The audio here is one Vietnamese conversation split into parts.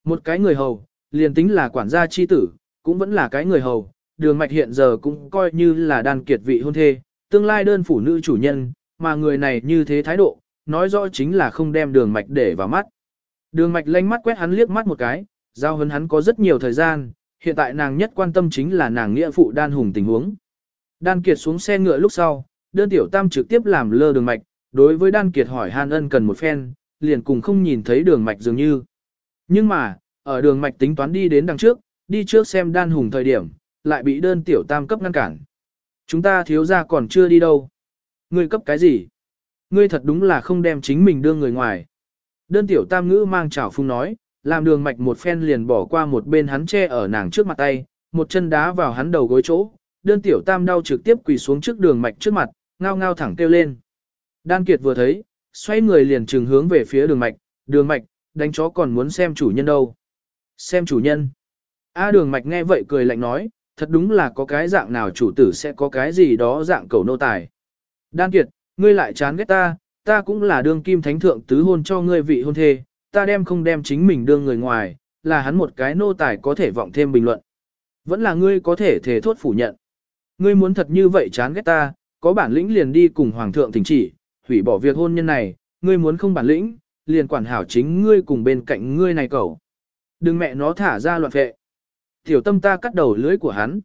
Một cái người hầu, liền tính là quản gia chi tử, cũng vẫn là cái người hầu, Đường Mạch hiện giờ cũng coi như là Đan Kiệt vị hôn thê, tương lai đơn phủ nữ chủ nhân, mà người này như thế thái độ, nói rõ chính là không đem Đường Mạch để vào mắt. Đường Mạch lanh mắt quét hắn liếc mắt một cái, giao hấn hắn có rất nhiều thời gian, hiện tại nàng nhất quan tâm chính là nàng nghĩa phụ Đan Hùng tình huống. Đan Kiệt xuống xe ngựa lúc sau, đơn tiểu tam trực tiếp làm lơ Đường Mạch, đối với Đan Kiệt hỏi han ân cần một phen, liền cùng không nhìn thấy Đường Mạch dường như. Nhưng mà, ở Đường Mạch tính toán đi đến đằng trước, đi trước xem Đan Hùng thời điểm, lại bị đơn tiểu tam cấp ngăn cản. Chúng ta thiếu gia còn chưa đi đâu. Ngươi cấp cái gì? Ngươi thật đúng là không đem chính mình đưa người ngoài. Đơn tiểu tam ngữ mang trào phung nói, làm Đường Mạch một phen liền bỏ qua một bên hắn che ở nàng trước mặt tay, một chân đá vào hắn đầu gối chỗ. Đơn tiểu tam đau trực tiếp quỳ xuống trước Đường Mạch trước mặt, ngao ngao thẳng kêu lên. Đan Kiệt vừa thấy, xoay người liền trừng hướng về phía Đường Mạch, Đường Mạch, đánh chó còn muốn xem chủ nhân đâu. Xem chủ nhân. Đường Mạch nghe vậy cười lạnh nói, thật đúng là có cái dạng nào chủ tử sẽ có cái gì đó dạng cầu nô tài. Đan Kiệt, ngươi lại chán ghét ta cũng là đương kim thánh thượng tứ hôn cho ngươi vị hôn thê, ta đem không đem chính mình đương người ngoài, là hắn một cái nô tài có thể vọng thêm bình luận. Vẫn là ngươi có thể thể thốt phủ nhận. Ngươi muốn thật như vậy chán ghét ta, có bản lĩnh liền đi cùng hoàng thượng thỉnh chỉ, hủy bỏ việc hôn nhân này, ngươi muốn không bản lĩnh, liền quản hảo chính ngươi cùng bên cạnh ngươi này cậu. Đừng mẹ nó thả ra loạn vệ. Tiểu tâm ta cắt đầu lưỡi của hắn.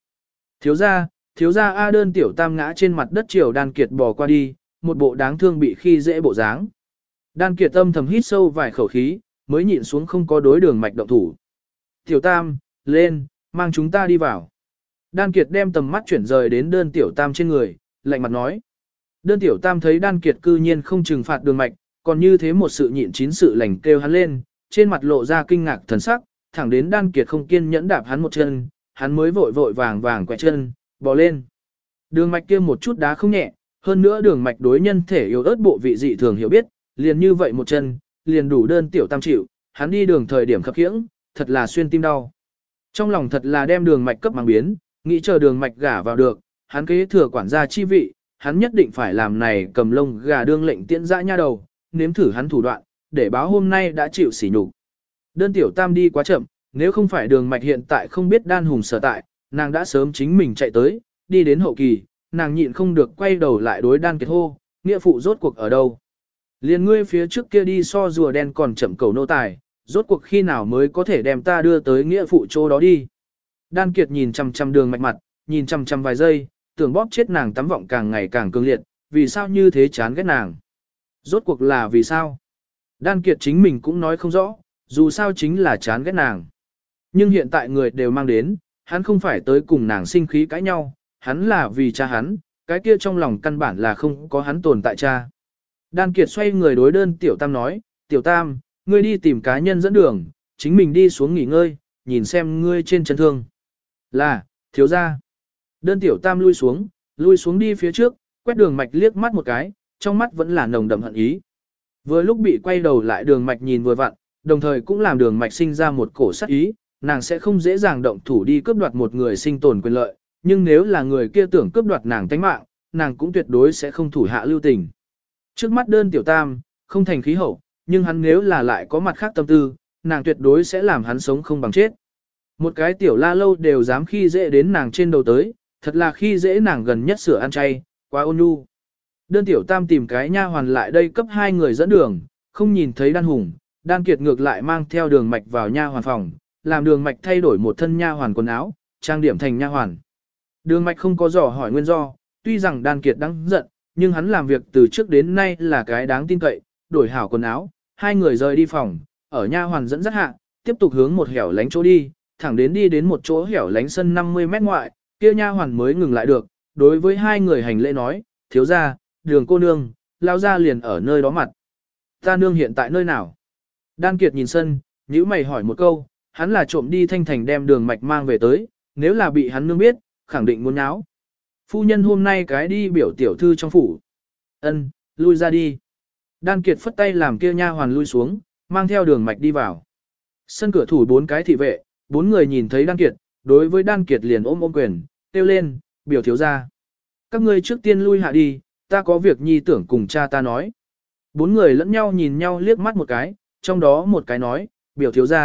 Thiếu gia A đơn tiểu tam ngã trên mặt đất chiều Đan Kiệt bò qua đi, một bộ đáng thương bị khi dễ bộ dáng. Đan Kiệt âm thầm hít sâu vài khẩu khí, mới nhịn xuống không có đối Đường Mạch động thủ. Tiểu tam, lên, mang chúng ta đi vào. Đan Kiệt đem tầm mắt chuyển rời đến đơn tiểu tam trên người, lạnh mặt nói. Đơn tiểu tam thấy Đan Kiệt cư nhiên không trừng phạt Đường Mạch, còn như thế một sự nhịn chín sự lành kêu hắn lên, trên mặt lộ ra kinh ngạc thần sắc, thẳng đến Đan Kiệt không kiên nhẫn đạp hắn một chân, hắn mới vội vội vàng vàng quẹt chân, bò lên. Đường Mạch kia một chút đá không nhẹ, hơn nữa Đường Mạch đối nhân thể yếu ớt bộ vị dị thường hiểu biết, liền như vậy một chân, liền đủ đơn tiểu tam chịu, hắn đi đường thời điểm khập khiễng, thật là xuyên tim đau. Trong lòng thật là đem Đường Mạch cấp mang biến, nghĩ chờ Đường Mạch gả vào được, hắn kế thừa quản gia chi vị, hắn nhất định phải làm này cầm lông gà đương lệnh tiễn dã nha đầu, nếm thử hắn thủ đoạn, để báo hôm nay đã chịu sỉ nhục. Đơn tiểu tam đi quá chậm, nếu không phải Đường Mạch hiện tại không biết Đan Hùng sở tại, nàng đã sớm chính mình chạy tới, đi đến hậu kỳ, nàng nhịn không được quay đầu lại đối Đan Kiệt hô, nghĩa phụ rốt cuộc ở đâu. Liền ngươi phía trước kia đi so rùa đen còn chậm cầu nô tài, rốt cuộc khi nào mới có thể đem ta đưa tới nghĩa phụ chỗ đó đi. Đan Kiệt nhìn chằm chằm Đường Mạch mặt, nhìn chằm chằm vài giây, tưởng bóp chết nàng tắm vọng càng ngày càng cương liệt, vì sao như thế chán ghét nàng. Rốt cuộc là vì sao? Đan Kiệt chính mình cũng nói không rõ, dù sao chính là chán ghét nàng. Nhưng hiện tại người đều mang đến, hắn không phải tới cùng nàng sinh khí cãi nhau, hắn là vì cha hắn, cái kia trong lòng căn bản là không có hắn tồn tại cha. Đan Kiệt xoay người đối đơn Tiểu Tam nói, Tiểu Tam, ngươi đi tìm cá nhân dẫn đường, chính mình đi xuống nghỉ ngơi, nhìn xem ngươi trên chân thương. Là, thiếu gia. Đơn Tiểu Tam lui xuống đi phía trước, quét Đường Mạch liếc mắt một cái, trong mắt vẫn là nồng đậm hận ý. Vừa lúc bị quay đầu lại Đường Mạch nhìn vừa vặn, đồng thời cũng làm Đường Mạch sinh ra một cổ sát ý, nàng sẽ không dễ dàng động thủ đi cướp đoạt một người sinh tồn quyền lợi, nhưng nếu là người kia tưởng cướp đoạt nàng tánh mạng, nàng cũng tuyệt đối sẽ không thủ hạ lưu tình. Trước mắt đơn Tiểu Tam, không thành khí hậu, nhưng hắn nếu là lại có mặt khác tâm tư, nàng tuyệt đối sẽ làm hắn sống không bằng chết. Một cái tiểu la lâu đều dám khi dễ đến nàng trên đầu tới, thật là khi dễ nàng gần nhất sửa ăn chay, quá ôn nhu. Đơn Tiểu Tam tìm cái nha hoàn lại đây cấp hai người dẫn đường, không nhìn thấy Đan Hùng, Đan Kiệt ngược lại mang theo Đường Mạch vào nha hoàn phòng, làm Đường Mạch thay đổi một thân nha hoàn quần áo, trang điểm thành nha hoàn. Đường Mạch không có dò hỏi nguyên do, tuy rằng Đan Kiệt đang giận, nhưng hắn làm việc từ trước đến nay là cái đáng tin cậy, đổi hảo quần áo, hai người rời đi phòng, ở nha hoàn dẫn dắt hạ, tiếp tục hướng một hẻo lánh chỗ đi, thẳng đến đi đến một chỗ hẻo lánh sân 50 mét ngoại, kia nha hoàn mới ngừng lại được, đối với hai người hành lễ nói, thiếu gia, Đường cô nương, lao ra liền ở nơi đó mặt. Ta nương hiện tại nơi nào? Đan Kiệt nhìn sân, nhíu mày hỏi một câu, hắn là trộm đi Thanh Thành đem Đường Mạch mang về tới, nếu là bị hắn nương biết, khẳng định muốn náo. Phu nhân hôm nay cái đi biểu tiểu thư trong phủ. Ân, lui ra đi. Đan Kiệt phất tay làm kia nha hoàn lui xuống, mang theo Đường Mạch đi vào. Sân cửa thủ 4 cái thị vệ, 4 người nhìn thấy Đan Kiệt, đối với Đan Kiệt liền ôm quyền, kêu lên, biểu thiếu gia. Các ngươi trước tiên lui hạ đi, ta có việc nhi tưởng cùng cha ta nói. 4 người lẫn nhau nhìn nhau liếc mắt một cái, trong đó một cái nói, biểu thiếu gia,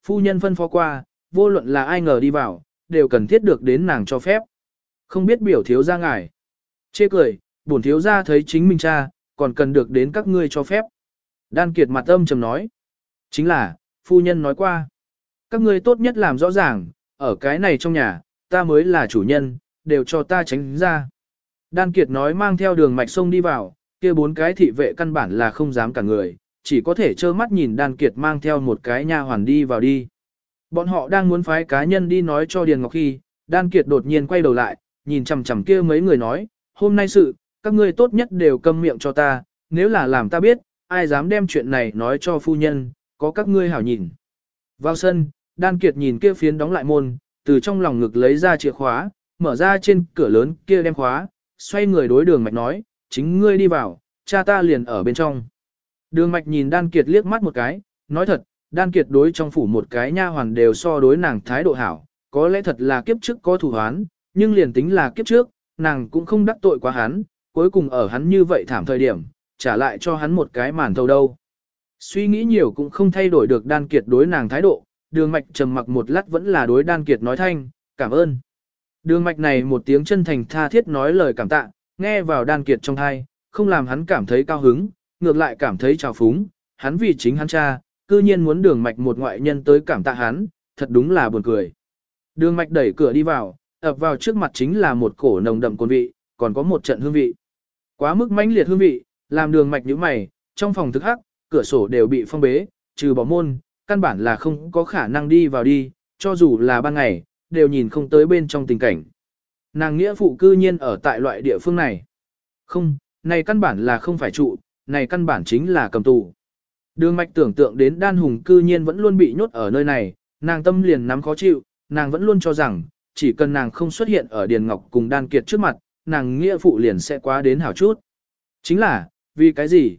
phu nhân phân phó qua, vô luận là ai ngờ đi vào, đều cần thiết được đến nàng cho phép. Không biết biểu thiếu gia ngài. Chê cười, bổn thiếu gia thấy chính mình cha, còn cần được đến các ngươi cho phép. Đan Kiệt mặt âm trầm nói. Chính là, phu nhân nói qua. Các ngươi tốt nhất làm rõ ràng, ở cái này trong nhà, ta mới là chủ nhân, đều cho ta tránh ra. Đan Kiệt nói mang theo đường mạch sông đi vào, kia 4 cái thị vệ căn bản là không dám cả người, chỉ có thể trơ mắt nhìn Đan Kiệt mang theo một cái nha hoàn đi vào đi. Bọn họ đang muốn phái cá nhân đi nói cho Điền Ngọc khi, Đan Kiệt đột nhiên quay đầu lại, nhìn chằm chằm kia mấy người nói, hôm nay sự, các ngươi tốt nhất đều câm miệng cho ta, nếu là làm ta biết, ai dám đem chuyện này nói cho phu nhân, có các ngươi hảo nhìn. Vào sân, Đan Kiệt nhìn kia phiến đóng lại môn, từ trong lòng ngực lấy ra chìa khóa, mở ra trên cửa lớn kia đem khóa, xoay người đối đường mạch nói, chính ngươi đi vào, cha ta liền ở bên trong. Đường mạch nhìn Đan Kiệt liếc mắt một cái, nói thật, Đan Kiệt đối trong phủ một cái nha hoàn đều so đối nàng thái độ hảo, có lẽ thật là kiếp trước có thù hoán, nhưng liền tính là kiếp trước, nàng cũng không đắc tội quá hắn, cuối cùng ở hắn như vậy thảm thời điểm, trả lại cho hắn một cái màn thầu đâu. Suy nghĩ nhiều cũng không thay đổi được Đan Kiệt đối nàng thái độ, đường mạch trầm mặc một lát vẫn là đối Đan Kiệt nói thanh, cảm ơn. Đường mạch này một tiếng chân thành tha thiết nói lời cảm tạ, nghe vào Đan Kiệt trong tai, không làm hắn cảm thấy cao hứng, ngược lại cảm thấy trào phúng, hắn vì chính hắn cha, cư nhiên muốn đường mạch một ngoại nhân tới cảm tạ hắn, thật đúng là buồn cười. Đường mạch đẩy cửa đi vào, ập vào trước mặt chính là một cổ nồng đậm cồn vị, còn có một trận hương vị. Quá mức mãnh liệt hương vị, làm đường mạch nhíu mày, trong phòng thức hắc, cửa sổ đều bị phong bế, trừ bỏ môn, căn bản là không có khả năng đi vào đi, cho dù là ban ngày, đều nhìn không tới bên trong tình cảnh. Nàng nghĩa phụ cư nhiên ở tại loại địa phương này. Không, này căn bản là không phải trụ, này căn bản chính là cầm tù. Đường mạch tưởng tượng đến Đan Hùng cư nhiên vẫn luôn bị nhốt ở nơi này, nàng tâm liền nắm khó chịu, nàng vẫn luôn cho rằng, chỉ cần nàng không xuất hiện ở Điền Ngọc cùng Đan Kiệt trước mặt, nàng nghĩa phụ liền sẽ quá đến hảo chút. Chính là, vì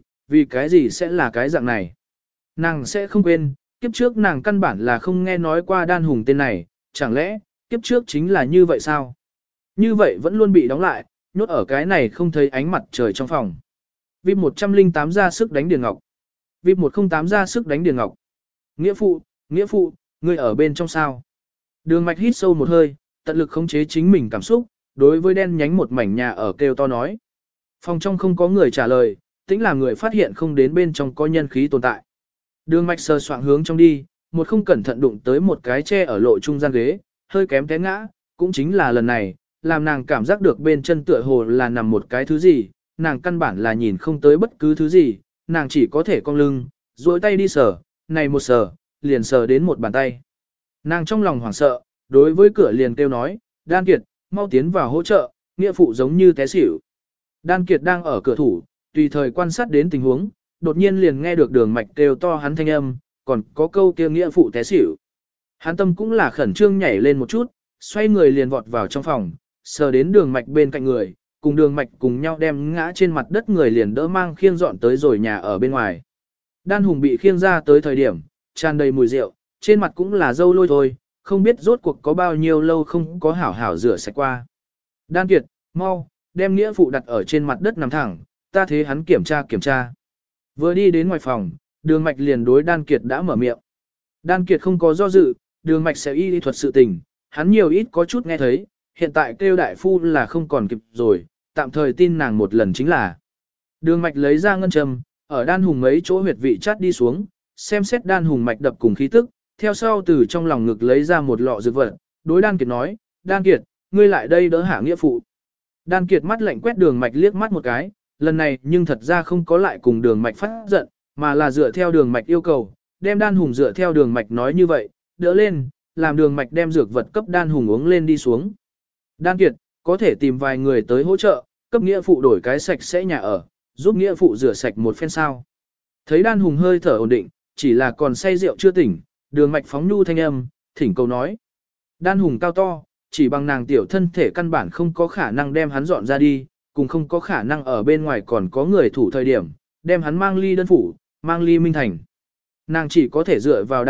cái gì sẽ là cái dạng này. Nàng sẽ không quên, kiếp trước nàng căn bản là không nghe nói qua Đan Hùng tên này, chẳng lẽ, kiếp trước chính là như vậy sao? Như vậy vẫn luôn bị đóng lại, nhốt ở cái này không thấy ánh mặt trời trong phòng. VIP 108 ra sức đánh Điền Ngọc. VIP 108 ra sức đánh Điền Ngọc. Nghĩa phụ, ngươi ở bên trong sao? Đường mạch hít sâu một hơi, tận lực khống chế chính mình cảm xúc, đối với đen nhánh một mảnh nhà ở kêu to nói. Phòng trong không có người trả lời, tĩnh là người phát hiện không đến bên trong có nhân khí tồn tại. Đường mạch sờ soạng hướng trong đi, một không cẩn thận đụng tới một cái tre ở lộ trung gian ghế, hơi kém té ngã, cũng chính là lần này, làm nàng cảm giác được bên chân tựa hồ là nằm một cái thứ gì, nàng căn bản là nhìn không tới bất cứ thứ gì, nàng chỉ có thể cong lưng, duỗi tay đi sờ, này một sờ, liền sờ đến một bàn tay. Nàng trong lòng hoảng sợ, đối với cửa liền kêu nói, Đan Kiệt, mau tiến vào hỗ trợ, nghĩa phụ giống như té xỉu. Đan Kiệt đang ở cửa thủ, tùy thời quan sát đến tình huống, đột nhiên liền nghe được đường mạch kêu to hắn thanh âm, còn có câu kia nghĩa phụ té xỉu. Hắn tâm cũng là khẩn trương nhảy lên một chút, xoay người liền vọt vào trong phòng, sờ đến đường mạch bên cạnh người, cùng đường mạch cùng nhau đem ngã trên mặt đất người liền đỡ mang khiêng dọn tới rồi nhà ở bên ngoài. Đan Hùng bị khiêng ra tới thời điểm, tràn đầy mùi rượu, trên mặt cũng là dâu lôi thôi, không biết rốt cuộc có bao nhiêu lâu không có hảo hảo rửa sạch qua. Đan Kiệt, mau, đem nghĩa phụ đặt ở trên mặt đất nằm thẳng, ta thế hắn kiểm tra. Vừa đi đến ngoài phòng, đường mạch liền đối Đan Kiệt đã mở miệng. Đan Kiệt không có do dự, đường mạch sẽ y lý thuật sự tình, hắn nhiều ít có chút nghe thấy, hiện tại kêu đại phu là không còn kịp rồi, tạm thời tin nàng một lần chính là. Đường mạch lấy ra ngân châm, ở Đan Hùng mấy chỗ huyệt vị chát đi xuống, xem xét Đan Hùng mạch đập cùng khí tức, theo sau từ trong lòng ngực lấy ra một lọ dược vật, đối Đan Kiệt nói, Đan Kiệt, ngươi lại đây đỡ hạ nghĩa phụ. Đan Kiệt mắt lạnh quét đường mạch liếc mắt một cái, lần này nhưng thật ra không có lại cùng đường mạch phát giận, mà là dựa theo đường mạch yêu cầu, đem Đan Hùng dựa theo đường mạch nói như vậy, đỡ lên, làm đường mạch đem dược vật cấp Đan Hùng uống lên đi xuống. Đan Kiệt, có thể tìm vài người tới hỗ trợ, cấp nghĩa phụ đổi cái sạch sẽ nhà ở, giúp nghĩa phụ rửa sạch một phen sao. Thấy Đan Hùng hơi thở ổn định, chỉ là còn say rượu chưa tỉnh, đường mạch phóng nhu thanh âm, thỉnh cầu nói. Đan Hùng cao to, chỉ bằng nàng tiểu thân thể căn bản không có khả năng đem hắn dọn ra đi, cùng không có khả năng ở bên ngoài còn có người thủ thời điểm, đem hắn mang ly đơn phủ, mang ly minh thành. Nàng chỉ có thể dựa vào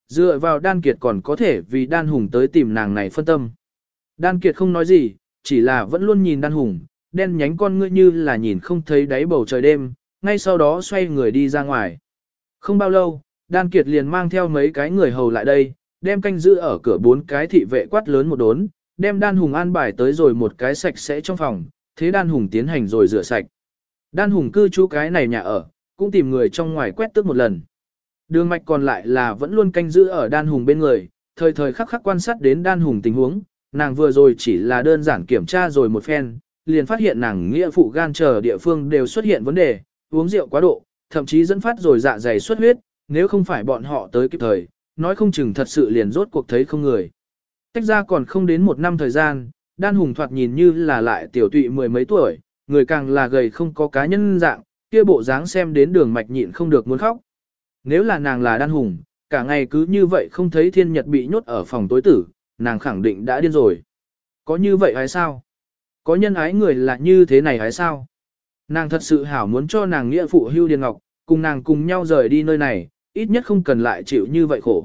Đan Kiệt còn có thể vì Đan Hùng tới tìm nàng này phân tâm. Đan Kiệt không nói gì, chỉ là vẫn luôn nhìn Đan Hùng, đen nhánh con ngươi như là nhìn không thấy đáy bầu trời đêm, ngay sau đó xoay người đi ra ngoài. Không bao lâu, Đan Kiệt liền mang theo mấy cái người hầu lại đây, đem canh giữ ở cửa 4 cái thị vệ quát lớn một đốn, đem Đan Hùng an bài tới rồi một cái sạch sẽ trong phòng, thế Đan Hùng tiến hành rồi rửa sạch. Đan Hùng cư trú cái này nhà ở, cũng tìm người trong ngoài quét tước một lần. Đường Mạch còn lại là vẫn luôn canh giữ ở Đan Hùng bên người, thời thời khắc khắc quan sát đến Đan Hùng tình huống, nàng vừa rồi chỉ là đơn giản kiểm tra rồi một phen, liền phát hiện nàng nghĩa phụ gan chờ địa phương đều xuất hiện vấn đề, uống rượu quá độ, thậm chí dẫn phát rồi dạ dày xuất huyết, nếu không phải bọn họ tới kịp thời, nói không chừng thật sự liền rốt cuộc thấy không người. Tách ra còn không đến 1 năm thời gian, Đan Hùng thoạt nhìn như là lại tiểu tụy 10 mấy tuổi, người càng là gầy không có cá nhân dạng, kia bộ dáng xem đến Đường Mạch nhịn không được muốn khóc. Nếu là nàng là Đan Hùng, cả ngày cứ như vậy không thấy thiên nhật bị nhốt ở phòng tối tử, nàng khẳng định đã điên rồi. Có như vậy hay sao? Có nhân ái người là như thế này hay sao? Nàng thật sự hảo muốn cho nàng nghĩa phụ Hưu Điền Ngọc, cùng nàng cùng nhau rời đi nơi này, ít nhất không cần lại chịu như vậy khổ.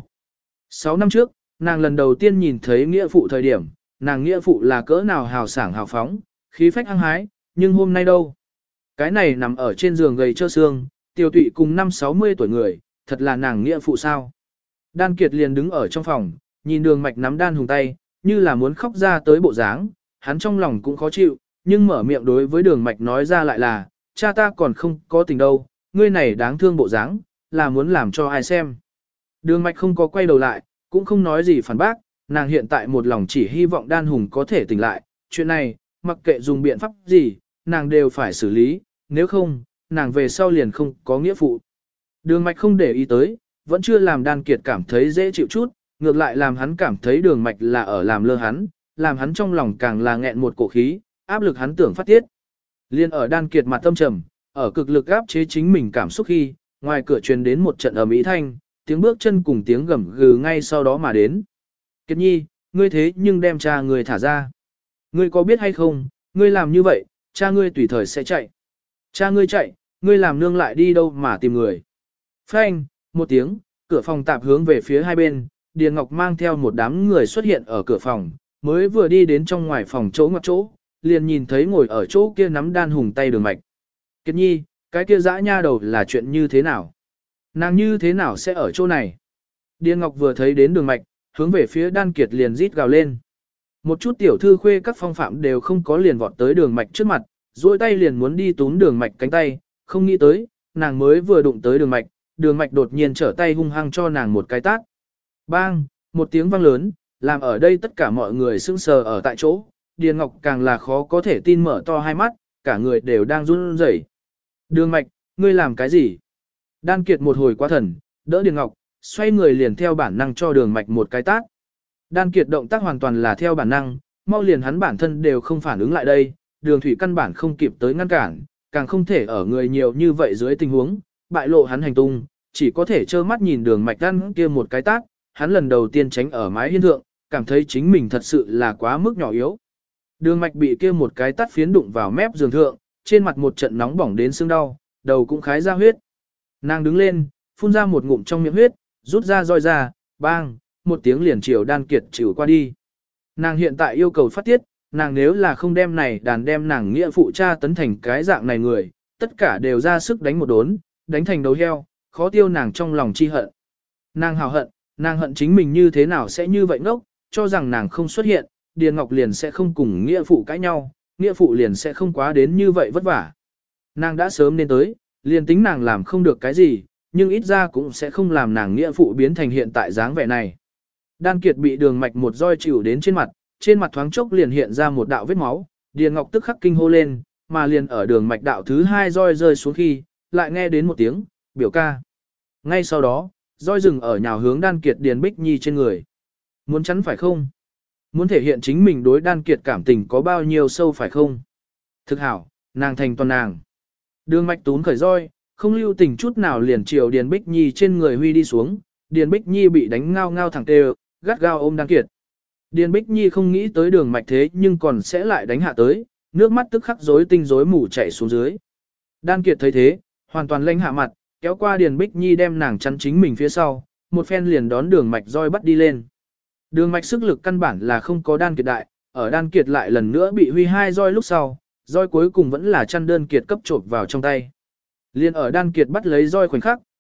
6 năm trước, nàng lần đầu tiên nhìn thấy nghĩa phụ thời điểm, nàng nghĩa phụ là cỡ nào hào sảng hào phóng, khí phách hăng hái, nhưng hôm nay đâu? Cái này nằm ở trên giường gầy trơ xương, tiêu tụy cùng 50-60 tuổi người, thật là nàng nghĩa phụ sao? Đan Kiệt liền đứng ở trong phòng, nhìn Đường Mạch nắm Đan Hùng tay, như là muốn khóc ra tới bộ dáng, hắn trong lòng cũng khó chịu, nhưng mở miệng đối với Đường Mạch nói ra lại là, cha ta còn không có tình đâu, ngươi này đáng thương bộ dáng, là muốn làm cho ai xem. Đường Mạch không có quay đầu lại, cũng không nói gì phản bác, nàng hiện tại một lòng chỉ hy vọng Đan Hùng có thể tỉnh lại, chuyện này, mặc kệ dùng biện pháp gì, nàng đều phải xử lý, nếu không, nàng về sau liền không có nghĩa phụ. Đường Mạch không để ý tới, vẫn chưa làm Đan Kiệt cảm thấy dễ chịu chút, ngược lại làm hắn cảm thấy Đường Mạch là ở làm lơ hắn, làm hắn trong lòng càng là nghẹn một cổ khí, áp lực hắn tưởng phát tiết. Liên ở Đan Kiệt mặt tâm trầm, ở cực lực áp chế chính mình cảm xúc khi, ngoài cửa truyền đến một trận ầm ĩ thanh, tiếng bước chân cùng tiếng gầm gừ ngay sau đó mà đến. Kiệt Nhi, ngươi thế nhưng đem cha ngươi thả ra. Ngươi có biết hay không, ngươi làm như vậy, cha ngươi tùy thời sẽ chạy. Cha ngươi chạy, ngươi làm nương lại đi đâu mà tìm người. Phanh, một tiếng, cửa phòng tạp hướng về phía hai bên, Điền Ngọc mang theo một đám người xuất hiện ở cửa phòng, mới vừa đi đến trong ngoài phòng chỗ ngoặt chỗ, liền nhìn thấy ngồi ở chỗ kia nắm Đan Hùng tay Đường Mạch. Kiệt Nhi, cái kia dã nha đầu là chuyện như thế nào? Nàng như thế nào sẽ ở chỗ này? Điền Ngọc vừa thấy đến Đường Mạch, hướng về phía Đan Kiệt liền rít gào lên. Một chút tiểu thư khuê các phong phạm đều không có liền vọt tới Đường Mạch trước mặt, duỗi tay liền muốn đi túm Đường Mạch cánh tay, không nghĩ tới, nàng mới vừa đụng tới Đường Mạch, Đường Mạch đột nhiên trở tay hung hăng cho nàng một cái tát. Bang, một tiếng vang lớn, làm ở đây tất cả mọi người sững sờ ở tại chỗ, Điền Ngọc càng là khó có thể tin mở to hai mắt, cả người đều đang run rẩy. Đường Mạch, ngươi làm cái gì? Đan Kiệt một hồi quá thần, đỡ Điền Ngọc, xoay người liền theo bản năng cho Đường Mạch một cái tát. Đan Kiệt động tác hoàn toàn là theo bản năng, mau liền hắn bản thân đều không phản ứng lại đây, Đường Thủy căn bản không kịp tới ngăn cản, càng không thể ở người nhiều như vậy dưới tình huống, bại lộ hắn hành tung, chỉ có thể trơ mắt nhìn Đường Mạch ăn kia một cái tát, hắn lần đầu tiên tránh ở mái hiên thượng, cảm thấy chính mình thật sự là quá mức nhỏ yếu. Đường Mạch bị kia một cái tát phiến đụng vào mép giường thượng, trên mặt một trận nóng bỏng đến xương đau, đầu cũng khái ra huyết. Nàng đứng lên, phun ra một ngụm trong miệng huyết, rút ra roi ra, bang, một tiếng liền chiều Đan Kiệt chịu qua đi. Nàng hiện tại yêu cầu phát tiết, nàng nếu là không đem này đàn đem nàng nghĩa phụ cha tấn thành cái dạng này người, tất cả đều ra sức đánh một đốn, đánh thành đầu heo, khó tiêu nàng trong lòng chi hận. Nàng hào hận, nàng hận chính mình như thế nào sẽ như vậy ngốc, cho rằng nàng không xuất hiện, Điền Ngọc liền sẽ không cùng nghĩa phụ cãi nhau, nghĩa phụ liền sẽ không quá đến như vậy vất vả. Nàng đã sớm nên tới, liền tính nàng làm không được cái gì, nhưng ít ra cũng sẽ không làm nàng nghĩa phụ biến thành hiện tại dáng vẻ này. Đan Kiệt bị Đường Mạch một roi chịu đến trên mặt thoáng chốc liền hiện ra một đạo vết máu, Điền Ngọc tức khắc kinh hô lên, mà liền ở Đường Mạch đạo thứ hai roi rơi xuống khi, lại nghe đến một tiếng, biểu ca. Ngay sau đó, roi dừng ở nhào hướng Đan Kiệt Điền Bích Nhi trên người. Muốn chắn phải không? Muốn thể hiện chính mình đối Đan Kiệt cảm tình có bao nhiêu sâu phải không? Thực hảo, nàng thành toàn nàng. Đường Mạch tún khởi roi, không lưu tình chút nào liền chiều Điền Bích Nhi trên người huy đi xuống, Điền Bích Nhi bị đánh ngao ngao thẳng tê, gắt gao ôm Đan Kiệt. Điền Bích Nhi không nghĩ tới Đường Mạch thế nhưng còn sẽ lại đánh hạ tới, nước mắt tức khắc rối tinh rối mù chảy xuống dưới. Đan Kiệt thấy thế, hoàn toàn lênh hạ mặt, kéo qua Điền Bích Nhi đem nàng chắn chính mình phía sau, một phen liền đón Đường Mạch roi bắt đi lên. Đường Mạch sức lực căn bản là không có Đan Kiệt đại, ở Đan Kiệt lại lần nữa bị huy hai roi lúc sau, roi cuối cùng vẫn là chăn đơn Kiệt cấp chộp vào trong tay. Liên ở Đan Kiệt bắt lấy roi khoảnh khắc,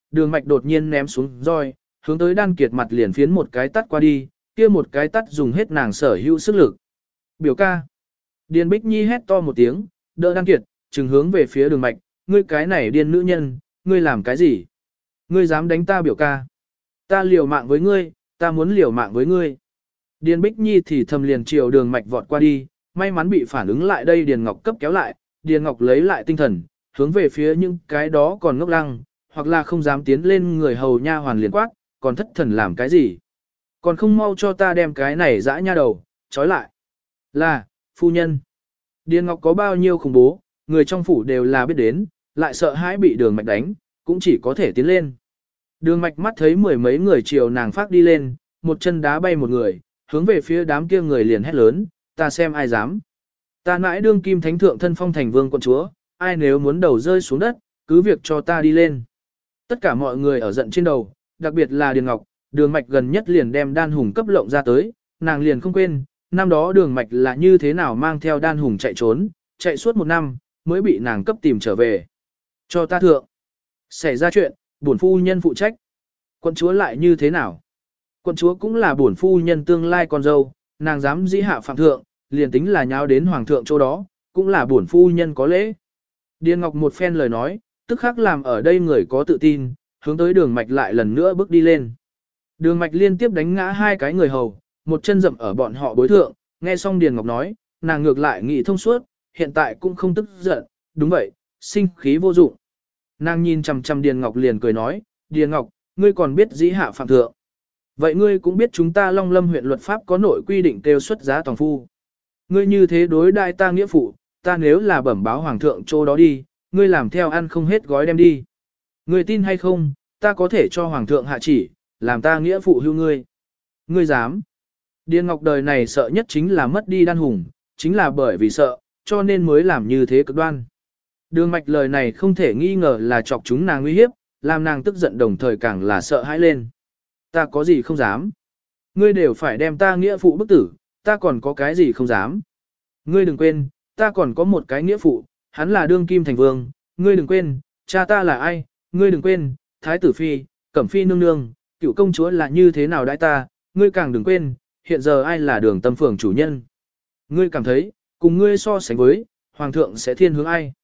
Đường Mạch đột nhiên ném xuống roi, hướng tới Đan Kiệt mặt liền phiến một cái tát qua đi, kia một cái tát dùng hết nàng sở hữu sức lực. Biểu ca. Điền Bích Nhi hét to một tiếng, đỡ Đan Kiệt, trừng hướng về phía Đường Mạch, ngươi cái này điên nữ nhân, ngươi làm cái gì? Ngươi dám đánh ta biểu ca? Ta liều mạng với ngươi, ta muốn liều mạng với ngươi. Điền Bích Nhi thì thầm liền chiều Đường Mạch vọt qua đi, may mắn bị phản ứng lại đây Điền Ngọc cấp kéo lại, Điền Ngọc lấy lại tinh thần, hướng về phía những cái đó còn ngốc lăng, hoặc là không dám tiến lên người hầu nha hoàn liền quát, còn thất thần làm cái gì? Còn không mau cho ta đem cái này dã nha đầu, trói lại. Là, phu nhân. Điền Ngọc có bao nhiêu khủng bố, người trong phủ đều là biết đến, lại sợ hãi bị Đường Mạch đánh, cũng chỉ có thể tiến lên. Đường Mạch mắt thấy mười mấy người chiều nàng phát đi lên, một chân đá bay một người, hướng về phía đám kia người liền hét lớn, ta xem ai dám. Ta nãi đương kim thánh thượng thân phong thành vương quận chúa, ai nếu muốn đầu rơi xuống đất, cứ việc cho ta đi lên. Tất cả mọi người ở giận trên đầu, đặc biệt là Điền Ngọc, Đường Mạch gần nhất liền đem Đan Hùng cấp lộng ra tới, nàng liền không quên, năm đó Đường Mạch là như thế nào mang theo Đan Hùng chạy trốn, chạy suốt một năm, mới bị nàng cấp tìm trở về. Cho ta thượng. Xảy ra chuyện, bổn phu nhân phụ trách. Quận chúa lại như thế nào? Quận chúa cũng là bổn phu nhân tương lai con dâu, nàng dám dĩ hạ phạm thượng, liền tính là nháo đến hoàng thượng chỗ đó, cũng là bổn phu nhân có lễ. Điền Ngọc một phen lời nói, tức khắc làm ở đây người có tự tin, hướng tới Đường Mạch lại lần nữa bước đi lên. Đường Mạch liên tiếp đánh ngã hai cái người hầu, một chân dậm ở bọn họ bối thượng, nghe xong Điền Ngọc nói, nàng ngược lại nghĩ thông suốt, hiện tại cũng không tức giận, đúng vậy, sinh khí vô dụng. Nàng nhìn chằm chằm Điền Ngọc liền cười nói, Điền Ngọc, ngươi còn biết dĩ hạ phạm thượng. Vậy ngươi cũng biết chúng ta Long Lâm huyện luật pháp có nội quy định kêu xuất giá toàn phu. Ngươi như thế đối đại ta nghĩa phụ, ta nếu là bẩm báo hoàng thượng chỗ đó đi, ngươi làm theo ăn không hết gói đem đi. Ngươi tin hay không, ta có thể cho hoàng thượng hạ chỉ, làm ta nghĩa phụ hưu ngươi. Ngươi dám. Điền Ngọc đời này sợ nhất chính là mất đi Đan Hùng, chính là bởi vì sợ, cho nên mới làm như thế cực đoan. Đường Mạch lời này không thể nghi ngờ là chọc chúng nàng uy hiếp, làm nàng tức giận đồng thời càng là sợ hãi lên. Ta có gì không dám. Ngươi đều phải đem ta nghĩa phụ bức tử, ta còn có cái gì không dám. Ngươi đừng quên, ta còn có một cái nghĩa phụ, hắn là đương kim thành vương. Ngươi đừng quên, cha ta là ai, ngươi đừng quên, thái tử phi, cẩm phi nương nương, cựu công chúa là như thế nào đãi ta, ngươi càng đừng quên, hiện giờ ai là Đường Tâm Phường chủ nhân. Ngươi cảm thấy, cùng ngươi so sánh với, hoàng thượng sẽ thiên hướng ai.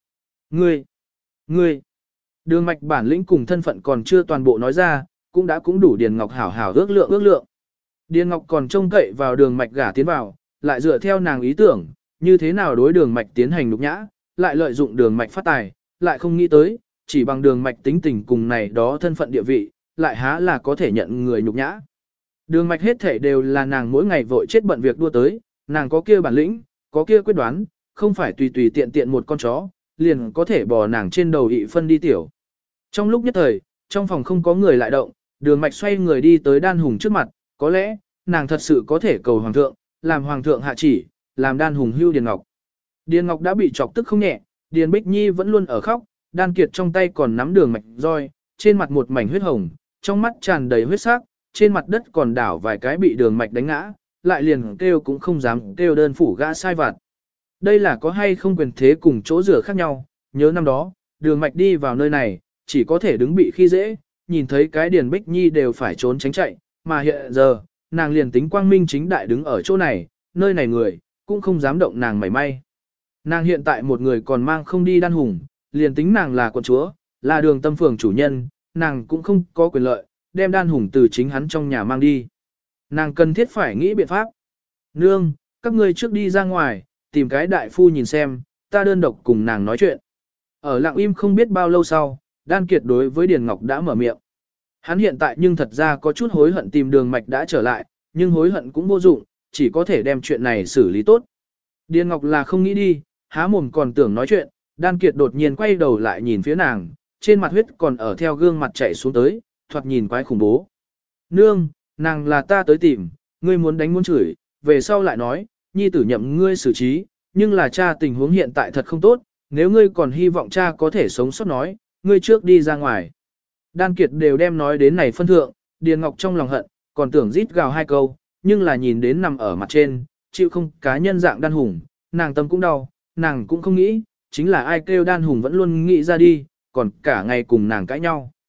Ngươi, Đường Mạch bản lĩnh cùng thân phận còn chưa toàn bộ nói ra, cũng đủ Điền Ngọc hảo hảo ước lượng. Điền Ngọc còn trông cậy vào Đường Mạch gả tiến vào, lại dựa theo nàng ý tưởng, như thế nào đối Đường Mạch tiến hành nhục nhã, lại lợi dụng Đường Mạch phát tài, lại không nghĩ tới, chỉ bằng Đường Mạch tính tình cùng này đó thân phận địa vị, lại há là có thể nhận người nhục nhã. Đường Mạch hết thể đều là nàng mỗi ngày vội chết bận việc đua tới, nàng có kia bản lĩnh, có kia quyết đoán, không phải tùy tùy tiện tiện một con chó, liền có thể bò nàng trên đầu ị phân đi tiểu. Trong lúc nhất thời, trong phòng không có người lại động, Đường Mạch xoay người đi tới Đan Hùng trước mặt, có lẽ, nàng thật sự có thể cầu hoàng thượng, làm hoàng thượng hạ chỉ, làm Đan Hùng hưu Điền Ngọc. Điền Ngọc đã bị chọc tức không nhẹ, Điền Bích Nhi vẫn luôn ở khóc, Đan Kiệt trong tay còn nắm Đường Mạch roi, trên mặt một mảnh huyết hồng, trong mắt tràn đầy huyết sắc, trên mặt đất còn đảo vài cái bị Đường Mạch đánh ngã, lại liền kêu cũng không dám kêu đơn phủ gã sai vặt. Đây là có hay không quyền thế cùng chỗ rửa khác nhau, nhớ năm đó, Đường Mạch đi vào nơi này, chỉ có thể đứng bị khi dễ, nhìn thấy cái Điền Bích Nhi đều phải trốn tránh chạy, mà hiện giờ, nàng liền tính quang minh chính đại đứng ở chỗ này, nơi này người, cũng không dám động nàng mảy may. Nàng hiện tại một người còn mang không đi Đan Hùng, liền tính nàng là quận chúa, là Đường Tâm Phường chủ nhân, nàng cũng không có quyền lợi, đem Đan Hùng từ chính hắn trong nhà mang đi. Nàng cần thiết phải nghĩ biện pháp. Nương, các ngươi trước đi ra ngoài, tìm cái đại phu nhìn xem, ta đơn độc cùng nàng nói chuyện. Ở lặng im không biết bao lâu sau, Đan Kiệt đối với Điền Ngọc đã mở miệng. Hắn hiện tại nhưng thật ra có chút hối hận tìm Đường Mạch đã trở lại, nhưng hối hận cũng vô dụng, chỉ có thể đem chuyện này xử lý tốt. Điền Ngọc là không nghĩ đi, há mồm còn tưởng nói chuyện, Đan Kiệt đột nhiên quay đầu lại nhìn phía nàng, trên mặt huyết còn ở theo gương mặt chảy xuống tới, thoạt nhìn quái khủng bố. Nương, nàng là ta tới tìm, ngươi muốn đánh muốn chửi, về sau lại nói, nhi tử nhậm ngươi xử trí, nhưng là cha tình huống hiện tại thật không tốt, nếu ngươi còn hy vọng cha có thể sống sót nói, ngươi trước đi ra ngoài. Đan Kiệt đều đem nói đến này phân thượng, Điền Ngọc trong lòng hận, còn tưởng rít gào hai câu, nhưng là nhìn đến nằm ở mặt trên, chịu không cá nhân dạng Đan Hùng, nàng tâm cũng đau, nàng cũng không nghĩ, chính là ai kêu Đan Hùng vẫn luôn nghĩ ra đi, còn cả ngày cùng nàng cãi nhau.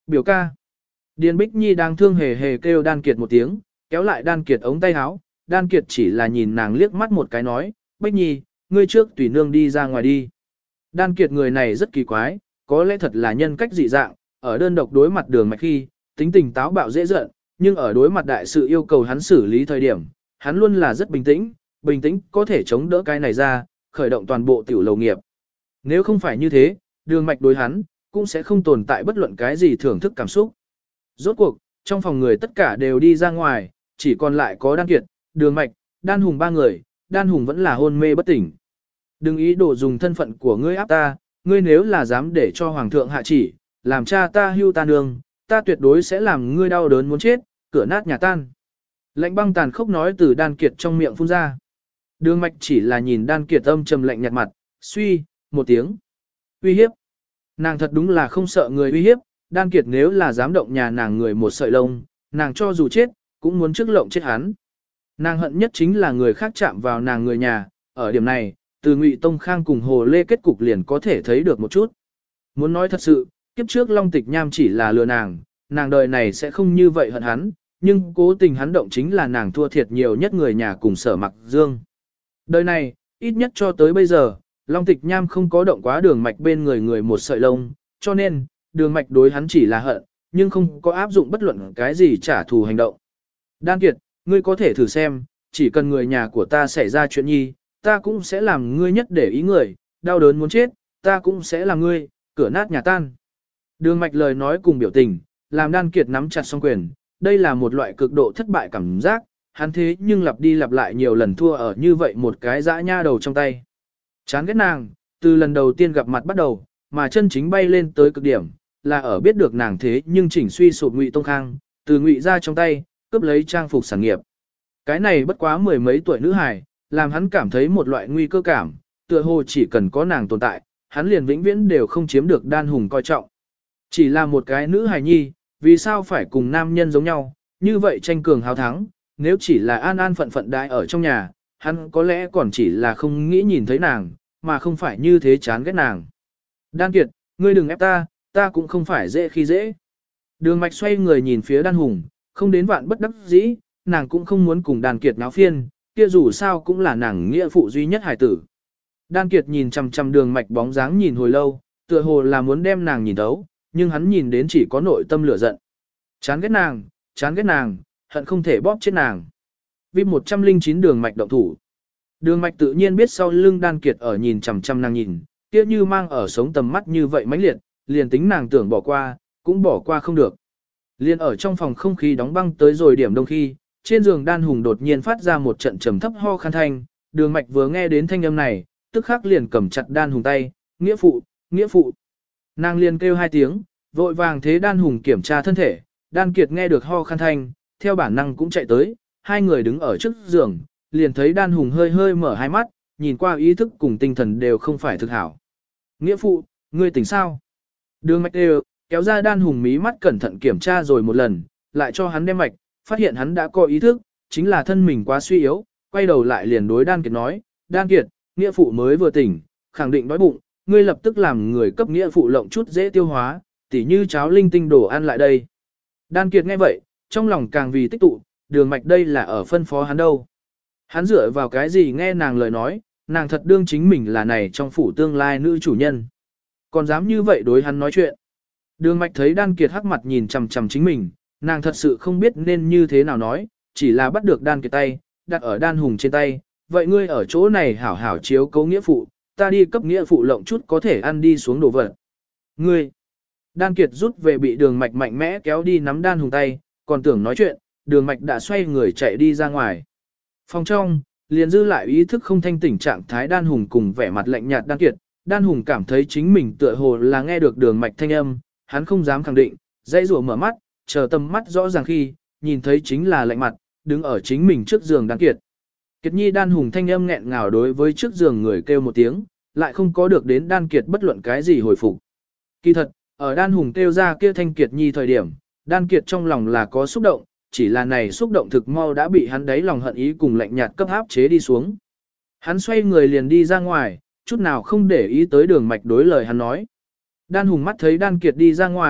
Biểu ca. Điền Bích Nhi đang thương hề hề kêu Đan Kiệt một tiếng, kéo lại Đan Kiệt ống tay áo, Đan Kiệt chỉ là nhìn nàng liếc mắt một cái nói, Bích Nhi, ngươi trước tùy nương đi ra ngoài đi. Đan Kiệt người này rất kỳ quái, có lẽ thật là nhân cách dị dạng, ở đơn độc đối mặt Đường Mạch khi, tính tình táo bạo dễ giận, nhưng ở đối mặt đại sự yêu cầu hắn xử lý thời điểm, hắn luôn là rất bình tĩnh có thể chống đỡ cái này ra, khởi động toàn bộ tiểu lầu nghiệp. Nếu không phải như thế, Đường Mạch đối hắn, cũng sẽ không tồn tại bất luận cái gì thưởng thức cảm xúc. Rốt cuộc, trong phòng người tất cả đều đi ra ngoài, chỉ còn lại có Đan Kiệt, Đường Mạch, Đan Hùng ba người, Đan Hùng vẫn là hôn mê bất tỉnh. Đừng ý đồ dùng thân phận của ngươi áp ta, ngươi nếu là dám để cho Hoàng thượng hạ chỉ, làm cha ta hưu ta nương, ta tuyệt đối sẽ làm ngươi đau đớn muốn chết, cửa nát nhà tan. Lạnh băng tàn khốc nói từ Đan Kiệt trong miệng phun ra. Đường Mạch chỉ là nhìn Đan Kiệt âm trầm lạnh nhạt mặt, suy, một tiếng. Uy hiếp. Nàng thật đúng là không sợ người uy hiếp, Đan Kiệt nếu là dám động nhà nàng người một sợi lông, nàng cho dù chết, cũng muốn trước lộng chết hắn. Nàng hận nhất chính là người khác chạm vào nàng người nhà, ở điểm này, từ Ngụy Tông Khang cùng Hồ Lê kết cục liền có thể thấy được một chút. Muốn nói thật sự, kiếp trước Long Tịch Nham chỉ là lừa nàng đời này sẽ không như vậy hận hắn, nhưng cố tình hắn động chính là nàng thua thiệt nhiều nhất người nhà cùng Sở Mặc Dương. Đời này, ít nhất cho tới bây giờ, Long Tịch Nham không có động quá Đường Mạch bên người một sợi lông, cho nên, Đường Mạch đối hắn chỉ là hận, nhưng không có áp dụng bất luận cái gì trả thù hành động. Đan Kiệt, ngươi có thể thử xem, chỉ cần người nhà của ta xảy ra chuyện nhi, ta cũng sẽ làm ngươi nhất để ý người, đau đớn muốn chết, ta cũng sẽ làm ngươi, cửa nát nhà tan. Đường Mạch lời nói cùng biểu tình, làm Đan Kiệt nắm chặt song quyền, đây là một loại cực độ thất bại cảm giác, hắn thế nhưng lặp đi lặp lại nhiều lần thua ở như vậy một cái dã nha đầu trong tay. Chán ghét nàng, từ lần đầu tiên gặp mặt bắt đầu, mà chân chính bay lên tới cực điểm, là ở biết được nàng thế nhưng chỉnh suy sụp Ngụy Tông Khang, từ Ngụy ra trong tay, cướp lấy trang phục sản nghiệp. Cái này bất quá mười mấy tuổi nữ hài, làm hắn cảm thấy một loại nguy cơ cảm, tựa hồ chỉ cần có nàng tồn tại, hắn liền vĩnh viễn đều không chiếm được Đan Hùng coi trọng. Chỉ là một cái nữ hài nhi, vì sao phải cùng nam nhân giống nhau, như vậy tranh cường hào thắng, nếu chỉ là an an phận phận đại ở trong nhà, hắn có lẽ còn chỉ là không nghĩ nhìn thấy nàng, mà không phải như thế chán ghét nàng. Đan Kiệt, ngươi đừng ép ta cũng không phải dễ khi dễ. Đường Mạch xoay người nhìn phía Đan Hùng, không đến vạn bất đắc dĩ, nàng cũng không muốn cùng Đan Kiệt náo phiên, kia dù sao cũng là nàng nghĩa phụ duy nhất hài tử. Đan Kiệt nhìn chằm chằm Đường Mạch bóng dáng nhìn hồi lâu, tựa hồ là muốn đem nàng nhìn thấu, nhưng hắn nhìn đến chỉ có nội tâm lửa giận. Chán ghét nàng, hận không thể bóp chết nàng. Vip 109 Đường Mạch động thủ. Đường Mạch tự nhiên biết sau lưng Đan Kiệt ở nhìn chằm chằm nàng nhìn, kia như mang ở sống tầm mắt như vậy mãnh liệt, liền tính nàng tưởng bỏ qua, cũng bỏ qua không được. Liên ở trong phòng không khí đóng băng tới rồi điểm đông khi, trên giường Đan Hùng đột nhiên phát ra một trận trầm thấp ho khan thanh, Đường Mạch vừa nghe đến thanh âm này, tức khắc liền cầm chặt Đan Hùng tay, nghĩa phụ. Nàng liền kêu hai tiếng, vội vàng thế Đan Hùng kiểm tra thân thể, Đan Kiệt nghe được ho khan thanh, theo bản năng cũng chạy tới, hai người đứng ở trước giường, liền thấy Đan Hùng hơi hơi mở hai mắt, nhìn qua ý thức cùng tinh thần đều không phải thực hảo. Nghĩa phụ, ngươi tỉnh sao? Đường Mạch đều kéo ra Đan Hùng mí mắt cẩn thận kiểm tra rồi một lần, lại cho hắn đem mạch, phát hiện hắn đã có ý thức, chính là thân mình quá suy yếu, quay đầu lại liền đối Đan Kiệt nói, Đan Kiệt, nghĩa phụ mới vừa tỉnh, khẳng định đói bụng, ngươi lập tức làm người cấp nghĩa phụ lộng chút dễ tiêu hóa, tỉ như cháo linh tinh đồ ăn lại đây. Đan Kiệt nghe vậy, trong lòng càng vì tích tụ, Đường Mạch đây là ở phân phó hắn đâu. Hắn dựa vào cái gì nghe nàng lời nói, nàng thật đương chính mình là này trong phủ tương lai nữ chủ nhân. Còn dám như vậy đối hắn nói chuyện. Đường Mạch thấy Đan Kiệt hắc mặt nhìn chằm chằm chính mình, nàng thật sự không biết nên như thế nào nói, chỉ là bắt được Đan Kiệt tay, đặt ở Đan Hùng trên tay, vậy ngươi ở chỗ này hảo hảo chiếu cố nghĩa phụ, ta đi cấp nghĩa phụ lộng chút có thể ăn đi xuống đồ vật. Ngươi, Đan Kiệt rút về bị Đường Mạch mạnh mẽ kéo đi nắm Đan Hùng tay, còn tưởng nói chuyện, Đường Mạch đã xoay người chạy đi ra ngoài. Phòng trong, liền dư lại ý thức không thanh tỉnh trạng thái Đan Hùng cùng vẻ mặt lạnh nhạt Đan Kiệt, Đan Hùng cảm thấy chính mình tựa hồ là nghe được Đường Mạch thanh âm, hắn không dám khẳng định, dãy rủa mở mắt, chờ tầm mắt rõ ràng khi, nhìn thấy chính là lạnh mặt, đứng ở chính mình trước giường Đan Kiệt. Kiệt Nhi Đan Hùng thanh âm nghẹn ngào đối với trước giường người kêu một tiếng, lại không có được đến Đan Kiệt bất luận cái gì hồi phục. Kỳ thật, ở Đan Hùng kêu ra kia thanh Kiệt Nhi thời điểm, Đan Kiệt trong lòng là có xúc động, chỉ là này xúc động thực mau đã bị hắn đáy lòng hận ý cùng lạnh nhạt cấp áp chế đi xuống. Hắn xoay người liền đi ra ngoài, chút nào không để ý tới Đường Mạch đối lời hắn nói. Đan Hùng mắt thấy Đan Kiệt đi ra ngoài,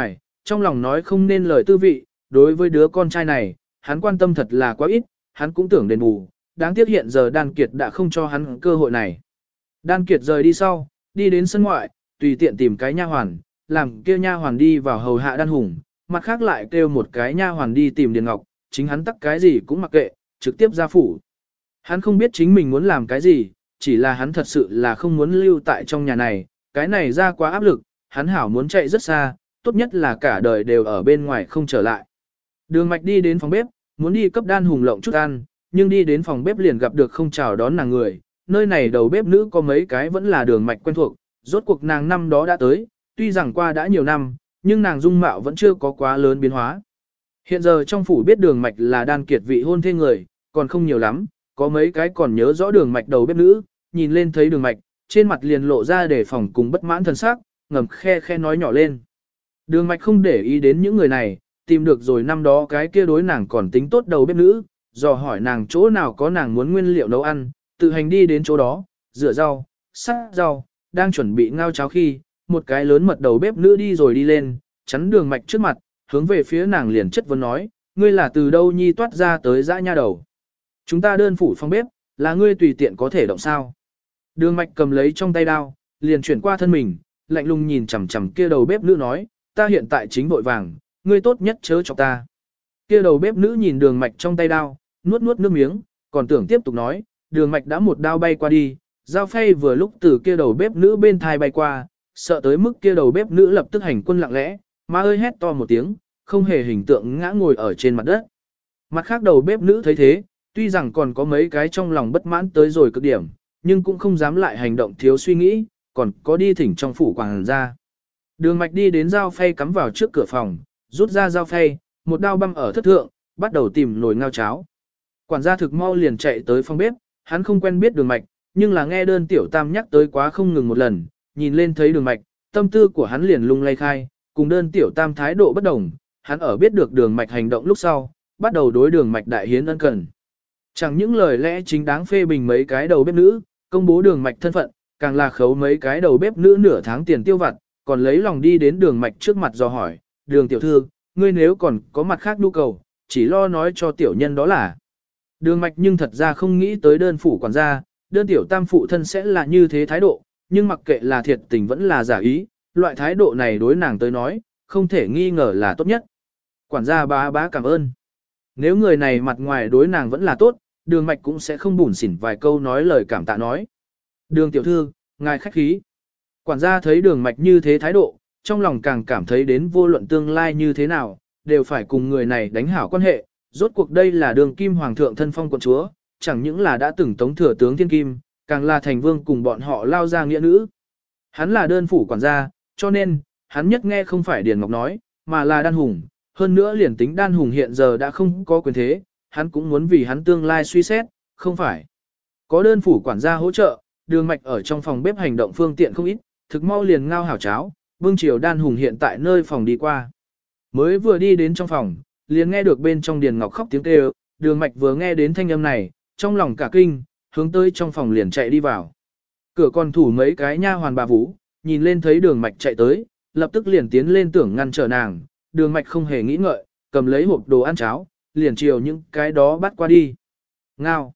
trong lòng nói không nên lời tư vị, đối với đứa con trai này, hắn quan tâm thật là quá ít, hắn cũng tưởng đền bù, đáng tiếc hiện giờ Đan Kiệt đã không cho hắn cơ hội này. Đan Kiệt rời đi sau, đi đến sân ngoại, tùy tiện tìm cái nha hoàn, làm kia nha hoàn đi vào hầu hạ Đan Hùng, mặt khác lại kêu một cái nha hoàn đi tìm Điền Ngọc, chính hắn tắc cái gì cũng mặc kệ, trực tiếp ra phủ. Hắn không biết chính mình muốn làm cái gì, chỉ là hắn thật sự là không muốn lưu tại trong nhà này, cái này ra quá áp lực, hắn hảo muốn chạy rất xa, tốt nhất là cả đời đều ở bên ngoài không trở lại. Đường Mạch đi đến phòng bếp, muốn đi cấp Đan Hùng lộng chút ăn, nhưng đi đến phòng bếp liền gặp được không chào đón nàng người, nơi này đầu bếp nữ có mấy cái vẫn là Đường Mạch quen thuộc, rốt cuộc nàng năm đó đã tới, tuy rằng qua đã nhiều năm, nhưng nàng dung mạo vẫn chưa có quá lớn biến hóa. Hiện giờ trong phủ biết Đường Mạch là Đan Kiệt vị hôn thê người, còn không nhiều lắm, có mấy cái còn nhớ rõ Đường Mạch đầu bếp nữ, nhìn lên thấy Đường Mạch, trên mặt liền lộ ra để phòng cùng bất mãn thần sắc, ngầm khe khe nói nhỏ lên. Đường Mạch không để ý đến những người này, tìm được rồi năm đó cái kia đối nàng còn tính tốt đầu bếp nữ, dò hỏi nàng chỗ nào có nàng muốn nguyên liệu nấu ăn, tự hành đi đến chỗ đó, rửa rau, sắc rau, đang chuẩn bị ngao cháo khi, một cái lớn mật đầu bếp nữ đi rồi đi lên, chắn Đường Mạch trước mặt, hướng về phía nàng liền chất vấn nói, ngươi là từ đâu nhi toát ra tới dã nha đầu. Chúng ta đơn phủ phòng bếp, là ngươi tùy tiện có thể động sao. Đường Mạch cầm lấy trong tay đao, liền chuyển qua thân mình, lạnh lùng nhìn chằm chằm kia đầu bếp nữ nói, ta hiện tại chính vội vàng, ngươi tốt nhất chớ chọc ta. Kia đầu bếp nữ nhìn Đường Mạch trong tay đao, nuốt nuốt nước miếng, còn tưởng tiếp tục nói, Đường Mạch đã một đao bay qua đi, dao phay vừa lúc từ kia đầu bếp nữ bên thai bay qua, sợ tới mức kia đầu bếp nữ lập tức hành quân lặng lẽ, má ơi hét to một tiếng, không hề hình tượng ngã ngồi ở trên mặt đất. Mặt khác đầu bếp nữ thấy thế, tuy rằng còn có mấy cái trong lòng bất mãn tới rồi cực điểm, nhưng cũng không dám lại hành động thiếu suy nghĩ, còn có đi thỉnh trong phủ quảng ra. Đường Mạch đi đến dao phay cắm vào trước cửa phòng, rút ra dao phay, một đao băm ở thất thượng, bắt đầu tìm nồi ngao cháo. Quản gia thực mau liền chạy tới phòng bếp, hắn không quen biết Đường Mạch, nhưng là nghe đơn tiểu tam nhắc tới quá không ngừng một lần, nhìn lên thấy Đường Mạch, tâm tư của hắn liền lung lay khai, cùng đơn tiểu tam thái độ bất đồng, hắn ở biết được Đường Mạch hành động lúc sau, bắt đầu đối Đường Mạch đại hiến ân cần. Chẳng những lời lẽ chính đáng phê bình mấy cái đầu bếp nữ, công bố Đường Mạch thân phận, càng là khấu mấy cái đầu bếp nữ nửa tháng tiền tiêu vặt, còn lấy lòng đi đến Đường Mạch trước mặt dò hỏi, Đường tiểu thư, ngươi nếu còn có mặt khác nhu cầu, chỉ lo nói cho tiểu nhân đó là. Đường Mạch nhưng thật ra không nghĩ tới đơn phủ quản gia, đơn tiểu tam phụ thân sẽ là như thế thái độ, nhưng mặc kệ là thiệt tình vẫn là giả ý, loại thái độ này đối nàng tới nói, không thể nghi ngờ là tốt nhất. Quản gia bá bá cảm ơn. Nếu người này mặt ngoài đối nàng vẫn là tốt, Đường Mạch cũng sẽ không bủn xỉn vài câu nói lời cảm tạ nói. Đường tiểu thư, ngài khách khí. Quản gia thấy Đường Mạch như thế thái độ, trong lòng càng cảm thấy đến vô luận tương lai như thế nào, đều phải cùng người này đánh hảo quan hệ. Rốt cuộc đây là Đường Kim Hoàng thượng thân phong quận chúa, chẳng những là đã từng tống thừa tướng thiên kim, càng là thành vương cùng bọn họ lao ra nghĩa nữ. Hắn là đơn phủ quản gia, cho nên, hắn nhất nghe không phải Điền Ngọc nói, mà là Đan Hùng. Hơn nữa liền tính Đan Hùng hiện giờ đã không có quyền thế, hắn cũng muốn vì hắn tương lai suy xét, không phải. Có đơn phủ quản gia hỗ trợ, Đường Mạch ở trong phòng bếp hành động phương tiện không ít, thực mau liền ngao hảo cháo, Vương Triều Đan Hùng hiện tại nơi phòng đi qua. Mới vừa đi đến trong phòng, liền nghe được bên trong Điền Ngọc khóc tiếng kêu, Đường Mạch vừa nghe đến thanh âm này, trong lòng cả kinh, hướng tới trong phòng liền chạy đi vào. Cửa còn thủ mấy cái nha hoàn bà vũ, nhìn lên thấy Đường Mạch chạy tới, lập tức liền tiến lên tưởng ngăn trở nàng, Đường Mạch không hề nghĩ ngợi, cầm lấy hộp đồ ăn cháo, liền chiều những cái đó bắt qua đi. Ngao!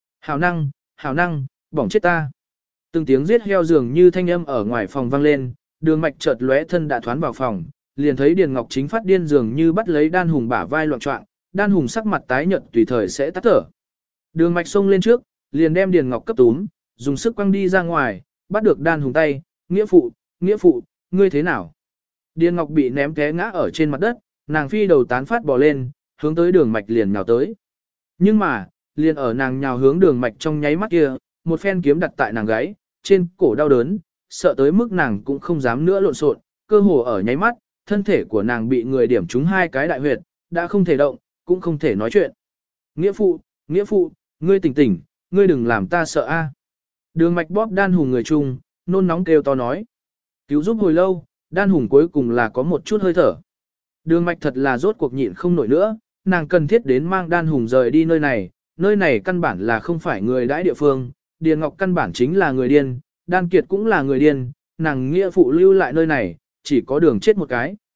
Hảo năng, bỏng chết ta! Từng tiếng giết heo dường như thanh âm ở ngoài phòng vang lên, Đường Mạch chợt lóe thân đã thoán vào phòng, liền thấy Điền Ngọc Chính phát điên dường như bắt lấy Đan Hùng bả vai loạn trọng, Đan Hùng sắc mặt tái nhợt tùy thời sẽ tắt thở. Đường Mạch xông lên trước, liền đem Điền Ngọc cấp túm, dùng sức quăng đi ra ngoài, bắt được Đan Hùng tay, nghĩa phụ, ngươi thế nào? Điền Ngọc bị ném té ngã ở trên mặt đất, nàng phi đầu tán phát bò lên, hướng tới Đường Mạch liền nhào tới. Nhưng mà, liền ở nàng nhào hướng Đường Mạch trong nháy mắt kia, một phen kiếm đặt tại nàng gáy, trên cổ đau đớn, sợ tới mức nàng cũng không dám nữa lộn xộn, cơ hồ ở nháy mắt, thân thể của nàng bị người điểm trúng hai cái đại huyệt, đã không thể động, cũng không thể nói chuyện. Nghĩa phụ, ngươi tỉnh, ngươi đừng làm ta sợ a. Đường Mạch bóp Đan Hùng người chung, nôn nóng kêu to nói. Cứu giúp hồi lâu, Đan Hùng cuối cùng là có một chút hơi thở. Đường Mạch thật là rốt cuộc nhịn không nổi nữa, nàng cần thiết đến mang Đan Hùng rời đi nơi này căn bản là không phải người đãi địa phương, Điền Ngọc căn bản chính là người điên, Đan Kiệt cũng là người điên, nàng nghĩa phụ lưu lại nơi này, chỉ có đường chết một cái.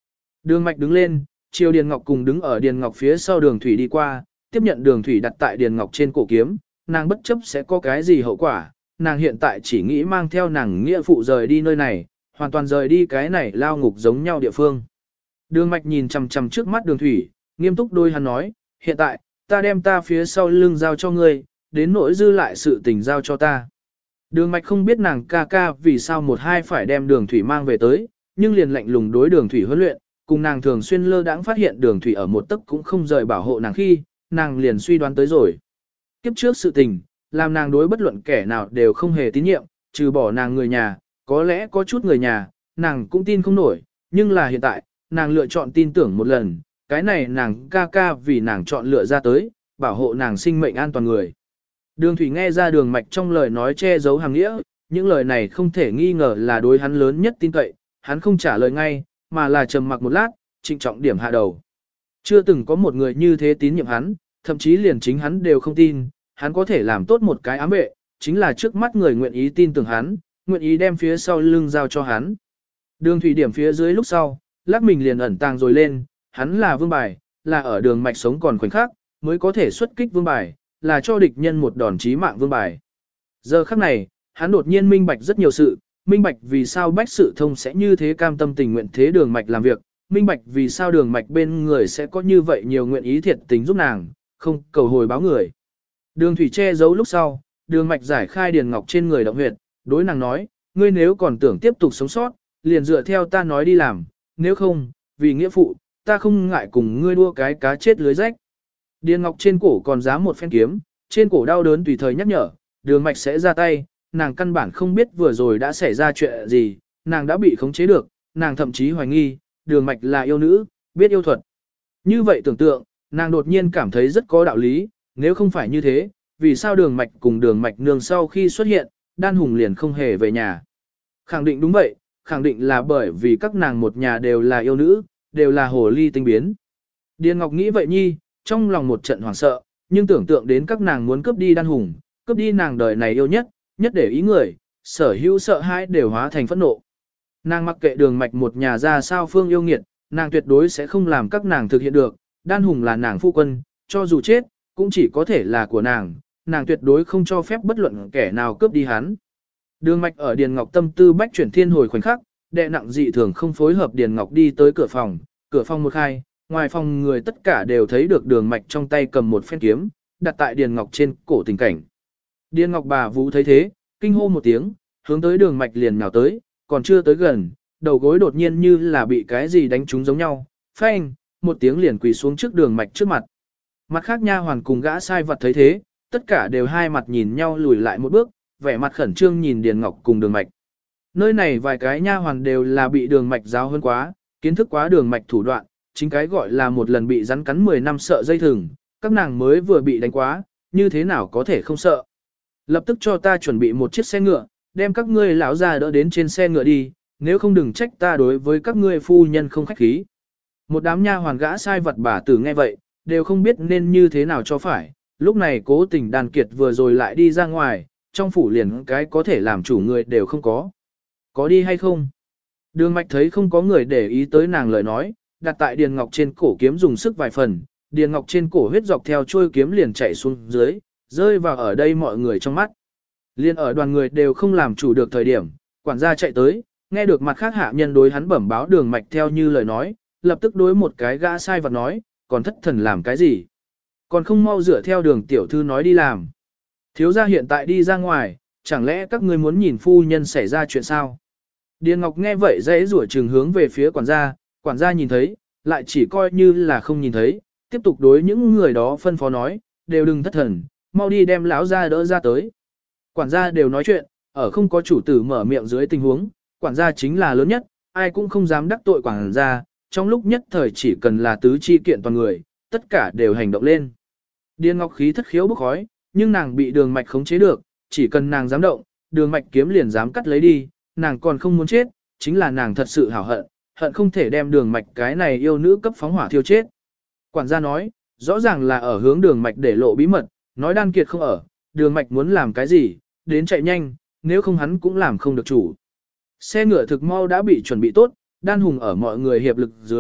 Đường Mạch đứng lên, chiều Điền Ngọc cùng đứng ở Điền Ngọc phía sau Đường Thủy đi qua, tiếp nhận Đường Thủy đặt tại Điền Ngọc trên cổ kiếm, nàng bất chấp sẽ có cái gì hậu quả, nàng hiện tại chỉ nghĩ mang theo nàng nghĩa phụ rời đi nơi này, hoàn toàn rời đi cái này lao ngục giống nhau địa phương. Đường Mạch nhìn chằm chằm trước mắt Đường Thủy, nghiêm túc đôi hắn nói, hiện tại, ta đem ta phía sau lưng giao cho ngươi, đến nỗi dư lại sự tình giao cho ta. Đường Mạch không biết nàng ca ca vì sao một hai phải đem Đường Thủy mang về tới, nhưng liền lạnh lùng đối Đường Thủy huấn luyện, cùng nàng thường xuyên lơ đãng phát hiện Đường Thủy ở một tấc cũng không rời bảo hộ nàng khi, nàng liền suy đoán tới rồi. Kiếp trước sự tình, làm nàng đối bất luận kẻ nào đều không hề tín nhiệm, trừ bỏ nàng người nhà, có lẽ có chút người nhà, nàng cũng tin không nổi, nhưng là hiện tại, nàng lựa chọn tin tưởng một lần, cái này nàng ca ca vì nàng chọn lựa ra tới, bảo hộ nàng sinh mệnh an toàn người. Đường Thủy nghe ra Đường Mạch trong lời nói che giấu hàng nghĩa, những lời này không thể nghi ngờ là đối hắn lớn nhất tin cậy, hắn không trả lời ngay, mà là trầm mặc một lát, trịnh trọng điểm hạ đầu. Chưa từng có một người như thế tín nhiệm hắn, thậm chí liền chính hắn đều không tin, hắn có thể làm tốt một cái ám vệ, chính là trước mắt người nguyện ý tin tưởng hắn, nguyện ý đem phía sau lưng giao cho hắn. Đường Thủy điểm phía dưới lúc sau, lắc mình liền ẩn tàng rồi lên, hắn là vương bài, là ở Đường Mạch sống còn khoảnh khắc, mới có thể xuất kích vương bài, là cho địch nhân một đòn chí mạng vương bài. Giờ khắc này, hắn đột nhiên minh bạch rất nhiều sự, minh bạch vì sao Bách Sự Thông sẽ như thế cam tâm tình nguyện thế Đường Mạch làm việc, minh bạch vì sao Đường Mạch bên người sẽ có như vậy nhiều nguyện ý thiệt tình giúp nàng, không cầu hồi báo người. Đường Thủy che giấu lúc sau, Đường Mạch giải khai Điền Ngọc trên người động huyệt, đối nàng nói, ngươi nếu còn tưởng tiếp tục sống sót, liền dựa theo ta nói đi làm, nếu không, vì nghĩa phụ, ta không ngại cùng ngươi đua cái cá chết lưới rách. Điền Ngọc trên cổ còn dám một phen kiếm, trên cổ đau đớn tùy thời nhắc nhở, Đường Mạch sẽ ra tay, nàng căn bản không biết vừa rồi đã xảy ra chuyện gì, nàng đã bị khống chế được, nàng thậm chí hoài nghi, Đường Mạch là yêu nữ, biết yêu thuật. Như vậy tưởng tượng, nàng đột nhiên cảm thấy rất có đạo lý, nếu không phải như thế, vì sao Đường Mạch cùng Đường Mạch nương sau khi xuất hiện, Đan Hùng liền không hề về nhà. Khẳng định đúng vậy, khẳng định là bởi vì các nàng một nhà đều là yêu nữ, đều là hồ ly tinh biến. Điền Ngọc nghĩ vậy nhi, trong lòng một trận hoảng sợ, nhưng tưởng tượng đến các nàng muốn cướp đi Đan Hùng, cướp đi nàng đời này yêu nhất, nhất để ý người, sở hữu sợ hãi đều hóa thành phẫn nộ. Nàng mặc kệ Đường Mạch một nhà ra sao phương yêu nghiệt, nàng tuyệt đối sẽ không làm các nàng thực hiện được, Đan Hùng là nàng phu quân, cho dù chết, cũng chỉ có thể là của nàng tuyệt đối không cho phép bất luận kẻ nào cướp đi hắn. Đường Mạch ở Điền Ngọc tâm tư bách chuyển thiên hồi khoảnh khắc, đệ nặng dị thường không phối hợp Điền Ngọc đi tới cửa phòng một khai, ngoài phòng người tất cả đều thấy được Đường Mạch trong tay cầm một phen kiếm, đặt tại Điền Ngọc trên cổ tình cảnh. Điền Ngọc bà Vũ thấy thế, kinh hô một tiếng, hướng tới Đường Mạch liền nhào tới, còn chưa tới gần, đầu gối đột nhiên như là bị cái gì đánh trúng giống nhau, phanh, một tiếng liền quỳ xuống trước Đường Mạch trước mặt. Mặt khác nha hoàn cùng gã sai vật thấy thế, tất cả đều hai mặt nhìn nhau lùi lại một bước, vẻ mặt khẩn trương nhìn Điền Ngọc cùng Đường Mạch. Nơi này vài cái nha hoàn đều là bị Đường Mạch giáo hơn quá, kiến thức quá Đường Mạch thủ đoạn, chính cái gọi là một lần bị rắn cắn 10 năm sợ dây thừng, các nàng mới vừa bị đánh quá, như thế nào có thể không sợ. Lập tức cho ta chuẩn bị một chiếc xe ngựa, đem các ngươi lão già đỡ đến trên xe ngựa đi, nếu không đừng trách ta đối với các ngươi phu nhân không khách khí. Một đám nha hoàn gã sai vật bà tử nghe vậy, đều không biết nên như thế nào cho phải, lúc này Cố Tình Đàn Kiệt vừa rồi lại đi ra ngoài, trong phủ liền cái có thể làm chủ người đều không có. Có đi hay không? Đường Mạch thấy không có người để ý tới nàng lời nói, đặt tại Điền Ngọc trên cổ kiếm dùng sức vài phần, Điền Ngọc trên cổ huyết dọc theo chuôi kiếm liền chạy xuống dưới, rơi vào ở đây mọi người trong mắt. Liên ở đoàn người đều không làm chủ được thời điểm, quản gia chạy tới, nghe được mặt khác hạ nhân đối hắn bẩm báo Đường Mạch theo như lời nói, lập tức đối một cái gã sai vật nói, còn thất thần làm cái gì? Còn không mau dựa theo Đường tiểu thư nói đi làm. Thiếu gia hiện tại đi ra ngoài, chẳng lẽ các ngươi muốn nhìn phu nhân xảy ra chuyện sao? Điền Ngọc nghe vậy dễ rủa trừng hướng về phía quản gia nhìn thấy, lại chỉ coi như là không nhìn thấy, tiếp tục đối những người đó phân phó nói, đều đừng thất thần, mau đi đem lão gia đỡ ra tới. Quản gia đều nói chuyện, ở không có chủ tử mở miệng dưới tình huống, quản gia chính là lớn nhất, ai cũng không dám đắc tội quản gia, trong lúc nhất thời chỉ cần là tứ chi kiện toàn người, tất cả đều hành động lên. Điền Ngọc khí thất khiếu bốc khói, nhưng nàng bị Đường Mạch khống chế được, chỉ cần nàng dám động, Đường Mạch kiếm liền dám cắt lấy đi, nàng còn không muốn chết, chính là nàng thật sự hảo hận, hận không thể đem Đường Mạch cái này yêu nữ cấp phóng hỏa thiêu chết. Quản gia nói, rõ ràng là ở hướng Đường Mạch để lộ bí mật, nói Đan Kiệt không ở, Đường Mạch muốn làm cái gì, đến chạy nhanh, nếu không hắn cũng làm không được chủ. Xe ngựa thực mau đã bị chuẩn bị tốt, Đan Hùng ở mọi người hiệp lực dưới,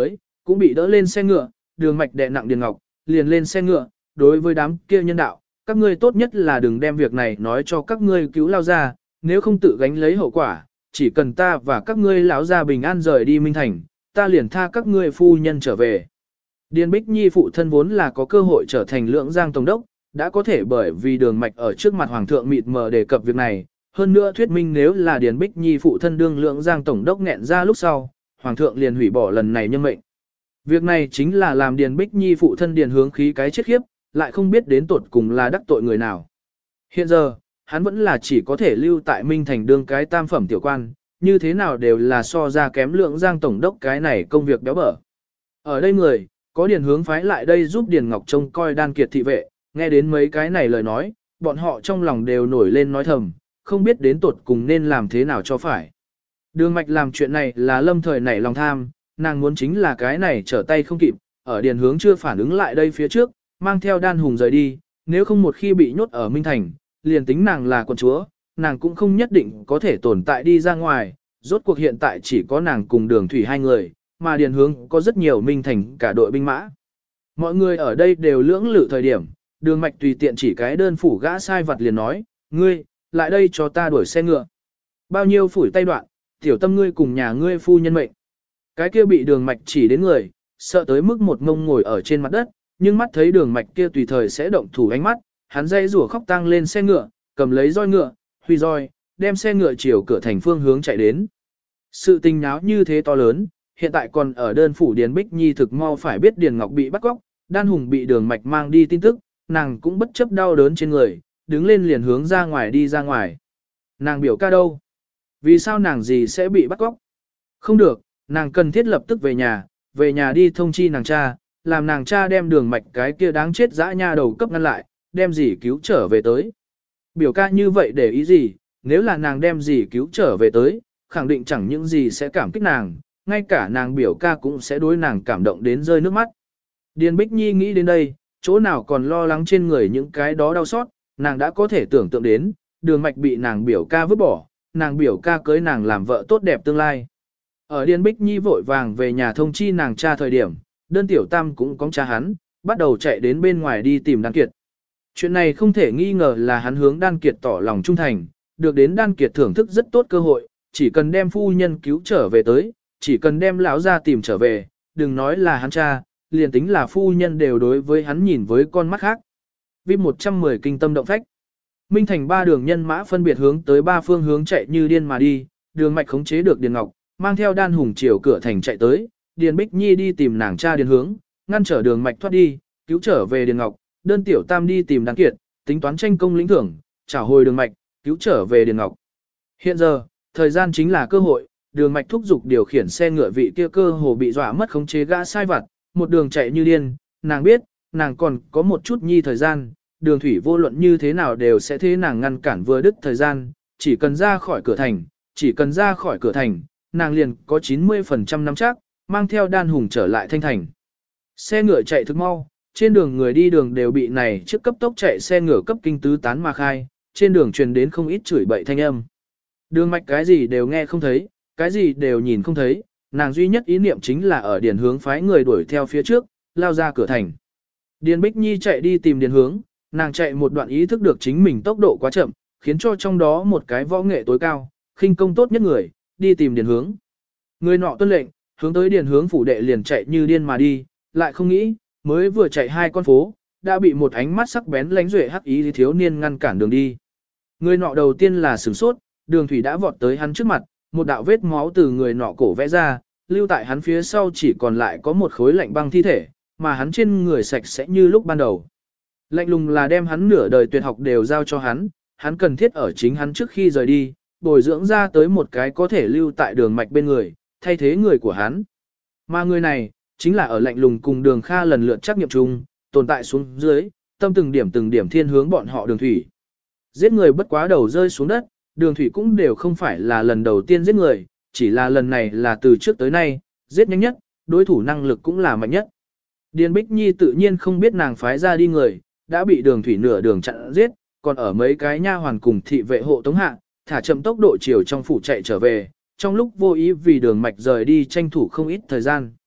cũng bị đỡ lên xe ngựa, Đường Mạch đè nặng Điền Ngọc, liền lên xe ngựa, đối với đám kia nhân đạo, các ngươi tốt nhất là đừng đem việc này nói cho các ngươi cứu lao ra, nếu không tự gánh lấy hậu quả, chỉ cần ta và các ngươi lão gia bình an rời đi Minh Thành, ta liền tha các ngươi phu nhân trở về. Điền Bích Nhi phụ thân vốn là có cơ hội trở thành Lưỡng Giang tổng đốc, đã có thể bởi vì Đường Mạch ở trước mặt hoàng thượng mịt mờ đề cập việc này, hơn nữa thuyết minh nếu là Điền Bích Nhi phụ thân đương Lưỡng Giang tổng đốc nghẹn ra lúc sau, hoàng thượng liền hủy bỏ lần này nhân mệnh. Việc này chính là làm Điền Bích Nhi phụ thân Điền Hướng Khí cái chết khiếp, lại không biết đến tột cùng là đắc tội người nào. Hiện giờ, hắn vẫn là chỉ có thể lưu tại Minh Thành đương cái tam phẩm tiểu quan, như thế nào đều là so ra kém Lưỡng Giang tổng đốc cái này công việc béo bở. Ở đây người, có Điền Hướng phái lại đây giúp Điền Ngọc trông coi Đan Kiệt thị vệ, nghe đến mấy cái này lời nói, bọn họ trong lòng đều nổi lên nói thầm, không biết đến tột cùng nên làm thế nào cho phải. Đường Mạch làm chuyện này là lâm thời nảy lòng tham, nàng muốn chính là cái này trở tay không kịp, ở Điền Hướng chưa phản ứng lại đây phía trước, mang theo Đan Hùng rời đi, nếu không một khi bị nhốt ở Minh Thành, liền tính nàng là quân chúa, nàng cũng không nhất định có thể tồn tại đi ra ngoài, rốt cuộc hiện tại chỉ có nàng cùng Đường Thủy hai người, mà Điền Hướng có rất nhiều Minh Thành cả đội binh mã. Mọi người ở đây đều lưỡng lự thời điểm, Đường Mạch tùy tiện chỉ cái đơn phủ gã sai vặt liền nói, ngươi, lại đây cho ta đuổi xe ngựa. Bao nhiêu phủi tay đoạn, tiểu tâm ngươi cùng nhà ngươi phu nhân mệnh. Cái kia bị Đường Mạch chỉ đến người, sợ tới mức một ngông ngồi ở trên mặt đất, nhưng mắt thấy Đường Mạch kia tùy thời sẽ động thủ ánh mắt, hắn dây rủa khóc tăng lên xe ngựa, cầm lấy roi ngựa, huy roi, đem xe ngựa chiều cửa thành phương hướng chạy đến. Sự tình náo như thế to lớn, hiện tại còn ở đơn phủ Điền Bích Nhi thực mau phải biết Điền Ngọc bị bắt cóc, Đan Hùng bị Đường Mạch mang đi tin tức, nàng cũng bất chấp đau đớn trên người, đứng lên liền hướng ra ngoài đi ra ngoài. Nàng biểu ca đâu? Vì sao nàng gì sẽ bị bắt cóc? Không được, nàng cần thiết lập tức về nhà đi thông chi nàng cha, làm nàng cha đem Đường Mạch cái kia đáng chết dã nha đầu cấp ngăn lại, đem dì cứu trở về tới. Biểu ca như vậy để ý gì, nếu là nàng đem dì cứu trở về tới, khẳng định chẳng những gì sẽ cảm kích nàng, ngay cả nàng biểu ca cũng sẽ đối nàng cảm động đến rơi nước mắt. Điền Bích Nhi nghĩ đến đây, chỗ nào còn lo lắng trên người những cái đó đau xót, nàng đã có thể tưởng tượng đến, Đường Mạch bị nàng biểu ca vứt bỏ, nàng biểu ca cưới nàng làm vợ tốt đẹp tương lai. Ở Điền Bích Nhi vội vàng về nhà thông chi nàng cha thời điểm, đơn tiểu tam cũng có cha hắn, bắt đầu chạy đến bên ngoài đi tìm Đan Kiệt. Chuyện này không thể nghi ngờ là hắn hướng Đan Kiệt tỏ lòng trung thành, được đến Đan Kiệt thưởng thức rất tốt cơ hội, chỉ cần đem phu nhân cứu trở về tới, chỉ cần đem lão ra tìm trở về, đừng nói là hắn cha, liền tính là phu nhân đều đối với hắn nhìn với con mắt khác. Vip 110 kinh tâm động phách. Minh Thành ba đường nhân mã phân biệt hướng tới ba phương hướng chạy như điên mà đi, Đường Mạch khống chế được Điền Ngọc, mang theo Đan Hùng chiều cửa thành chạy tới, Điền Bích Nhi đi tìm nàng cha Điền Hướng, ngăn trở Đường Mạch thoát đi, cứu trở về Điền Ngọc, đơn tiểu tam đi tìm Đan Kiệt, tính toán tranh công lĩnh thưởng, trả hồi Đường Mạch, cứu trở về Điền Ngọc. Hiện giờ, thời gian chính là cơ hội, Đường Mạch thúc giục điều khiển xe ngựa vị kia cơ hồ bị dọa mất khống chế gã sai vặt, một đường chạy như điên, nàng biết, nàng còn có một chút nhi thời gian, Đường Thủy vô luận như thế nào đều sẽ thế nàng ngăn cản vừa đứt thời gian, chỉ cần ra khỏi cửa thành, nàng liền có 90% nắm chắc, mang theo Đan Hùng trở lại Thanh Thành. Xe ngựa chạy thực mau, trên đường người đi đường đều bị này trước cấp tốc chạy xe ngựa cấp kinh tứ tán mà khai, trên đường truyền đến không ít chửi bậy thanh âm. Đường Mạch cái gì đều nghe không thấy, cái gì đều nhìn không thấy, nàng duy nhất ý niệm chính là ở Điền Hướng phái người đuổi theo phía trước, lao ra cửa thành. Điền Bích Nhi chạy đi tìm Điền Hướng, nàng chạy một đoạn ý thức được chính mình tốc độ quá chậm, khiến cho trong đó một cái võ nghệ tối cao, khinh công tốt nhất người, đi tìm Điền Hướng. Người nọ tuân lệnh, hướng tới Điền Hướng phủ đệ liền chạy như điên mà đi, lại không nghĩ, mới vừa chạy 2 con phố, đã bị một ánh mắt sắc bén lánh duệ hắc ý thiếu niên ngăn cản đường đi. Người nọ đầu tiên là sửng sốt, Đường Thủy đã vọt tới hắn trước mặt, một đạo vết máu từ người nọ cổ vẽ ra, lưu tại hắn phía sau chỉ còn lại có một khối lạnh băng thi thể, mà hắn trên người sạch sẽ như lúc ban đầu. Lạnh lùng là đem hắn nửa đời tuyệt học đều giao cho hắn cần thiết ở chính hắn trước khi rời đi, bồi dưỡng ra tới một cái có thể lưu tại Đường Mạch bên người, thay thế người của hắn. Mà người này, chính là ở lạnh lùng cùng Đường Kha lần lượt trắc nghiệm chung, tồn tại xuống dưới, tâm từng điểm thiên hướng bọn họ Đường Thủy. Giết người bất quá đầu rơi xuống đất, Đường Thủy cũng đều không phải là lần đầu tiên giết người, chỉ là lần này là từ trước tới nay, giết nhanh nhất, đối thủ năng lực cũng là mạnh nhất. Điền Bích Nhi tự nhiên không biết nàng phái ra đi người, đã bị Đường Thủy nửa đường chặn giết, còn ở mấy cái nha hoàn cùng thị vệ hộ tống hạ, thả chậm tốc độ chiều trong phủ chạy trở về, trong lúc vô ý vì Đường Mạch rời đi tranh thủ không ít thời gian.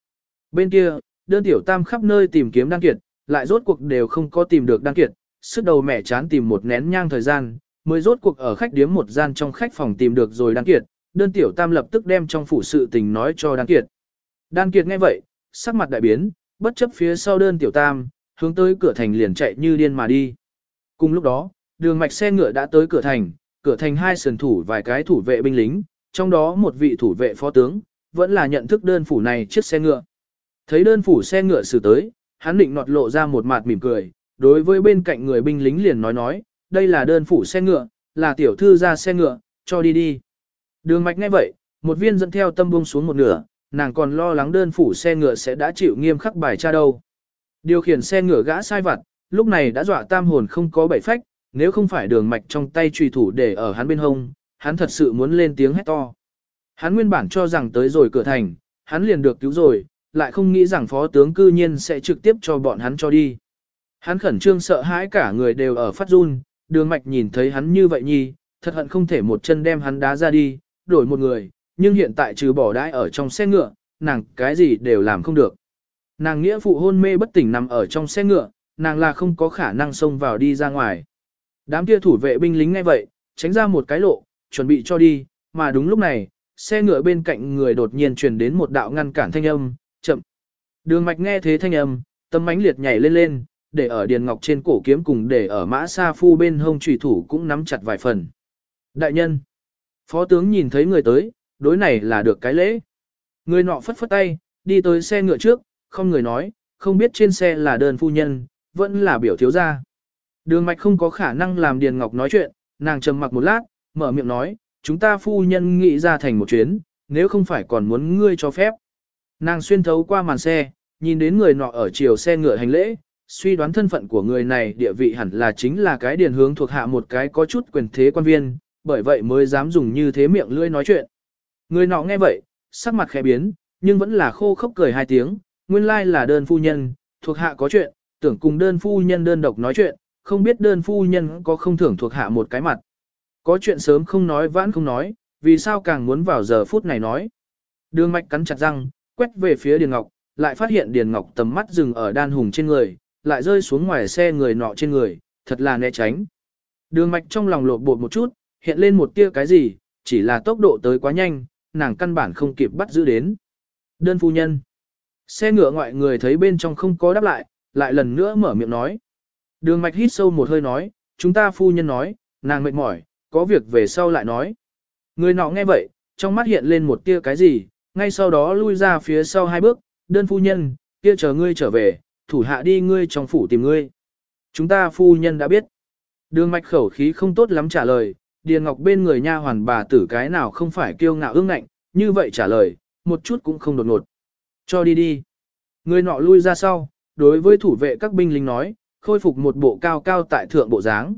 Bên kia, đơn tiểu tam khắp nơi tìm kiếm đan kiệt, lại rốt cuộc đều không có tìm được đan kiệt, sức đầu mẹ chán tìm một nén nhang thời gian, mới rốt cuộc ở khách điếm một gian trong khách phòng tìm được rồi đan kiệt, đơn tiểu tam lập tức đem trong phủ sự tình nói cho đan kiệt. Đan kiệt nghe vậy, sắc mặt đại biến, bất chấp phía sau đơn tiểu tam, hướng tới cửa thành liền chạy như điên mà đi. Cùng lúc đó, đường mạch xe ngựa đã tới cửa thành hai sườn thủ vài cái thủ vệ binh lính, trong đó một vị thủ vệ phó tướng, vẫn là nhận thức đơn phủ này chiếc xe ngựa. Thấy đơn phủ xe ngựa xử tới, hắn định nọt lộ ra một mặt mỉm cười, đối với bên cạnh người binh lính liền nói, đây là đơn phủ xe ngựa, là tiểu thư ra xe ngựa, cho đi đi. Đường mạch nghe vậy, một viên dẫn theo tâm buông xuống một nửa, nàng còn lo lắng đơn phủ xe ngựa sẽ đã chịu nghiêm khắc bài tra đâu. Điều khiển xe ngựa gã sai vặt, lúc này đã dọa tam hồn không có bảy phách, nếu không phải đường mạch trong tay trùy thủ để ở hắn bên hông, hắn thật sự muốn lên tiếng hét to. Hắn nguyên bản cho rằng tới rồi cửa thành, hắn liền được cứu rồi, lại không nghĩ rằng phó tướng cư nhiên sẽ trực tiếp cho bọn hắn cho đi. Hắn khẩn trương sợ hãi cả người đều ở phát run, đường mạch nhìn thấy hắn như vậy nhi, thật hận không thể một chân đem hắn đá ra đi, đổi một người, nhưng hiện tại trừ bỏ đãi ở trong xe ngựa, nàng cái gì đều làm không được. Nàng nghĩa phụ hôn mê bất tỉnh nằm ở trong xe ngựa, nàng là không có khả năng xông vào đi ra ngoài. Đám kia thủ vệ binh lính ngay vậy, tránh ra một cái lộ, chuẩn bị cho đi, mà đúng lúc này, xe ngựa bên cạnh người đột nhiên truyền đến một đạo ngăn cản thanh âm, chậm. Đường mạch nghe thế thanh âm, tâm mãnh liệt nhảy lên, để ở điền ngọc trên cổ kiếm cùng để ở mã sa phu bên hông chủy thủ cũng nắm chặt vài phần. Đại nhân, phó tướng nhìn thấy người tới, đối này là được cái lễ. Người nọ phất phất tay, đi tới xe ngựa trước, không người nói, không biết trên xe là đơn phu nhân, vẫn là biểu thiếu gia. Đường mạch không có khả năng làm điền ngọc nói chuyện, nàng trầm mặc một lát, mở miệng nói, chúng ta phu nhân nghĩ ra thành một chuyến, nếu không phải còn muốn ngươi cho phép. Nàng xuyên thấu qua màn xe, nhìn đến người nọ ở chiều xe ngựa hành lễ, suy đoán thân phận của người này địa vị hẳn là chính là cái điền hướng thuộc hạ một cái có chút quyền thế quan viên, bởi vậy mới dám dùng như thế miệng lưỡi nói chuyện. Người nọ nghe vậy, sắc mặt khẽ biến, nhưng vẫn là khô khốc cười hai tiếng, nguyên lai là đơn phu nhân, thuộc hạ có chuyện, tưởng cùng đơn phu nhân đơn độc nói chuyện, không biết đơn phu nhân có không thưởng thuộc hạ một cái mặt. Có chuyện sớm không nói vãn không nói, vì sao càng muốn vào giờ phút này nói. Đường mạch cắn chặt răng, quét về phía Điền Ngọc, lại phát hiện Điền Ngọc tầm mắt dừng ở đan hùng trên người, lại rơi xuống ngoài xe người nọ trên người, thật là né tránh. Đường mạch trong lòng lột bột một chút, hiện lên một tia cái gì, chỉ là tốc độ tới quá nhanh, nàng căn bản không kịp bắt giữ đến. Đơn phu nhân. Xe ngựa ngoại người thấy bên trong không có đáp lại lần nữa mở miệng nói. Đường mạch hít sâu một hơi nói, chúng ta phu nhân nói, nàng mệt mỏi, có việc về sau lại nói. Người nọ nghe vậy, trong mắt hiện lên một tia cái gì, ngay sau đó lui ra phía sau hai bước, đơn phu nhân, kia chờ ngươi trở về, thủ hạ đi ngươi trong phủ tìm ngươi. Chúng ta phu nhân đã biết. Đường mạch khẩu khí không tốt lắm trả lời, Điền Ngọc bên người nha hoàn bà tử cái nào không phải kiêu ngạo ương ngạnh, như vậy trả lời, một chút cũng không đột ngột. Cho đi đi. Người nọ lui ra sau, đối với thủ vệ các binh lính nói, khôi phục một bộ cao cao tại thượng bộ dáng.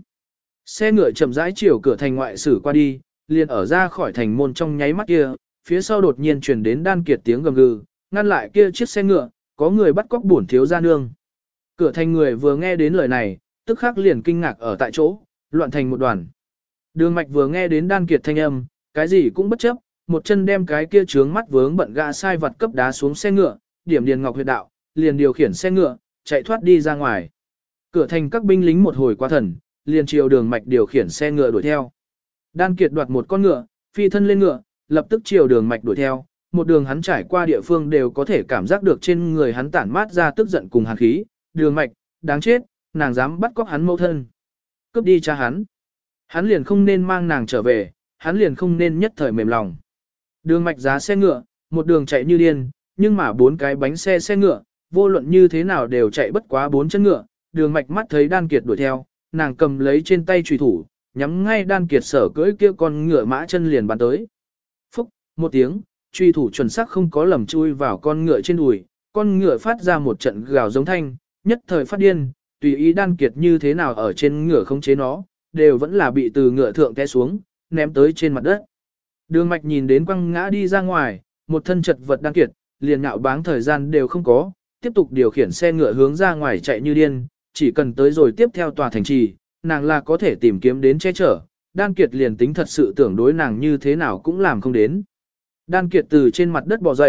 Xe ngựa chậm rãi chiều cửa thành ngoại sử qua đi, liền ở ra khỏi thành môn trong nháy mắt kia, phía sau đột nhiên truyền đến đan kiệt tiếng gầm gừ, ngăn lại kia chiếc xe ngựa, có người bắt cóc bổn thiếu gia nương. Cửa thành người vừa nghe đến lời này, tức khắc liền kinh ngạc ở tại chỗ, loạn thành một đoàn. Đường mạch vừa nghe đến đan kiệt thanh âm, cái gì cũng bất chấp, một chân đem cái kia trướng mắt vướng bận gã sai vật cấp đá xuống xe ngựa, điểm Điền Ngọc huyệt đạo, liền điều khiển xe ngựa, chạy thoát đi ra ngoài. Cửa thành các binh lính một hồi qua thần, liền chiều đường mạch điều khiển xe ngựa đuổi theo. Đan Kiệt đoạt một con ngựa, phi thân lên ngựa, lập tức chiều đường mạch đuổi theo, một đường hắn trải qua địa phương đều có thể cảm giác được trên người hắn tản mát ra tức giận cùng hàn khí, đường mạch, đáng chết, nàng dám bắt cóc hắn mẫu thân. Cướp đi cha hắn. Hắn liền không nên mang nàng trở về, hắn liền không nên nhất thời mềm lòng. Đường mạch giá xe ngựa, một đường chạy như điên, nhưng mà bốn cái bánh xe ngựa, vô luận như thế nào đều chạy bất quá bốn chân ngựa, đường mạch mắt thấy Đan Kiệt đuổi theo, nàng cầm lấy trên tay chùy thủ, nhắm ngay Đan Kiệt sở cưỡi kia con ngựa mã chân liền bắn tới. Phúc, một tiếng, chùy thủ chuẩn xác không có lầm chui vào con ngựa trên đùi, con ngựa phát ra một trận gào giống thanh, nhất thời phát điên, tùy ý Đan Kiệt như thế nào ở trên ngựa không chế nó, đều vẫn là bị từ ngựa thượng té xuống, ném tới trên mặt đất. Đường mạch nhìn đến quăng ngã đi ra ngoài, một thân chật vật Đan Kiệt, liền nhạo báng thời gian đều không có, tiếp tục điều khiển xe ngựa hướng ra ngoài chạy như điên, chỉ cần tới rồi tiếp theo tòa thành trì, nàng là có thể tìm kiếm đến che chở, Đan Kiệt liền tính thật sự tưởng đối nàng như thế nào cũng làm không đến. Đan Kiệt từ trên mặt đất bò dậy,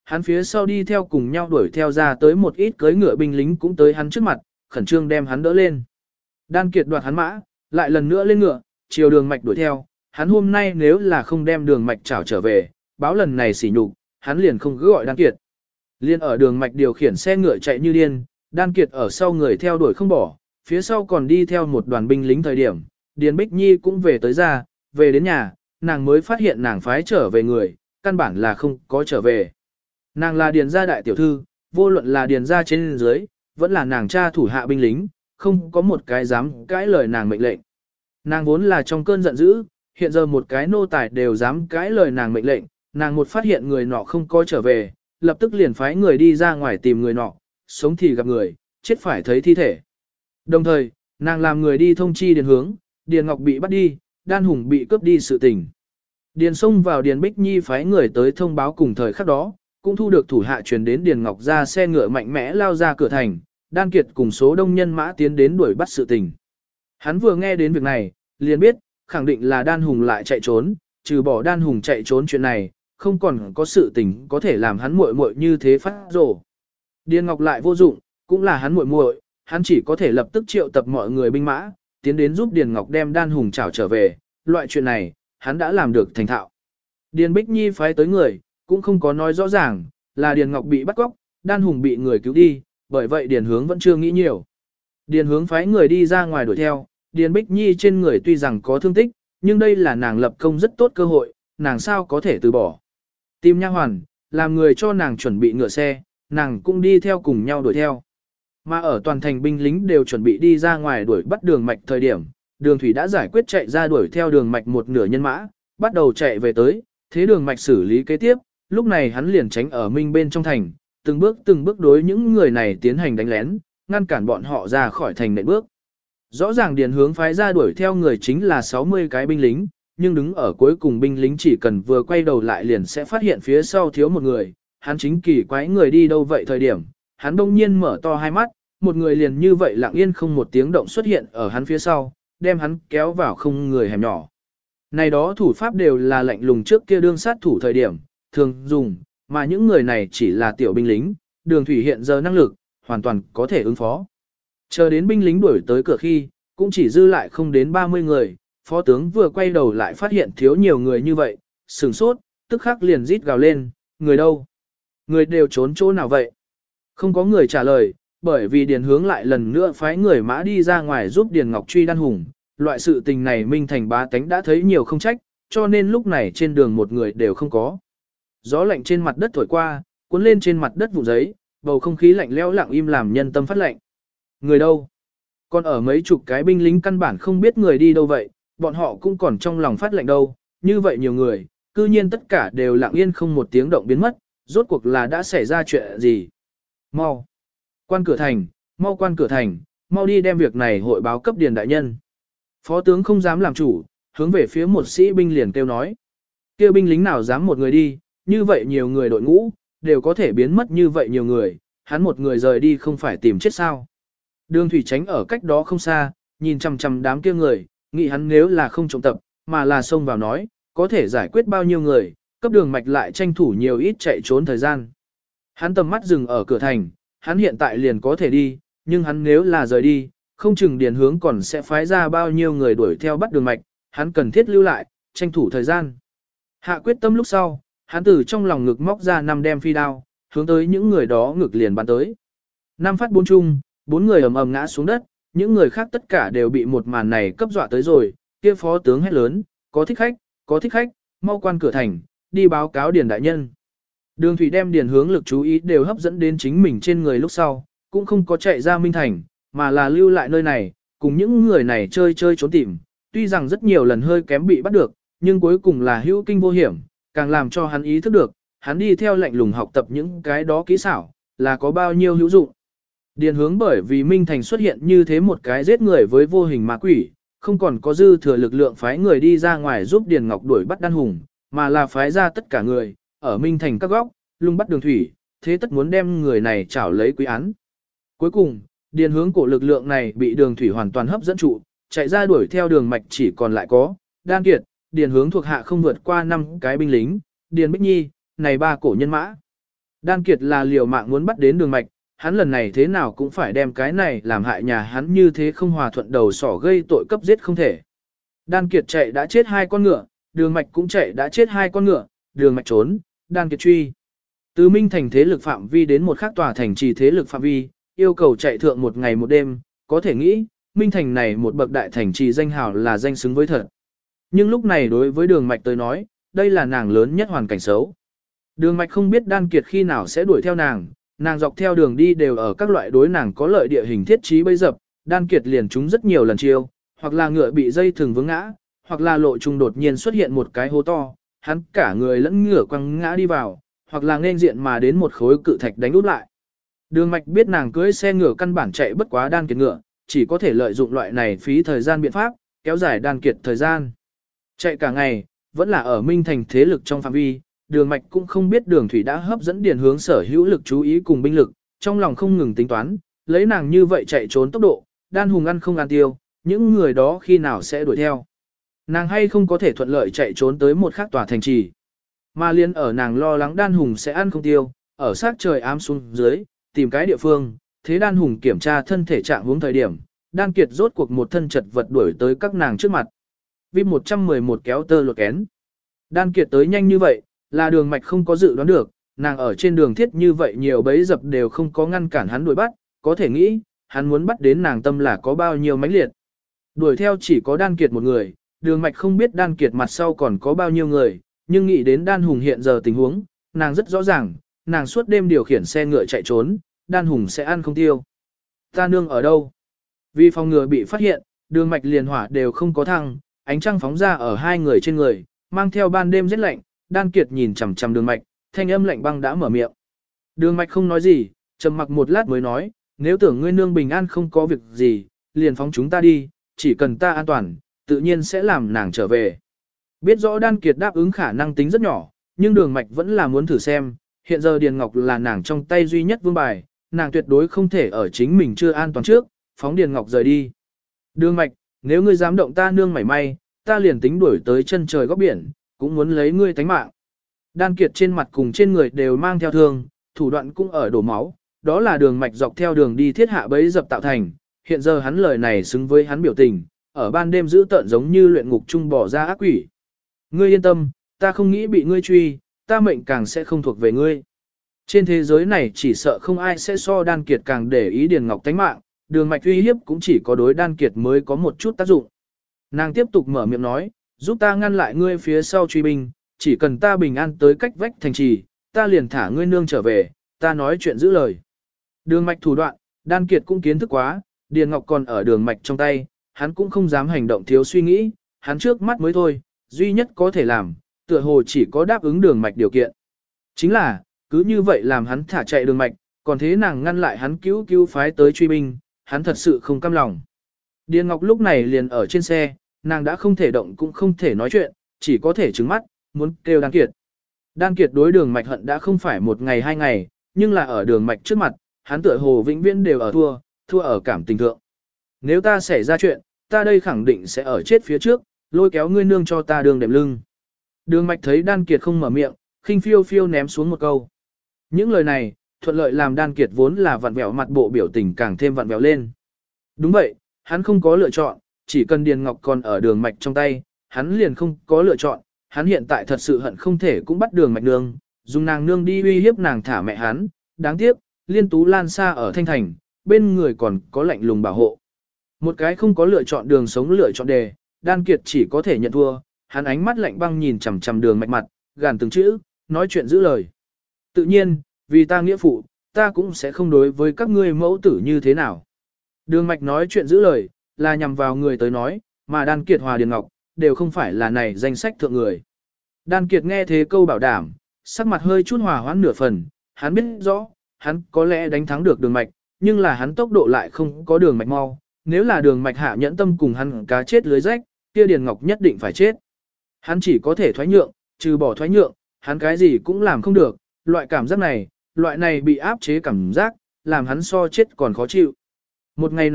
hắn phía sau đi theo cùng nhau đuổi theo ra tới một ít cưỡi ngựa binh lính cũng tới hắn trước mặt, khẩn trương đem hắn đỡ lên. Đan Kiệt đoạt hắn mã, lại lần nữa lên ngựa, chiều Đường Mạch đuổi theo, hắn hôm nay nếu là không đem Đường Mạch trảo trở về, báo lần này sỉ nhục, hắn liền không cứ gọi Đan Kiệt. Liên ở Đường Mạch điều khiển xe ngựa chạy như điên, Đan Kiệt ở sau người theo đuổi không bỏ, phía sau còn đi theo một đoàn binh lính thời điểm, Điền Bích Nhi cũng về tới ra, về đến nhà, nàng mới phát hiện nàng phái trở về người, căn bản là không có trở về. Nàng là Điền gia đại tiểu thư, vô luận là Điền gia trên dưới, vẫn là nàng cha thủ hạ binh lính, không có một cái dám cãi lời nàng mệnh lệnh. Nàng vốn là trong cơn giận dữ, hiện giờ một cái nô tài đều dám cãi lời nàng mệnh lệnh, nàng một phát hiện người nọ không có trở về, lập tức liền phái người đi ra ngoài tìm người nọ, sống thì gặp người, chết phải thấy thi thể. Đồng thời, nàng làm người đi thông chi Điền Hướng, Điền Ngọc bị bắt đi, Đan Hùng bị cướp đi sự tình. Điền xông vào Điền Bích Nhi phái người tới thông báo cùng thời khắc đó, cũng thu được thủ hạ truyền đến Điền Ngọc ra xe ngựa mạnh mẽ lao ra cửa thành, Đan Kiệt cùng số đông nhân mã tiến đến đuổi bắt sự tình. Hắn vừa nghe đến việc này, liền biết, khẳng định là Đan Hùng lại chạy trốn, trừ bỏ Đan Hùng chạy trốn chuyện này, không còn có sự tình có thể làm hắn muội muội như thế phát rồ. Điền Ngọc lại vô dụng, cũng là hắn muội muội, hắn chỉ có thể lập tức triệu tập mọi người binh mã, tiến đến giúp Điền Ngọc đem Đan Hùng trảo trở về, loại chuyện này, hắn đã làm được thành thạo. Điền Bích Nhi phái tới người, cũng không có nói rõ ràng, là Điền Ngọc bị bắt cóc, Đan Hùng bị người cứu đi, bởi vậy Điền Hướng vẫn chưa nghĩ nhiều. Điền Hướng phái người đi ra ngoài đuổi theo, Điền Bích Nhi trên người tuy rằng có thương tích, nhưng đây là nàng lập công rất tốt cơ hội, nàng sao có thể từ bỏ. Tìm nha hoàn, làm người cho nàng chuẩn bị ngựa xe, nàng cũng đi theo cùng nhau đuổi theo. Mà ở toàn thành binh lính đều chuẩn bị đi ra ngoài đuổi bắt Đường Mạch thời điểm, Đường Thủy đã giải quyết chạy ra đuổi theo Đường Mạch một nửa nhân mã, bắt đầu chạy về tới, thế Đường Mạch xử lý kế tiếp, lúc này hắn liền tránh ở minh bên trong thành, từng bước đối những người này tiến hành đánh lén, ngăn cản bọn họ ra khỏi thành nện bước. Rõ ràng Điền Hướng phái ra đuổi theo người chính là 60 cái binh lính, nhưng đứng ở cuối cùng binh lính chỉ cần vừa quay đầu lại liền sẽ phát hiện phía sau thiếu một người, hắn chính kỳ quái người đi đâu vậy thời điểm, hắn đông nhiên mở to hai mắt, một người liền như vậy lặng yên không một tiếng động xuất hiện ở hắn phía sau, đem hắn kéo vào không người hẻm nhỏ. Này đó thủ pháp đều là lạnh lùng trước kia đương sát thủ thời điểm, thường dùng, mà những người này chỉ là tiểu binh lính, Đường Thủy hiện giờ năng lực, hoàn toàn có thể ứng phó. Chờ đến binh lính đuổi tới cửa khi, cũng chỉ dư lại không đến 30 người, phó tướng vừa quay đầu lại phát hiện thiếu nhiều người như vậy, sửng sốt, tức khắc liền rít gào lên, người đâu? Người đều trốn chỗ nào vậy? Không có người trả lời, bởi vì Điền Hướng lại lần nữa phái người mã đi ra ngoài giúp Điền Ngọc truy Đan Hùng, loại sự tình này Minh Thành bá tánh đã thấy nhiều không trách, cho nên lúc này trên đường một người đều không có. Gió lạnh trên mặt đất thổi qua, cuốn lên trên mặt đất vụ giấy, bầu không khí lạnh lẽo lặng im làm nhân tâm phát lạnh. Người đâu? Còn ở mấy chục cái binh lính căn bản không biết người đi đâu vậy, bọn họ cũng còn trong lòng phát lạnh đâu, như vậy nhiều người, cư nhiên tất cả đều lặng yên không một tiếng động biến mất, rốt cuộc là đã xảy ra chuyện gì? Mau! Quan cửa thành, mau quan cửa thành, mau đi đem việc này hội báo cấp Điền đại nhân. Phó tướng không dám làm chủ, hướng về phía một sĩ binh liền kêu nói. Kêu binh lính nào dám một người đi, như vậy nhiều người đội ngũ, đều có thể biến mất như vậy nhiều người, hắn một người rời đi không phải tìm chết sao. Đường Thủy tránh ở cách đó không xa, nhìn chằm chằm đám kia người, nghĩ hắn nếu là không trộm tập, mà là xông vào nói, có thể giải quyết bao nhiêu người, cấp Đường Mạch lại tranh thủ nhiều ít chạy trốn thời gian. Hắn tầm mắt dừng ở cửa thành, hắn hiện tại liền có thể đi, nhưng hắn nếu là rời đi, không chừng Điền Hướng còn sẽ phái ra bao nhiêu người đuổi theo bắt Đường Mạch, hắn cần thiết lưu lại, tranh thủ thời gian. Hạ quyết tâm lúc sau, hắn từ trong lòng ngực móc ra 5 đem phi đao, hướng tới những người đó ngực liền bắn tới. 5 phát 4 chung, 4 người ầm ầm ngã xuống đất, những người khác tất cả đều bị một màn này cấp dọa tới rồi, kia phó tướng hét lớn, có thích khách, mau quan cửa thành, đi báo cáo Điền đại nhân. Đường Thủy đem Điền Hướng lực chú ý đều hấp dẫn đến chính mình trên người lúc sau, cũng không có chạy ra Minh Thành, mà là lưu lại nơi này, cùng những người này chơi trốn tìm, tuy rằng rất nhiều lần hơi kém bị bắt được, nhưng cuối cùng là hữu kinh vô hiểm, càng làm cho hắn ý thức được, hắn đi theo lạnh lùng học tập những cái đó kỹ xảo, là có bao nhiêu hữu dụng. Điền Hướng bởi vì Minh Thành xuất hiện như thế một cái giết người với vô hình ma quỷ, không còn có dư thừa lực lượng phái người đi ra ngoài giúp Điền Ngọc đuổi bắt Đan Hùng, mà là phái ra tất cả người, ở Minh Thành các góc, lung bắt Đường Thủy, thế tất muốn đem người này trảo lấy quý án. Cuối cùng, Điền Hướng cổ lực lượng này bị Đường Thủy hoàn toàn hấp dẫn trụ, chạy ra đuổi theo Đường Mạch chỉ còn lại có Đan Kiệt, Điền Hướng thuộc hạ không vượt qua 5 cái binh lính, Điền Bích Nhi, này 3 cổ nhân mã. Đan Kiệt là liều mạng muốn bắt đến đường mạch, hắn lần này thế nào cũng phải đem cái này làm hại nhà hắn như thế không hòa thuận đầu sỏ gây tội cấp giết không thể. Đan Kiệt chạy đã chết 2 con ngựa, đường mạch cũng chạy đã chết 2 con ngựa, đường mạch trốn, Đan Kiệt truy. Từ Minh thành thế lực phạm vi đến một khác tòa thành trì thế lực phạm vi, yêu cầu chạy thượng một ngày một đêm, có thể nghĩ, Minh thành này một bậc đại thành trì danh hào là danh xứng với thật. Nhưng lúc này đối với đường mạch tới nói, đây là nàng lớn nhất hoàn cảnh xấu. Đường mạch không biết Đan Kiệt khi nào sẽ đuổi theo nàng dọc theo đường đi đều ở các loại đối nàng có lợi địa hình thiết trí bấy dập, Đan Kiệt liền trúng rất nhiều lần chiêu, hoặc là ngựa bị dây thừng vướng ngã, hoặc là lộ trung đột nhiên xuất hiện một cái hố to, hắn cả người lẫn ngựa quăng ngã đi vào, hoặc là nên diện mà đến một khối cự thạch đánh úp lại. Đường mạch biết nàng cưỡi xe ngựa căn bản chạy bất quá Đan Kiệt ngựa, chỉ có thể lợi dụng loại này phí thời gian biện pháp, kéo dài Đan Kiệt thời gian. Chạy cả ngày, vẫn là ở Minh thành thế lực trong phạm vi, đường mạch cũng không biết đường thủy đã hấp dẫn điền hướng sở hữu lực chú ý cùng binh lực, trong lòng không ngừng tính toán, lấy nàng như vậy chạy trốn tốc độ, Đan Hùng ăn không ăn tiêu, những người đó khi nào sẽ đuổi theo. Nàng hay không có thể thuận lợi chạy trốn tới một khác tòa thành trì. Mà liên ở nàng lo lắng Đan Hùng sẽ ăn không tiêu, ở sát trời ám xuống dưới, tìm cái địa phương, thế Đan Hùng kiểm tra thân thể trạng huống thời điểm, Đan Kiệt rốt cuộc một thân chật vật đuổi tới các nàng trước mặt. Vim 111 kéo tơ lột kén. Đan Kiệt tới nhanh như vậy, là đường mạch không có dự đoán được, nàng ở trên đường thiết như vậy nhiều bấy dập đều không có ngăn cản hắn đuổi bắt, có thể nghĩ, hắn muốn bắt đến nàng tâm là có bao nhiêu mãnh liệt. Đuổi theo chỉ có Đan Kiệt một người, đường mạch không biết Đan Kiệt mặt sau còn có bao nhiêu người, nhưng nghĩ đến Đan Hùng hiện giờ tình huống, nàng rất rõ ràng, nàng suốt đêm điều khiển xe ngựa chạy trốn, Đan Hùng sẽ ăn không tiêu. Ta nương ở đâu? Vì phòng ngừa bị phát hiện, đường mạch liền hỏa đều không có thăng, ánh trăng phóng ra ở 2 người trên người, mang theo ban đêm rét lạnh, Đan Kiệt nhìn chằm chằm đường mạch, thanh âm lạnh băng đã mở miệng. Đường mạch không nói gì, trầm mặc một lát mới nói, nếu tưởng ngươi nương bình an không có việc gì, liền phóng chúng ta đi, chỉ cần ta an toàn, tự nhiên sẽ làm nàng trở về. Biết rõ Đan Kiệt đáp ứng khả năng tính rất nhỏ, nhưng đường mạch vẫn là muốn thử xem, hiện giờ Điền Ngọc là nàng trong tay duy nhất vương bài, nàng tuyệt đối không thể ở chính mình chưa an toàn trước, phóng Điền Ngọc rời đi. Đường mạch, nếu ngươi dám động ta nương mảy may, ta liền tính đuổi tới chân trời góc biển, cũng muốn lấy ngươi tánh mạng. Đan Kiệt trên mặt cùng trên người đều mang theo thương, thủ đoạn cũng ở đổ máu, đó là đường mạch dọc theo đường đi thiết hạ bấy dập tạo thành, hiện giờ hắn lời này xứng với hắn biểu tình, ở ban đêm giữ tợn giống như luyện ngục trung bỏ ra ác quỷ. Ngươi yên tâm, ta không nghĩ bị ngươi truy, ta mệnh càng sẽ không thuộc về ngươi. Trên thế giới này chỉ sợ không ai sẽ so Đan Kiệt càng để ý Điền Ngọc tánh mạng, đường mạch uy hiếp cũng chỉ có đối Đan Kiệt mới có một chút tác dụng. Nàng tiếp tục mở miệng nói, giúp ta ngăn lại ngươi phía sau truy binh, chỉ cần ta bình an tới cách vách thành trì, ta liền thả ngươi nương trở về, ta nói chuyện giữ lời. Đường mạch thủ đoạn, Đan Kiệt cũng kiến thức quá, Điền Ngọc còn ở đường mạch trong tay, hắn cũng không dám hành động thiếu suy nghĩ, hắn trước mắt mới thôi, duy nhất có thể làm, tựa hồ chỉ có đáp ứng đường mạch điều kiện. Chính là, cứ như vậy làm hắn thả chạy đường mạch, còn thế nàng ngăn lại hắn cứu phái tới truy binh, hắn thật sự không cam lòng. Điền Ngọc lúc này liền ở trên xe, nàng đã không thể động cũng không thể nói chuyện, chỉ có thể trừng mắt, muốn kêu Đan Kiệt. Đan Kiệt đối đường mạch hận đã không phải một ngày 2 ngày, nhưng là ở đường mạch trước mặt, hắn tựa hồ vĩnh viễn đều ở thua ở cảm tình thượng. Nếu ta xảy ra chuyện, ta đây khẳng định sẽ ở chết phía trước, lôi kéo ngươi nương cho ta đường đệm lưng. Đường mạch thấy Đan Kiệt không mở miệng, khinh phiêu phiêu ném xuống một câu. Những lời này, thuận lợi làm Đan Kiệt vốn là vặn vẹo mặt bộ biểu tình càng thêm vặn vẹo lên. Đúng vậy, hắn không có lựa chọn, chỉ cần Điền Ngọc còn ở đường mạch trong tay, hắn liền không có lựa chọn, hắn hiện tại thật sự hận không thể cũng bắt đường mạch nương, dùng nàng nương đi uy hiếp nàng thả mẹ hắn, đáng tiếc, Liên Tú Lan xa ở Thanh Thành, bên người còn có lạnh lùng bảo hộ. Một cái không có lựa chọn đường sống lựa chọn đề, Đan Kiệt chỉ có thể nhận thua, hắn ánh mắt lạnh băng nhìn chằm chằm đường mạch mặt, gàn từng chữ, nói chuyện giữ lời. Tự nhiên, vì ta nghĩa phụ, ta cũng sẽ không đối với các ngươi mẫu tử như thế nào. Đường mạch nói chuyện giữ lời, là nhằm vào người tới nói, mà Đan Kiệt hòa Điền Ngọc, đều không phải là này danh sách thượng người. Đan Kiệt nghe thế câu bảo đảm, sắc mặt hơi chút hòa hoãn nửa phần, hắn biết rõ, hắn có lẽ đánh thắng được đường mạch, nhưng là hắn tốc độ lại không có đường mạch mau. Nếu là đường mạch hạ nhẫn tâm cùng hắn cá chết lưới rách, kia Điền Ngọc nhất định phải chết. Hắn chỉ có thể thoái nhượng, trừ bỏ thoái nhượng, hắn cái gì cũng làm không được, loại cảm giác này, loại này bị áp chế cảm giác, làm hắn so chết còn khó chịu. Một ngày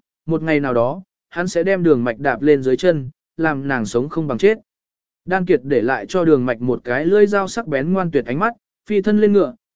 nào đó, hắn sẽ đem đường mạch đạp lên dưới chân, làm nàng sống không bằng chết. Đan Kiệt để lại cho đường mạch một cái lưỡi dao sắc bén ngoan tuyệt ánh mắt, phi thân lên ngựa,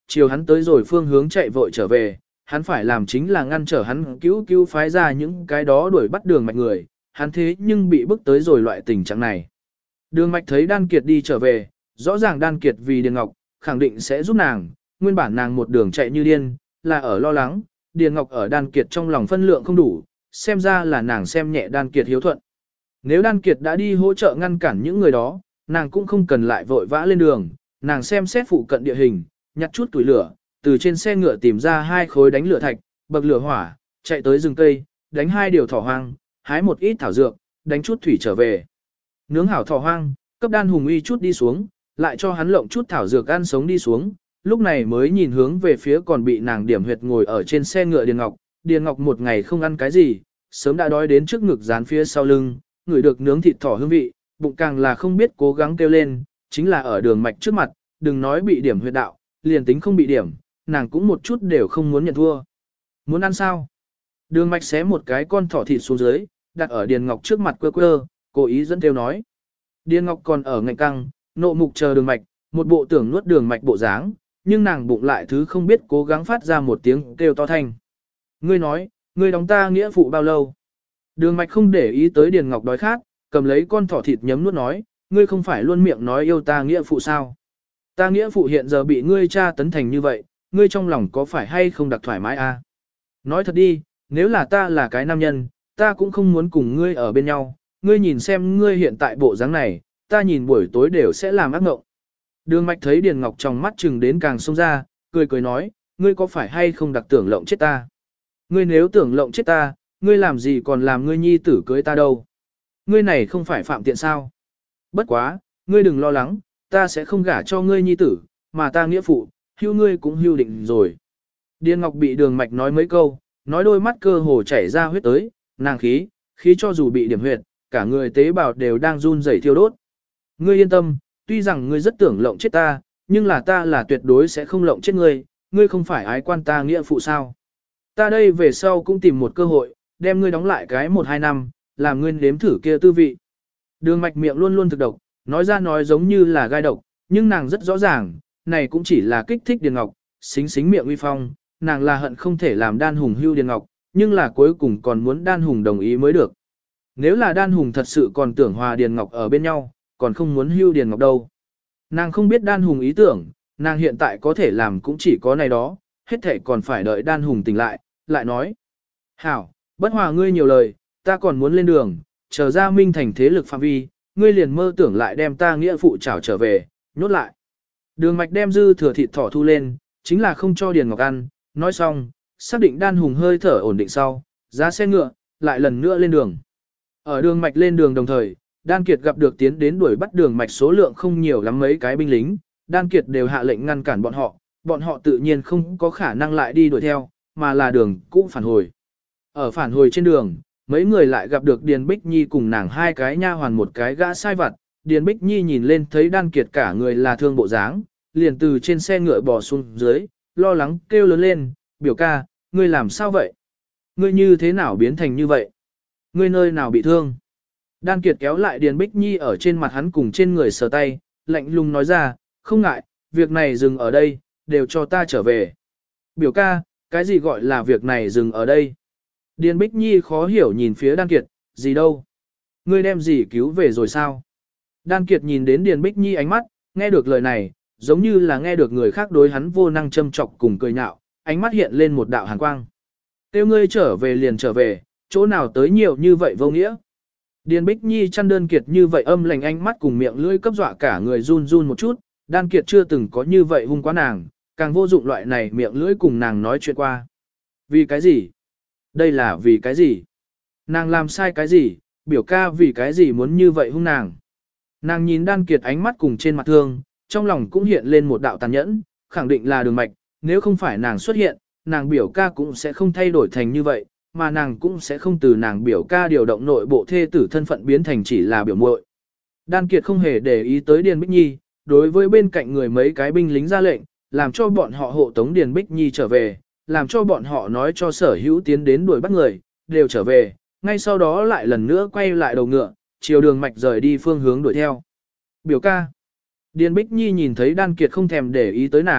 chiều hắn tới rồi phương hướng chạy vội trở về, hắn phải làm chính là ngăn trở hắn cứu phái ra những cái đó đuổi bắt đường mạch người, hắn thế nhưng bị bức tới rồi loại tình trạng này. Đường mạch thấy Đan Kiệt đi trở về, rõ ràng Đan Kiệt vì Điền Ngọc, khẳng định sẽ giúp nàng, nguyên bản nàng một đường chạy như điên, là ở lo lắng, Điền Ngọc ở Đan Kiệt trong lòng phân lượng không đủ, xem ra là nàng xem nhẹ Đan Kiệt hiếu thuận. Nếu Đan Kiệt đã đi hỗ trợ ngăn cản những người đó, nàng cũng không cần lại vội vã lên đường, nàng xem xét phụ cận địa hình, nhặt chút tuổi lửa, từ trên xe ngựa tìm ra 2 khối đánh lửa thạch, bậc lửa hỏa, chạy tới rừng cây, đánh 2 điều thỏ hoang, hái một ít thảo dược, đánh chút thủy trở về. Nướng hảo thỏ hoang, cấp Đan Hùng uy chút đi xuống, lại cho hắn lộng chút thảo dược ăn sống đi xuống, lúc này mới nhìn hướng về phía còn bị nàng điểm huyệt ngồi ở trên xe ngựa Điền Ngọc. Điền Ngọc một ngày không ăn cái gì, sớm đã đói đến trước ngực dán phía sau lưng, ngửi được nướng thịt thỏ hương vị, bụng càng là không biết cố gắng kêu lên, chính là ở đường mạch trước mặt, đừng nói bị điểm huyệt đạo, liền tính không bị điểm, nàng cũng một chút đều không muốn nhận thua. Muốn ăn sao? Đường mạch xé một cái con thỏ thịt xuống dưới, đặt ở Điền Ngọc trước mặt quơ quơ, cố ý dẫn theo nói. Điền Ngọc còn ở ngạnh căng, nộ mục chờ đường mạch, một bộ tưởng nuốt đường mạch bộ dáng, nhưng nàng bụng lại thứ không biết cố gắng phát ra một tiếng kêu to thanh. Ngươi nói, ngươi đóng ta nghĩa phụ bao lâu? Đường mạch không để ý tới Điền Ngọc đói khát, cầm lấy con thỏ thịt nhấm nuốt nói, ngươi không phải luôn miệng nói yêu ta nghĩa phụ sao? Ta nghĩa phụ hiện giờ bị ngươi tra tấn thành như vậy, ngươi trong lòng có phải hay không đặc thoải mái a? Nói thật đi, nếu là ta là cái nam nhân, ta cũng không muốn cùng ngươi ở bên nhau, ngươi nhìn xem ngươi hiện tại bộ dáng này, ta nhìn buổi tối đều sẽ làm ác mộng. Đường mạch thấy Điền Ngọc trong mắt chừng đến càng sông ra, cười cười nói, ngươi có phải hay không đặc tưởng lộng chết ta? Ngươi nếu tưởng lộng chết ta, ngươi làm gì còn làm ngươi nhi tử cưới ta đâu? Ngươi này không phải phạm tiện sao? Bất quá, ngươi đừng lo lắng, ta sẽ không gả cho ngươi nhi tử, mà ta nghĩa phụ, hưu ngươi cũng hưu định rồi. Điền Ngọc bị đường mạch nói mấy câu, nói đôi mắt cơ hồ chảy ra huyết tới, nàng khí cho dù bị điểm huyệt, cả người tế bào đều đang run rẩy thiêu đốt. Ngươi yên tâm, tuy rằng ngươi rất tưởng lộng chết ta, nhưng là ta là tuyệt đối sẽ không lộng chết ngươi, ngươi không phải ái quan ta nghĩa phụ sao. Ta đây về sau cũng tìm một cơ hội, đem ngươi đóng lại cái 1-2 năm, làm ngươi nếm thử kia tư vị. Đường mạch miệng luôn luôn thực độc, nói ra nói giống như là gai độc, nhưng nàng rất rõ ràng, này cũng chỉ là kích thích Điền Ngọc, xính miệng uy phong, nàng là hận không thể làm Đan Hùng hưu Điền Ngọc, nhưng là cuối cùng còn muốn Đan Hùng đồng ý mới được. Nếu là Đan Hùng thật sự còn tưởng hòa Điền Ngọc ở bên nhau, còn không muốn hưu Điền Ngọc đâu. Nàng không biết Đan Hùng ý tưởng, nàng hiện tại có thể làm cũng chỉ có này đó, hết thể còn phải đợi Đan Hùng tỉnh lại nói. Hảo, bất hòa ngươi nhiều lời, ta còn muốn lên đường, chờ ra Minh thành thế lực phạm vi, ngươi liền mơ tưởng lại đem ta nghĩa phụ trảo trở về, nhốt lại. Đường mạch đem dư thừa thịt thỏ thu lên, chính là không cho Điền Ngọc ăn, nói xong, xác định Đan Hùng hơi thở ổn định sau, ra xe ngựa, lại lần nữa lên đường. Ở đường mạch lên đường đồng thời, Đan Kiệt gặp được tiến đến đuổi bắt đường mạch số lượng không nhiều lắm mấy cái binh lính, Đan Kiệt đều hạ lệnh ngăn cản bọn họ tự nhiên không có khả năng lại đi đuổi theo, mà là đường cũ phản hồi. Ở phản hồi trên đường, mấy người lại gặp được Điền Bích Nhi cùng nàng 2 cái nha hoàn một cái gã sai vặt, Điền Bích Nhi nhìn lên thấy Đan Kiệt cả người là thương bộ dáng, liền từ trên xe ngựa bò xuống dưới, lo lắng kêu lớn lên, biểu ca, ngươi làm sao vậy? Ngươi như thế nào biến thành như vậy? Ngươi nơi nào bị thương? Đan Kiệt kéo lại Điền Bích Nhi ở trên mặt hắn cùng trên người sờ tay, lạnh lùng nói ra, không ngại, việc này dừng ở đây, đều cho ta trở về. Biểu ca, cái gì gọi là việc này dừng ở đây? Điền Bích Nhi khó hiểu nhìn phía Đan Kiệt, gì đâu? Ngươi đem gì cứu về rồi sao? Đan Kiệt nhìn đến Điền Bích Nhi ánh mắt, nghe được lời này, giống như là nghe được người khác đối hắn vô năng châm chọc cùng cười nhạo, ánh mắt hiện lên một đạo hàn quang. Tiêu ngươi trở về liền trở về, chỗ nào tới nhiều như vậy vô nghĩa? Điền Bích Nhi chăn Đơn Kiệt như vậy âm lành ánh mắt cùng miệng lưỡi cấp dọa cả người run run một chút, Đan Kiệt chưa từng có như vậy hung quá nàng, càng vô dụng loại này miệng lưỡi cùng nàng nói chuyện qua. Vì cái gì? Đây là vì cái gì? Nàng làm sai cái gì? Biểu ca vì cái gì muốn như vậy hung nàng? Nàng nhìn Đan Kiệt ánh mắt cùng trên mặt thương, trong lòng cũng hiện lên một đạo tàn nhẫn, khẳng định là đường mạch, nếu không phải nàng xuất hiện, nàng biểu ca cũng sẽ không thay đổi thành như vậy, mà nàng cũng sẽ không từ nàng biểu ca điều động nội bộ thê tử thân phận biến thành chỉ là biểu muội. Đan Kiệt không hề để ý tới Điền Bích Nhi, đối với bên cạnh người mấy cái binh lính ra lệnh, làm cho bọn họ hộ tống Điền Bích Nhi trở về, làm cho bọn họ nói cho sở hữu tiến đến đuổi bắt người, đều trở về, ngay sau đó lại lần nữa quay lại đầu ngựa, chiều đường mạch rời đi phương hướng đuổi theo. Biểu ca. Điền Bích Nhi nhìn thấy Đan Kiệt không thèm để ý tới nàng,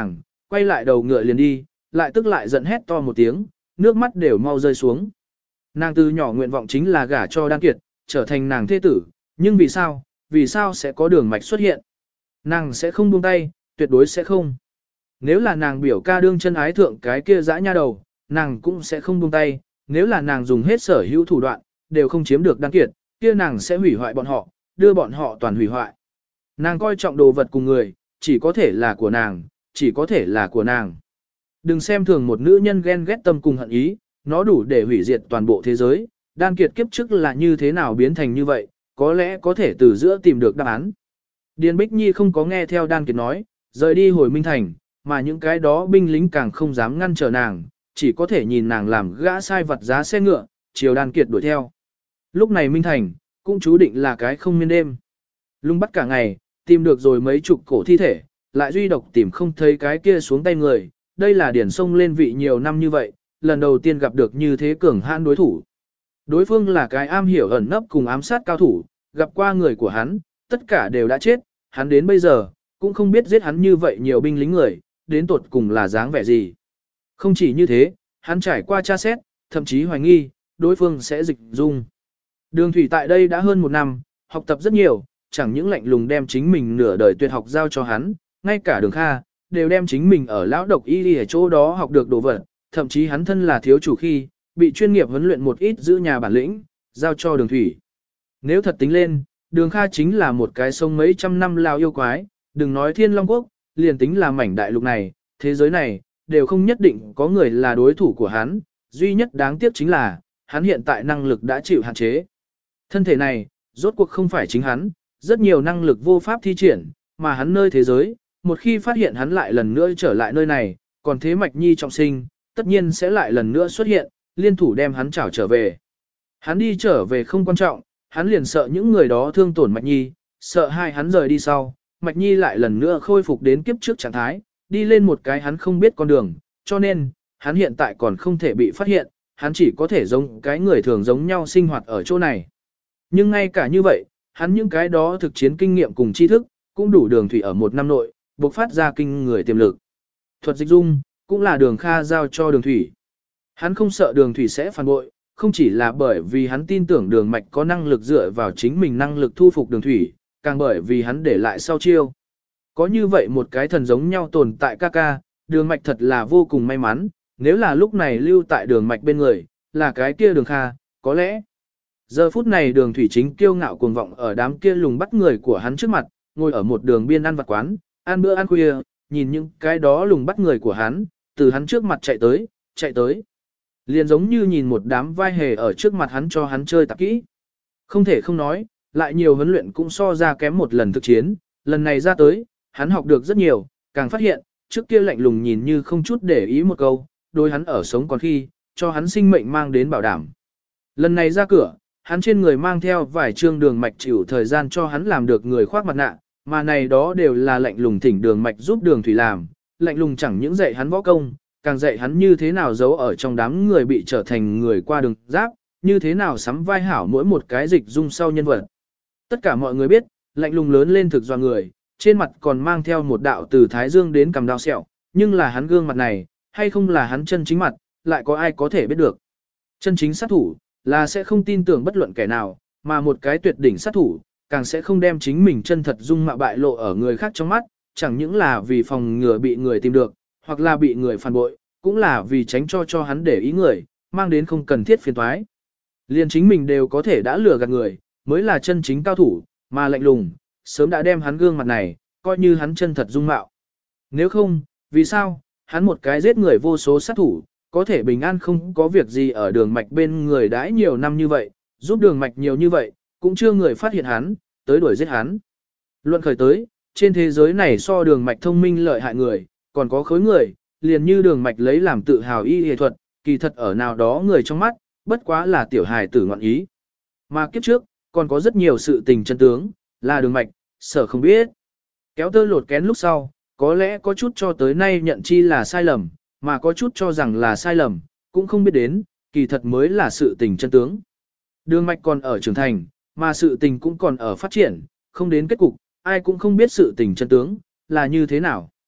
quay lại đầu ngựa liền đi, lại tức lại giận hét to một tiếng, nước mắt đều mau rơi xuống. Nàng từ nhỏ nguyện vọng chính là gả cho Đan Kiệt, trở thành nàng thế tử, nhưng vì sao sẽ có đường mạch xuất hiện? Nàng sẽ không buông tay, tuyệt đối sẽ không. Nếu là nàng biểu ca đương chân ái thượng cái kia dã nha đầu, nàng cũng sẽ không buông tay, nếu là nàng dùng hết sở hữu thủ đoạn, đều không chiếm được Đan Kiệt, kia nàng sẽ hủy hoại bọn họ, đưa bọn họ toàn hủy hoại. Nàng coi trọng đồ vật cùng người, chỉ có thể là của nàng, chỉ có thể là của nàng. Đừng xem thường một nữ nhân ghen ghét tâm cùng hận ý, nó đủ để hủy diệt toàn bộ thế giới. Đan Kiệt kiếp trước là như thế nào biến thành như vậy, có lẽ có thể từ giữa tìm được đáp án. Điền Bích Nhi không có nghe theo Đan Kiệt nói, rời đi hồi Minh Thành, mà những cái đó binh lính càng không dám ngăn trở nàng, chỉ có thể nhìn nàng làm gã sai vặt giá xe ngựa, chiều Đan Kiệt đuổi theo. Lúc này Minh Thành, cũng chú định là cái không miên đêm. Lung bắt cả ngày, tìm được rồi mấy chục cổ thi thể, lại duy độc tìm không thấy cái kia xuống tay người, đây là điển sông lên vị nhiều năm như vậy, lần đầu tiên gặp được như thế cường hãn đối thủ. Đối phương là cái am hiểu ẩn nấp cùng ám sát cao thủ, gặp qua người của hắn, tất cả đều đã chết, hắn đến bây giờ, cũng không biết giết hắn như vậy nhiều binh lính người, đến tột cùng là dáng vẻ gì. Không chỉ như thế, hắn trải qua tra xét, thậm chí hoài nghi, đối phương sẽ dịch dung. Đường Thủy tại đây đã hơn một năm, học tập rất nhiều, chẳng những lạnh lùng đem chính mình nửa đời tuyệt học giao cho hắn, ngay cả Đường Kha, đều đem chính mình ở lão độc y ở chỗ đó học được đồ vật, thậm chí hắn thân là thiếu chủ khi, bị chuyên nghiệp huấn luyện một ít giữ nhà bản lĩnh, giao cho Đường Thủy. Nếu thật tính lên, Đường Kha chính là một cái sông mấy trăm năm lao yêu quái, đừng nói Thiên Long Quốc, liền tính là mảnh đại lục này, thế giới này, đều không nhất định có người là đối thủ của hắn, duy nhất đáng tiếc chính là, hắn hiện tại năng lực đã chịu hạn chế. Thân thể này, rốt cuộc không phải chính hắn, rất nhiều năng lực vô pháp thi triển, mà hắn nơi thế giới, một khi phát hiện hắn lại lần nữa trở lại nơi này, còn thế Mạch Nhi trọng sinh, tất nhiên sẽ lại lần nữa xuất hiện, liên thủ đem hắn trảo trở về. Hắn đi trở về không quan trọng, hắn liền sợ những người đó thương tổn Mạch Nhi, sợ hai hắn rời đi sau, Mạch Nhi lại lần nữa khôi phục đến kiếp trước trạng thái, đi lên một cái hắn không biết con đường, cho nên, hắn hiện tại còn không thể bị phát hiện, hắn chỉ có thể giống cái người thường giống nhau sinh hoạt ở chỗ này. Nhưng ngay cả như vậy, hắn những cái đó thực chiến kinh nghiệm cùng tri thức, cũng đủ Đường Thủy ở một năm nội, bộc phát ra kinh người tiềm lực. Thuật dịch dung, cũng là Đường Kha giao cho Đường Thủy. Hắn không sợ Đường Thủy sẽ phản bội, không chỉ là bởi vì hắn tin tưởng Đường Mạch có năng lực dựa vào chính mình năng lực thu phục Đường Thủy, càng bởi vì hắn để lại sau chiêu. Có như vậy một cái thần giống nhau tồn tại ca ca, Đường Mạch thật là vô cùng may mắn, nếu là lúc này lưu tại Đường Mạch bên người, là cái kia Đường Kha, có lẽ. Giờ phút này Đường Thủy chính kiêu ngạo cuồng vọng ở đám kia lùng bắt người của hắn trước mặt, ngồi ở một đường biên ăn vặt quán, ăn bữa ăn khuya, nhìn những cái đó lùng bắt người của hắn, từ hắn trước mặt chạy tới. Liền giống như nhìn một đám vai hề ở trước mặt hắn cho hắn chơi tạp kỹ. Không thể không nói, lại nhiều huấn luyện cũng so ra kém một lần thực chiến, lần này ra tới, hắn học được rất nhiều, càng phát hiện, trước kia lạnh lùng nhìn như không chút để ý một câu, đối hắn ở sống còn khi, cho hắn sinh mệnh mang đến bảo đảm. Lần này ra cửa, hắn trên người mang theo vài trương Đường Mạch chịu thời gian cho hắn làm được người khoác mặt nạ, mà này đó đều là lạnh lùng thỉnh Đường Mạch giúp Đường Thủy làm, lạnh lùng chẳng những dạy hắn võ công, càng dạy hắn như thế nào giấu ở trong đám người bị trở thành người qua đường giáp, như thế nào sắm vai hảo mỗi một cái dịch dung sau nhân vật. Tất cả mọi người biết, lạnh lùng lớn lên thực do người, trên mặt còn mang theo một đạo từ thái dương đến cằm đao sẹo, nhưng là hắn gương mặt này, hay không là hắn chân chính mặt, lại có ai có thể biết được. Chân chính sát thủ, là sẽ không tin tưởng bất luận kẻ nào, mà một cái tuyệt đỉnh sát thủ, càng sẽ không đem chính mình chân thật dung mạo bại lộ ở người khác trong mắt, chẳng những là vì phòng ngừa bị người tìm được, hoặc là bị người phản bội, cũng là vì tránh cho hắn để ý người, mang đến không cần thiết phiền toái. Liên chính mình đều có thể đã lừa gạt người, mới là chân chính cao thủ, mà lạnh lùng, sớm đã đem hắn gương mặt này, coi như hắn chân thật dung mạo. Nếu không, vì sao, hắn một cái giết người vô số sát thủ, có thể bình an không có việc gì ở Đường Mạch bên người đãi nhiều năm như vậy, giúp Đường Mạch nhiều như vậy, cũng chưa người phát hiện hắn, tới đuổi giết hắn. Luận khởi tới, trên thế giới này so Đường Mạch thông minh lợi hại người, còn có khối người, liền như Đường Mạch lấy làm tự hào y y thuật, kỳ thật ở nào đó người trong mắt, bất quá là tiểu hài tử ngọn ý. Mà kiếp trước, còn có rất nhiều sự tình chân tướng, là Đường Mạch, sở không biết. Kéo tơ lột kén lúc sau, có lẽ có chút cho tới nay nhận chi là sai lầm, mà có chút cho rằng là sai lầm, cũng không biết đến, kỳ thật mới là sự tình chân tướng. Đường Mạch còn ở trưởng thành, mà sự tình cũng còn ở phát triển, không đến kết cục, ai cũng không biết sự tình chân tướng, là như thế nào.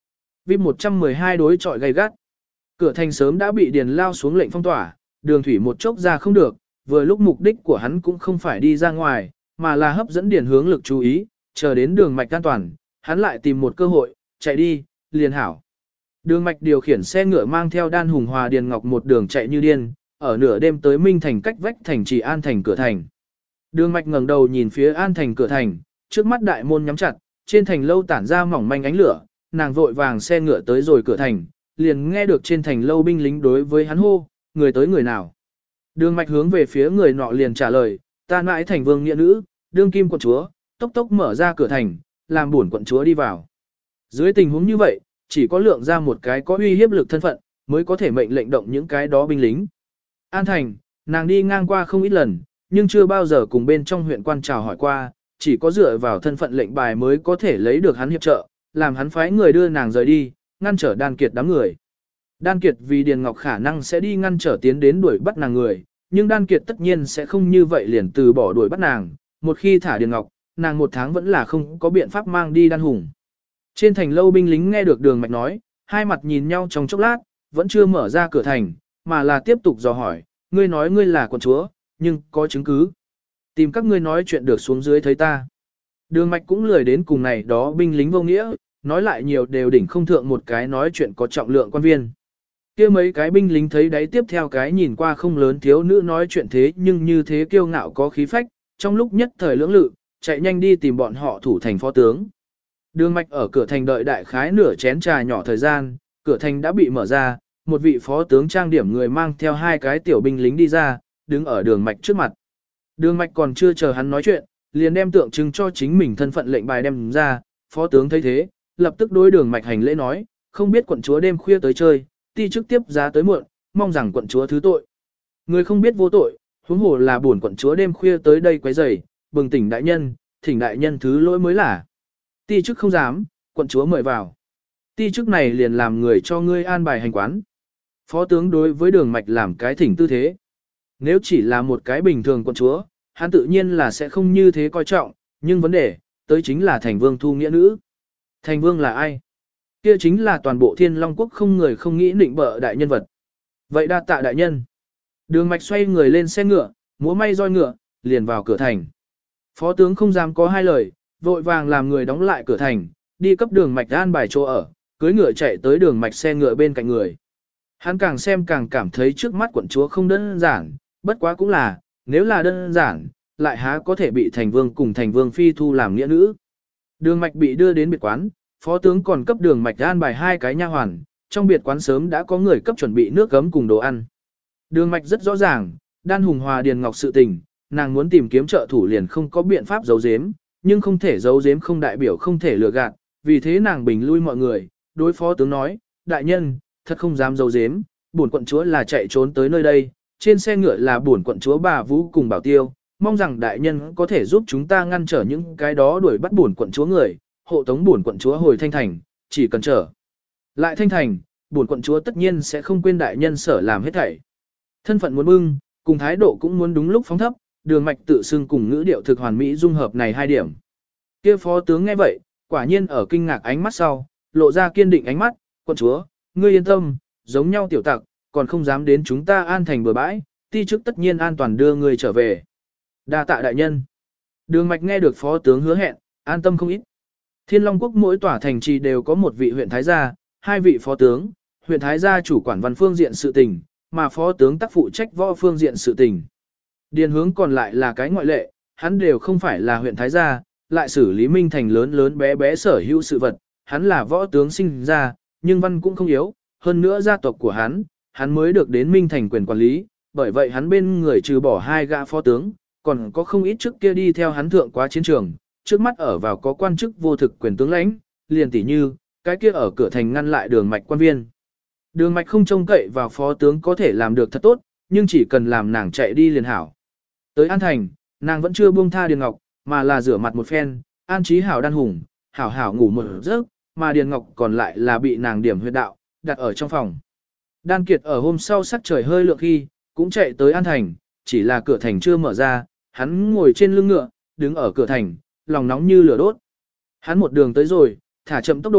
VIP 112 đối chọi gay gắt. Cửa thành sớm đã bị Điền Lao xuống lệnh phong tỏa, Đường Thủy một chốc ra không được, vừa lúc mục đích của hắn cũng không phải đi ra ngoài, mà là hấp dẫn Điền hướng lực chú ý, chờ đến đường mạch an toàn, hắn lại tìm một cơ hội, chạy đi, liền hảo. Đường mạch điều khiển xe ngựa mang theo Đan Hùng Hòa Điền Ngọc một đường chạy như điên, ở nửa đêm tới Minh Thành cách vách thành trì An Thành cửa thành. Đường mạch ngẩng đầu nhìn phía An Thành cửa thành, trước mắt đại môn nhắm chặt, trên thành lâu tản ra mỏng manh ánh lửa, nàng vội vàng xe ngựa tới rồi cửa thành, liền nghe được trên thành lâu binh lính đối với hắn hô, người tới người nào. Đường mạch hướng về phía người nọ liền trả lời, ta mãi thành vương nghĩa nữ, đương kim quận chúa, tốc tốc mở ra cửa thành, làm buồn quận chúa đi vào. Dưới tình huống như vậy, chỉ có lượng ra một cái có uy hiếp lực thân phận, mới có thể mệnh lệnh động những cái đó binh lính. An Thành, nàng đi ngang qua không ít lần, nhưng chưa bao giờ cùng bên trong huyện quan chào hỏi qua, chỉ có dựa vào thân phận lệnh bài mới có thể lấy được hắn hiệp trợ, làm hắn phái người đưa nàng rời đi, ngăn trở Đan Kiệt đám người. Đan Kiệt vì Điền Ngọc khả năng sẽ đi ngăn trở tiến đến đuổi bắt nàng người, nhưng Đan Kiệt tất nhiên sẽ không như vậy liền từ bỏ đuổi bắt nàng, một khi thả Điền Ngọc, nàng một tháng vẫn là không có biện pháp mang đi Đan Hùng. Trên thành lâu binh lính nghe được Đường Mạch nói, hai mặt nhìn nhau trong chốc lát, vẫn chưa mở ra cửa thành, mà là tiếp tục dò hỏi, ngươi nói ngươi là quận chúa, nhưng có chứng cứ. Tìm các ngươi nói chuyện được xuống dưới thấy ta. Đường Mạch cũng lười đến cùng này đó binh lính vô nghĩa, nói lại nhiều đều đỉnh không thượng một cái nói chuyện có trọng lượng quan viên. Kia mấy cái binh lính thấy đấy tiếp theo cái nhìn qua không lớn thiếu nữ nói chuyện thế nhưng như thế kiêu ngạo có khí phách, trong lúc nhất thời lưỡng lự, chạy nhanh đi tìm bọn họ thủ thành phó tướng. Đường Mạch ở cửa thành đợi đại khái nửa chén trà nhỏ thời gian, cửa thành đã bị mở ra, một vị phó tướng trang điểm người mang theo hai cái tiểu binh lính đi ra, đứng ở Đường Mạch trước mặt. Đường Mạch còn chưa chờ hắn nói chuyện, liền đem tượng trưng cho chính mình thân phận lệnh bài đem ra, phó tướng thấy thế, lập tức đối Đường Mạch hành lễ nói, không biết quận chúa đêm khuya tới chơi, ti chức tiếp giá tới muộn, mong rằng quận chúa thứ tội. Người không biết vô tội, huống hồ là buồn quận chúa đêm khuya tới đây quấy rầy, bừng tỉnh đại nhân, thỉnh đại nhân thứ lỗi mới là. Ti chức không dám, quận chúa mời vào. Ti chức này liền làm người cho ngươi an bài hành quán. Phó tướng đối với Đường Mạch làm cái thỉnh tư thế. Nếu chỉ là một cái bình thường quận chúa, hắn tự nhiên là sẽ không như thế coi trọng, nhưng vấn đề, tới chính là thành vương thu nghĩa nữ. Thành vương là ai? Kia chính là toàn bộ Thiên Long Quốc không người không nghĩ định bợ đại nhân vật. Vậy đa tạ đại nhân. Đường Mạch xoay người lên xe ngựa, múa may roi ngựa, liền vào cửa thành. Phó tướng không dám có hai lời, vội vàng làm người đóng lại cửa thành, đi cấp Đường Mạch an bài chỗ ở, cưỡi ngựa chạy tới Đường Mạch xe ngựa bên cạnh người. Hắn càng xem càng cảm thấy trước mắt quận chúa không đơn giản, bất quá cũng là, nếu là đơn giản, lại há có thể bị thành vương cùng thành vương phi thu làm nghĩa nữ. Đường Mạch bị đưa đến biệt quán, phó tướng còn cấp Đường Mạch an bài hai cái nha hoàn, trong biệt quán sớm đã có người cấp chuẩn bị nước gấm cùng đồ ăn. Đường Mạch rất rõ ràng, Đan Hùng Hòa Điền Ngọc sự tình, nàng muốn tìm kiếm trợ thủ liền không có biện pháp giấu giếm, nhưng không thể giấu giếm không đại biểu không thể lừa gạt, vì thế nàng bình lui mọi người, đối phó tướng nói, đại nhân, thật không dám giấu giếm, bổn quận chúa là chạy trốn tới nơi đây, trên xe ngựa là bổn quận chúa bà Vũ cùng Bảo Tiêu, mong rằng đại nhân có thể giúp chúng ta ngăn trở những cái đó đuổi bắt bổn quận chúa người, hộ tống bổn quận chúa hồi Thanh Thành, chỉ cần trở lại Thanh Thành, bổn quận chúa tất nhiên sẽ không quên đại nhân sở làm hết thảy. Thân phận muốn bưng, cùng thái độ cũng muốn đúng lúc phóng thấp, Đường Mạch tự xưng cùng ngữ điệu thực hoàn mỹ dung hợp này hai điểm. Kia phó tướng nghe vậy, quả nhiên ở kinh ngạc ánh mắt sau, lộ ra kiên định ánh mắt, quận chúa, ngươi yên tâm, giống nhau tiểu tặc, còn không dám đến chúng ta An Thành bừa bãi, ti chức tất nhiên an toàn đưa ngươi trở về. Đa tạ đại nhân. Đường Mạch nghe được phó tướng hứa hẹn, an tâm không ít. Thiên Long Quốc mỗi tòa thành trì đều có một vị huyện thái gia, hai vị phó tướng, huyện thái gia chủ quản văn phương diện sự tình, mà phó tướng tác phụ trách võ phương diện sự tình. Điền hướng còn lại là cái ngoại lệ, hắn đều không phải là huyện thái gia, lại xử lý minh thành lớn lớn bé bé sở hữu sự vật, hắn là võ tướng sinh ra, nhưng văn cũng không yếu, hơn nữa gia tộc của hắn mới được đến minh thành quyền quản lý, bởi vậy hắn bên người trừ bỏ hai gã phó tướng, còn có không ít trước kia đi theo hắn thượng quá chiến trường, trước mắt ở vào có quan chức vô thực quyền tướng lãnh, liền tỉ như, cái kia ở cửa thành ngăn lại Đường Mạch quan viên. Đường Mạch không trông cậy vào phó tướng có thể làm được thật tốt, nhưng chỉ cần làm nàng chạy đi liền hảo. Tới An Thành, nàng vẫn chưa buông tha Điền Ngọc, mà là rửa mặt một phen, an trí hảo Đan Hùng, hảo hảo ngủ một giấc, mà Điền Ngọc còn lại là bị nàng điểm huyệt đạo, đặt ở trong phòng. Đan Kiệt ở hôm sau sắc trời hơi lượng khi, cũng chạy tới An Thành, chỉ là cửa thành chưa mở ra, hắn ngồi trên lưng ngựa, đứng ở cửa thành, lòng nóng như lửa đốt. Hắn một đường tới rồi, thả chậm tốc độ,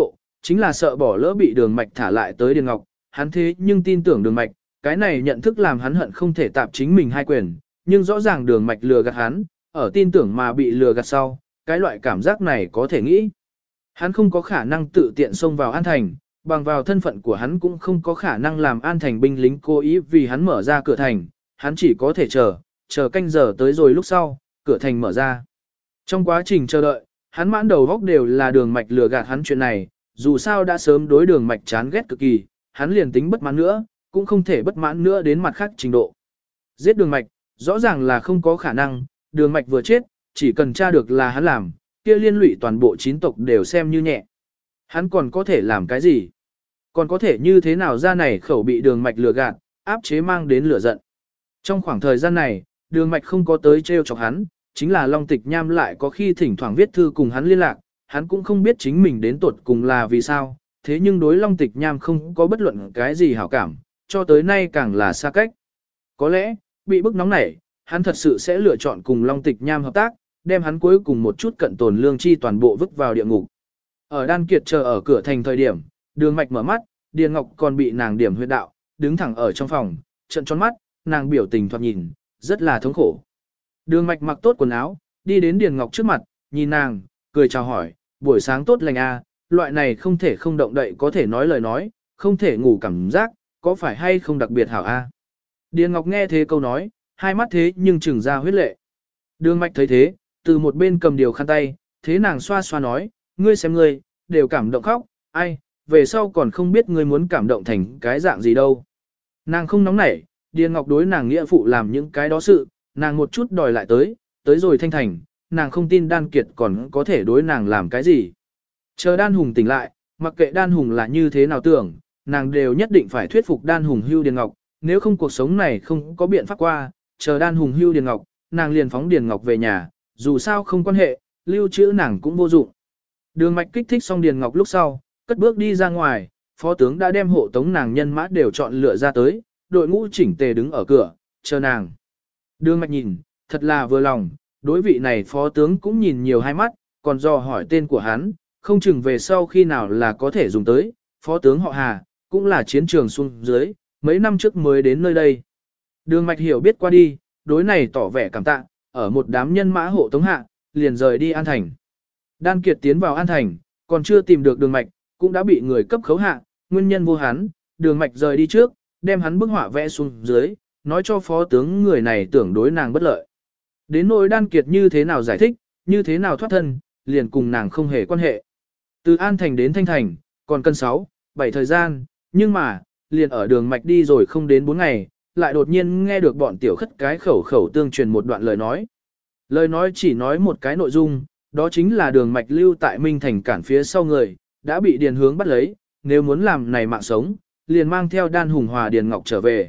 chính là sợ bỏ lỡ bị đường mạch thả lại tới Điền Ngọc, hắn thế nhưng tin tưởng đường mạch, cái này nhận thức làm hắn hận không thể tạp chính mình hai quyền, nhưng rõ ràng đường mạch lừa gạt hắn, ở tin tưởng mà bị lừa gạt sau, cái loại cảm giác này có thể nghĩ. Hắn không có khả năng tự tiện xông vào An Thành, bằng vào thân phận của hắn cũng không có khả năng làm An Thành binh lính cố ý vì hắn mở ra cửa thành, hắn chỉ có thể chờ canh giờ tới rồi lúc sau, cửa thành mở ra. Trong quá trình chờ đợi, hắn mãn đầu góc đều là đường mạch lừa gạt hắn chuyện này, dù sao đã sớm đối đường mạch chán ghét cực kỳ, hắn liền tính bất mãn nữa, cũng không thể bất mãn nữa đến mặt khác trình độ. Giết đường mạch, rõ ràng là không có khả năng, đường mạch vừa chết, chỉ cần tra được là hắn làm, kia liên lụy toàn bộ 9 tộc đều xem như nhẹ. Hắn còn có thể làm cái gì? Còn có thể như thế nào ra này khẩu bị đường mạch lừa gạt, áp chế mang đến lửa giận. Trong khoảng thời gian này, đường mạch không có tới treo chọc hắn, chính là Long Tịch Nham lại có khi thỉnh thoảng viết thư cùng hắn liên lạc, hắn cũng không biết chính mình đến tuột cùng là vì sao, thế nhưng đối Long Tịch Nham không có bất luận cái gì hảo cảm, cho tới nay càng là xa cách. Có lẽ, bị bức nóng nảy, hắn thật sự sẽ lựa chọn cùng Long Tịch Nham hợp tác, đem hắn cuối cùng một chút cận tồn lương chi toàn bộ vứt vào địa ngục. Ở Đan Kiệt chờ ở cửa thành thời điểm, đường mạch mở mắt, Điền Ngọc còn bị nàng điểm huyệt đạo, đứng thẳng ở trong phòng, trợn tròn mắt, nàng biểu tình thoạt nhìn, rất là thống khổ. Đường mạch mặc tốt quần áo, đi đến Điền Ngọc trước mặt, nhìn nàng, cười chào hỏi, buổi sáng tốt lành a, loại này không thể không động đậy có thể nói lời nói, không thể ngủ cảm giác, có phải hay không đặc biệt hảo a? Điền Ngọc nghe thế câu nói, hai mắt thế nhưng trừng ra huyết lệ. Đường mạch thấy thế, từ một bên cầm điều khăn tay, thế nàng xoa xoa nói, ngươi xem ngươi, đều cảm động khóc, ai, về sau còn không biết ngươi muốn cảm động thành cái dạng gì đâu. Nàng không nóng nảy, Điền Ngọc đối nàng nghĩa phụ làm những cái đó sự, nàng một chút đòi lại tới rồi thanh thành, nàng không tin Đan Kiệt còn có thể đối nàng làm cái gì. Chờ Đan Hùng tỉnh lại, mặc kệ Đan Hùng là như thế nào tưởng, nàng đều nhất định phải thuyết phục Đan Hùng hưu Điền Ngọc, nếu không cuộc sống này không có biện pháp qua, chờ Đan Hùng hưu Điền Ngọc, nàng liền phóng Điền Ngọc về nhà, dù sao không quan hệ, lưu trữ nàng cũng vô dụng. Đường mạch kích thích xong Điền Ngọc lúc sau, cất bước đi ra ngoài, phó tướng đã đem hộ tống nàng nhân mã đều chọn lựa ra tới, đội ngũ chỉnh tề đứng ở cửa, chờ nàng. Đường mạch nhìn, thật là vừa lòng, đối vị này phó tướng cũng nhìn nhiều hai mắt, còn dò hỏi tên của hắn, không chừng về sau khi nào là có thể dùng tới, phó tướng họ Hà, cũng là chiến trường xuống dưới, mấy năm trước mới đến nơi đây. Đường mạch hiểu biết qua đi, đối này tỏ vẻ cảm tạ, ở một đám nhân mã hộ tống hạ, liền rời đi An Thành. Đan Kiệt tiến vào An Thành, còn chưa tìm được đường mạch, cũng đã bị người cấp khấu hạ, nguyên nhân vô hắn, đường mạch rời đi trước, đem hắn bức họa vẽ xuống dưới, nói cho phó tướng người này tưởng đối nàng bất lợi. Đến nỗi Đan Kiệt như thế nào giải thích, như thế nào thoát thân, liền cùng nàng không hề quan hệ. Từ An Thành đến Thanh Thành, còn cần 6, 7 thời gian, nhưng mà, liền ở đường mạch đi rồi không đến 4 ngày, lại đột nhiên nghe được bọn tiểu khất cái khẩu tương truyền một đoạn lời nói. Lời nói chỉ nói một cái nội dung, đó chính là đường mạch lưu tại Minh Thành cản phía sau người, đã bị Điền Hướng bắt lấy, nếu muốn làm này mạng sống, liền mang theo Đan Hùng Hòa Điền Ngọc trở về.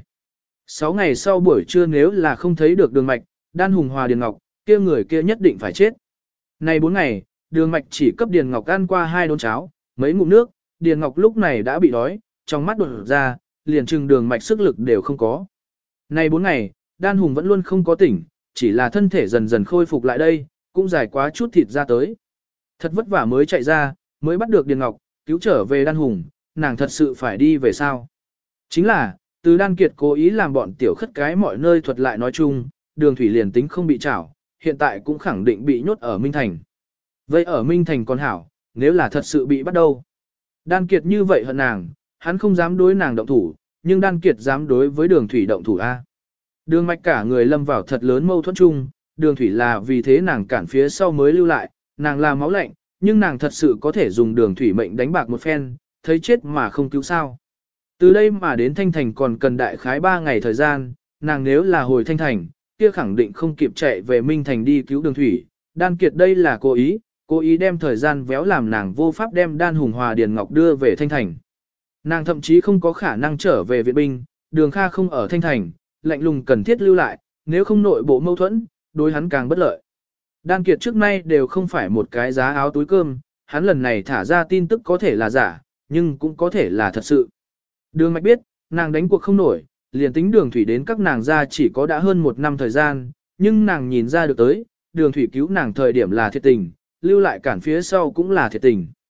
6 ngày sau buổi trưa nếu là không thấy được đường mạch, Đan Hùng Hòa Điền Ngọc, kia người kia nhất định phải chết. Này 4 ngày, đường mạch chỉ cấp Điền Ngọc ăn qua 2 đốn cháo, mấy ngụm nước, Điền Ngọc lúc này đã bị đói, trong mắt đột ra, liền chừng đường mạch sức lực đều không có. Này 4 ngày, Đan Hùng vẫn luôn không có tỉnh, chỉ là thân thể dần dần khôi phục lại đây, cũng giải quá chút thịt ra tới. Thật vất vả mới chạy ra, mới bắt được Điền Ngọc, cứu trở về Đan Hùng, nàng thật sự phải đi về sao? Chính là, từ Đan Kiệt cố ý làm bọn tiểu khất cái mọi nơi thuật lại nói chung, đường thủy liền tính không bị trảo, hiện tại cũng khẳng định bị nhốt ở Minh Thành. Vậy ở Minh Thành còn hảo, nếu là thật sự bị bắt đâu? Đan Kiệt như vậy hận nàng, hắn không dám đối nàng động thủ, nhưng Đan Kiệt dám đối với đường thủy động thủ A. Đường mạch cả người lâm vào thật lớn mâu thuẫn chung, đường thủy là vì thế nàng cản phía sau mới lưu lại, nàng là máu lạnh, nhưng nàng thật sự có thể dùng đường thủy mệnh đánh bạc một phen, thấy chết mà không cứu sao. Từ đây mà đến Thanh Thành còn cần đại khái 3 ngày thời gian, nàng nếu là hồi Thanh Thành, kia khẳng định không kịp chạy về Minh Thành đi cứu đường thủy. Đan Kiệt đây là cố ý đem thời gian véo làm nàng vô pháp đem Đan Hùng Hòa Điền Ngọc đưa về Thanh Thành. Nàng thậm chí không có khả năng trở về viện binh, đường Kha không ở Thanh Thành, lạnh lùng cần thiết lưu lại, nếu không nội bộ mâu thuẫn, đối hắn càng bất lợi. Đan Kiệt trước nay đều không phải một cái giá áo túi cơm, hắn lần này thả ra tin tức có thể là giả, nhưng cũng có thể là thật sự. Đường mạch biết, nàng đánh cuộc không nổi, liền tính đường thủy đến các nàng ra chỉ có đã hơn 1 năm thời gian, nhưng nàng nhìn ra được tới, đường thủy cứu nàng thời điểm là thiệt tình, lưu lại cản phía sau cũng là thiệt tình.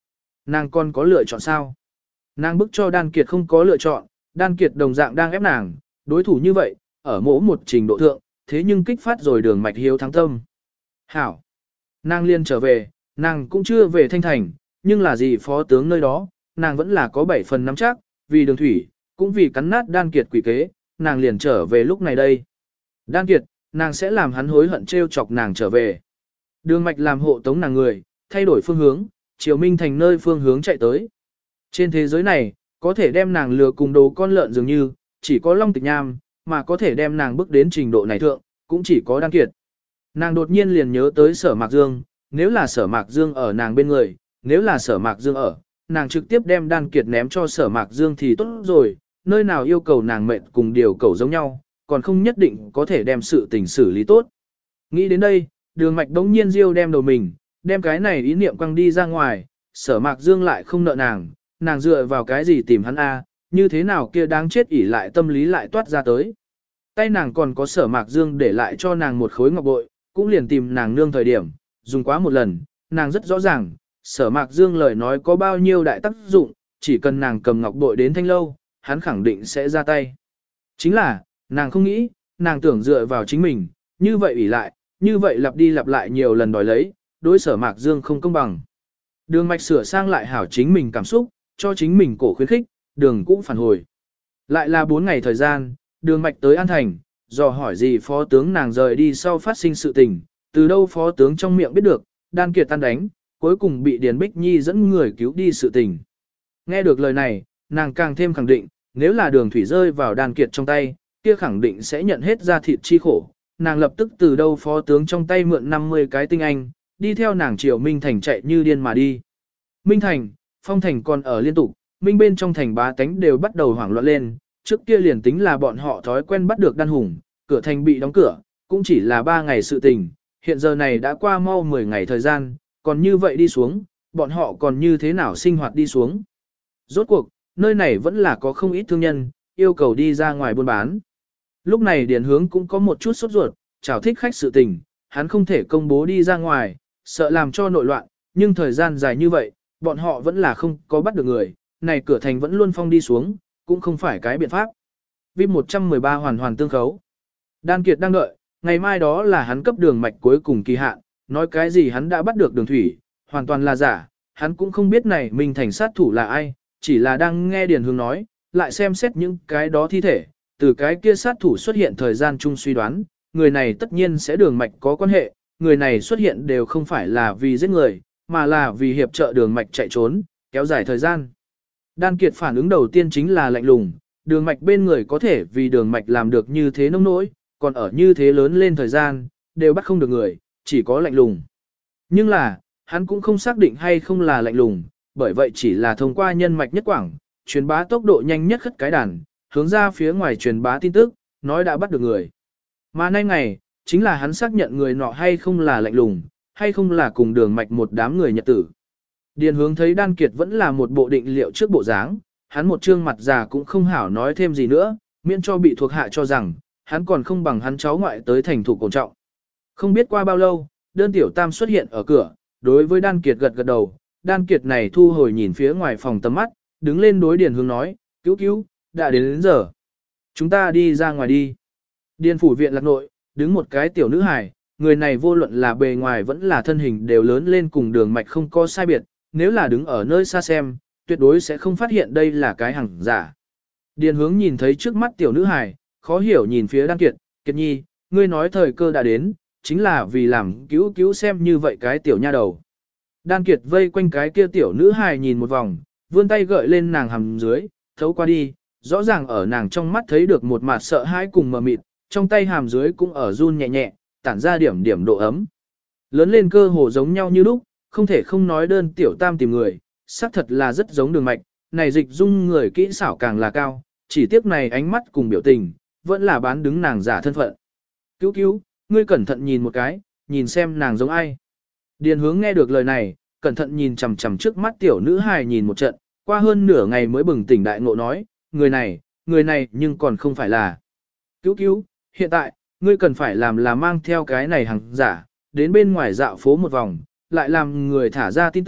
Nàng còn có lựa chọn sao? Nàng bức cho Đan Kiệt không có lựa chọn, Đan Kiệt đồng dạng đang ép nàng, đối thủ như vậy, ở mỗi một trình độ thượng, thế nhưng kích phát rồi Đường Mạch hiếu thắng tâm. Hảo! Nàng liên trở về, nàng cũng chưa về Thanh Thành, nhưng là gì phó tướng nơi đó, nàng vẫn là có 7 phần nắm chắc, vì Đường Thủy, cũng vì cắn nát Đan Kiệt quỷ kế, nàng liền trở về lúc này đây. Đan Kiệt, nàng sẽ làm hắn hối hận trêu chọc nàng trở về. Đường Mạch làm hộ tống nàng người, thay đổi phương hướng, Triều Minh Thành nơi phương hướng chạy tới. Trên thế giới này, có thể đem nàng lừa cùng đồ con lợn dường như, chỉ có Long Tịch Nham, mà có thể đem nàng bước đến trình độ này thượng, cũng chỉ có Đan Kiệt. Nàng đột nhiên liền nhớ tới Sở Mạc Dương, nếu là Sở Mạc Dương ở nàng bên người, nếu là Sở Mạc Dương ở, nàng trực tiếp đem Đan Kiệt ném cho Sở Mạc Dương thì tốt rồi, nơi nào yêu cầu nàng mệnh cùng điều cầu giống nhau, còn không nhất định có thể đem sự tình xử lý tốt. Nghĩ đến đây, Đường Mạch đống nhiên riêu đem đầu mình, đem cái này ý niệm quăng đi ra ngoài, Sở Mạc Dương lại không nợ nàng dựa vào cái gì tìm hắn a, như thế nào kia đáng chết ỉ lại tâm lý lại toát ra tới. Tay nàng còn có Sở Mạc Dương để lại cho nàng một khối ngọc bội, cũng liền tìm nàng nương thời điểm, dùng quá một lần, nàng rất rõ ràng, Sở Mạc Dương lời nói có bao nhiêu đại tác dụng, chỉ cần nàng cầm ngọc bội đến Thanh Lâu, hắn khẳng định sẽ ra tay. Chính là, nàng không nghĩ, nàng tưởng dựa vào chính mình, như vậy ỉ lại, như vậy lặp đi lặp lại nhiều lần đòi lấy, đối Sở Mạc Dương không công bằng. Đường Mạch sửa sang lại hảo chính mình cảm xúc, cho chính mình cổ khuyến khích, đường cũng phản hồi. Lại là 4 ngày thời gian, Đường Mạch tới An Thành, dò hỏi gì phó tướng nàng rời đi sau phát sinh sự tình, từ đâu phó tướng trong miệng biết được, Đan Kiệt tan đánh, cuối cùng bị Điền Bích Nhi dẫn người cứu đi sự tình. Nghe được lời này, nàng càng thêm khẳng định, nếu là Đường Thủy rơi vào Đan Kiệt trong tay, kia khẳng định sẽ nhận hết ra thịt chi khổ. Nàng lập tức từ đâu phó tướng trong tay mượn 50 cái tinh anh, đi theo nàng Triều Minh Thành chạy như điên mà đi. Minh Thành, Phong Thành còn ở liên tục, Minh bên trong thành bá tánh đều bắt đầu hoảng loạn lên, trước kia liền tính là bọn họ thói quen bắt được Đan Hùng, cửa thành bị đóng cửa, cũng chỉ là 3 ngày sự tình, hiện giờ này đã qua mau 10 ngày thời gian, còn như vậy đi xuống, bọn họ còn như thế nào sinh hoạt đi xuống. Rốt cuộc, nơi này vẫn là có không ít thương nhân, yêu cầu đi ra ngoài buôn bán. Lúc này Điền Hướng cũng có một chút sốt ruột, chào thích khách sự tình, hắn không thể công bố đi ra ngoài, sợ làm cho nội loạn, nhưng thời gian dài như vậy, bọn họ vẫn là không có bắt được người, này cửa thành vẫn luôn phong đi xuống, cũng không phải cái biện pháp. Vip 113 hoàn hoàn tương khấu. Đan Kiệt đang đợi, ngày mai đó là hắn cấp Đường Mạch cuối cùng kỳ hạn, nói cái gì hắn đã bắt được Đường Thủy, hoàn toàn là giả, hắn cũng không biết này Minh Thành sát thủ là ai, chỉ là đang nghe Điền Hướng nói, lại xem xét những cái đó thi thể, từ cái kia sát thủ xuất hiện thời gian chung suy đoán, người này tất nhiên sẽ Đường Mạch có quan hệ, người này xuất hiện đều không phải là vì giết người, mà là vì hiệp trợ Đường Mạch chạy trốn, kéo dài thời gian. Đan Kiệt phản ứng đầu tiên chính là lạnh lùng, Đường Mạch bên người có thể vì Đường Mạch làm được như thế nông nỗi, còn ở như thế lớn lên thời gian, đều bắt không được người, chỉ có lạnh lùng. Nhưng là, hắn cũng không xác định hay không là lạnh lùng, bởi vậy chỉ là thông qua nhân mạch nhất quảng, truyền bá tốc độ nhanh nhất khất cái đàn, hướng ra phía ngoài truyền bá tin tức, nói đã bắt được người. Mà nay ngày, chính là hắn xác nhận người nọ hay không là lạnh lùng, hay không là cùng Đường Mạch một đám người nhật tử. Điền Hướng thấy Đan Kiệt vẫn là một bộ định liệu trước bộ dáng, hắn một trương mặt già cũng không hảo nói thêm gì nữa, miễn cho bị thuộc hạ cho rằng, hắn còn không bằng hắn cháu ngoại tới thành thủ cổ trọng. Không biết qua bao lâu, đơn tiểu tam xuất hiện ở cửa, đối với Đan Kiệt gật gật đầu, Đan Kiệt này thu hồi nhìn phía ngoài phòng tầm mắt, đứng lên đối Điền Hướng nói, cứu, đã đến giờ. Chúng ta đi ra ngoài đi. Điền phủ viện lạc nội, đứng một cái tiểu nữ hài, người này vô luận là bề ngoài vẫn là thân hình đều lớn lên cùng Đường Mạch không có sai biệt, nếu là đứng ở nơi xa xem, tuyệt đối sẽ không phát hiện đây là cái hàng giả. Điền Hướng nhìn thấy trước mắt tiểu nữ hài, khó hiểu nhìn phía Đan Kiệt, Kiệt nhi, ngươi nói thời cơ đã đến, chính là vì làm cứu xem như vậy cái tiểu nha đầu. Đan Kiệt vây quanh cái kia tiểu nữ hài nhìn một vòng, vươn tay gợi lên nàng hàm dưới, thấu qua đi, rõ ràng ở nàng trong mắt thấy được một mặt sợ hãi cùng mờ mịt, trong tay hàm dưới cũng ở run nhẹ nhẹ, tản ra điểm độ ấm. Lớn lên cơ hồ giống nhau như lúc, không thể không nói đơn tiểu tam tìm người, xác thật là rất giống Đường Mạch, này dịch dung người kỹ xảo càng là cao, chỉ tiếc này ánh mắt cùng biểu tình, vẫn là bán đứng nàng giả thân phận. Cứu, ngươi cẩn thận nhìn một cái, nhìn xem nàng giống ai. Điền Hướng nghe được lời này, cẩn thận nhìn chằm chằm trước mắt tiểu nữ hài nhìn một trận, qua hơn nửa ngày mới bừng tỉnh đại ngộ nói, người này nhưng còn không phải là. Cứu, hiện tại, ngươi cần phải làm là mang theo cái này hàng giả, đến bên ngoài dạo phố một vòng, lại làm người thả ra tin tức,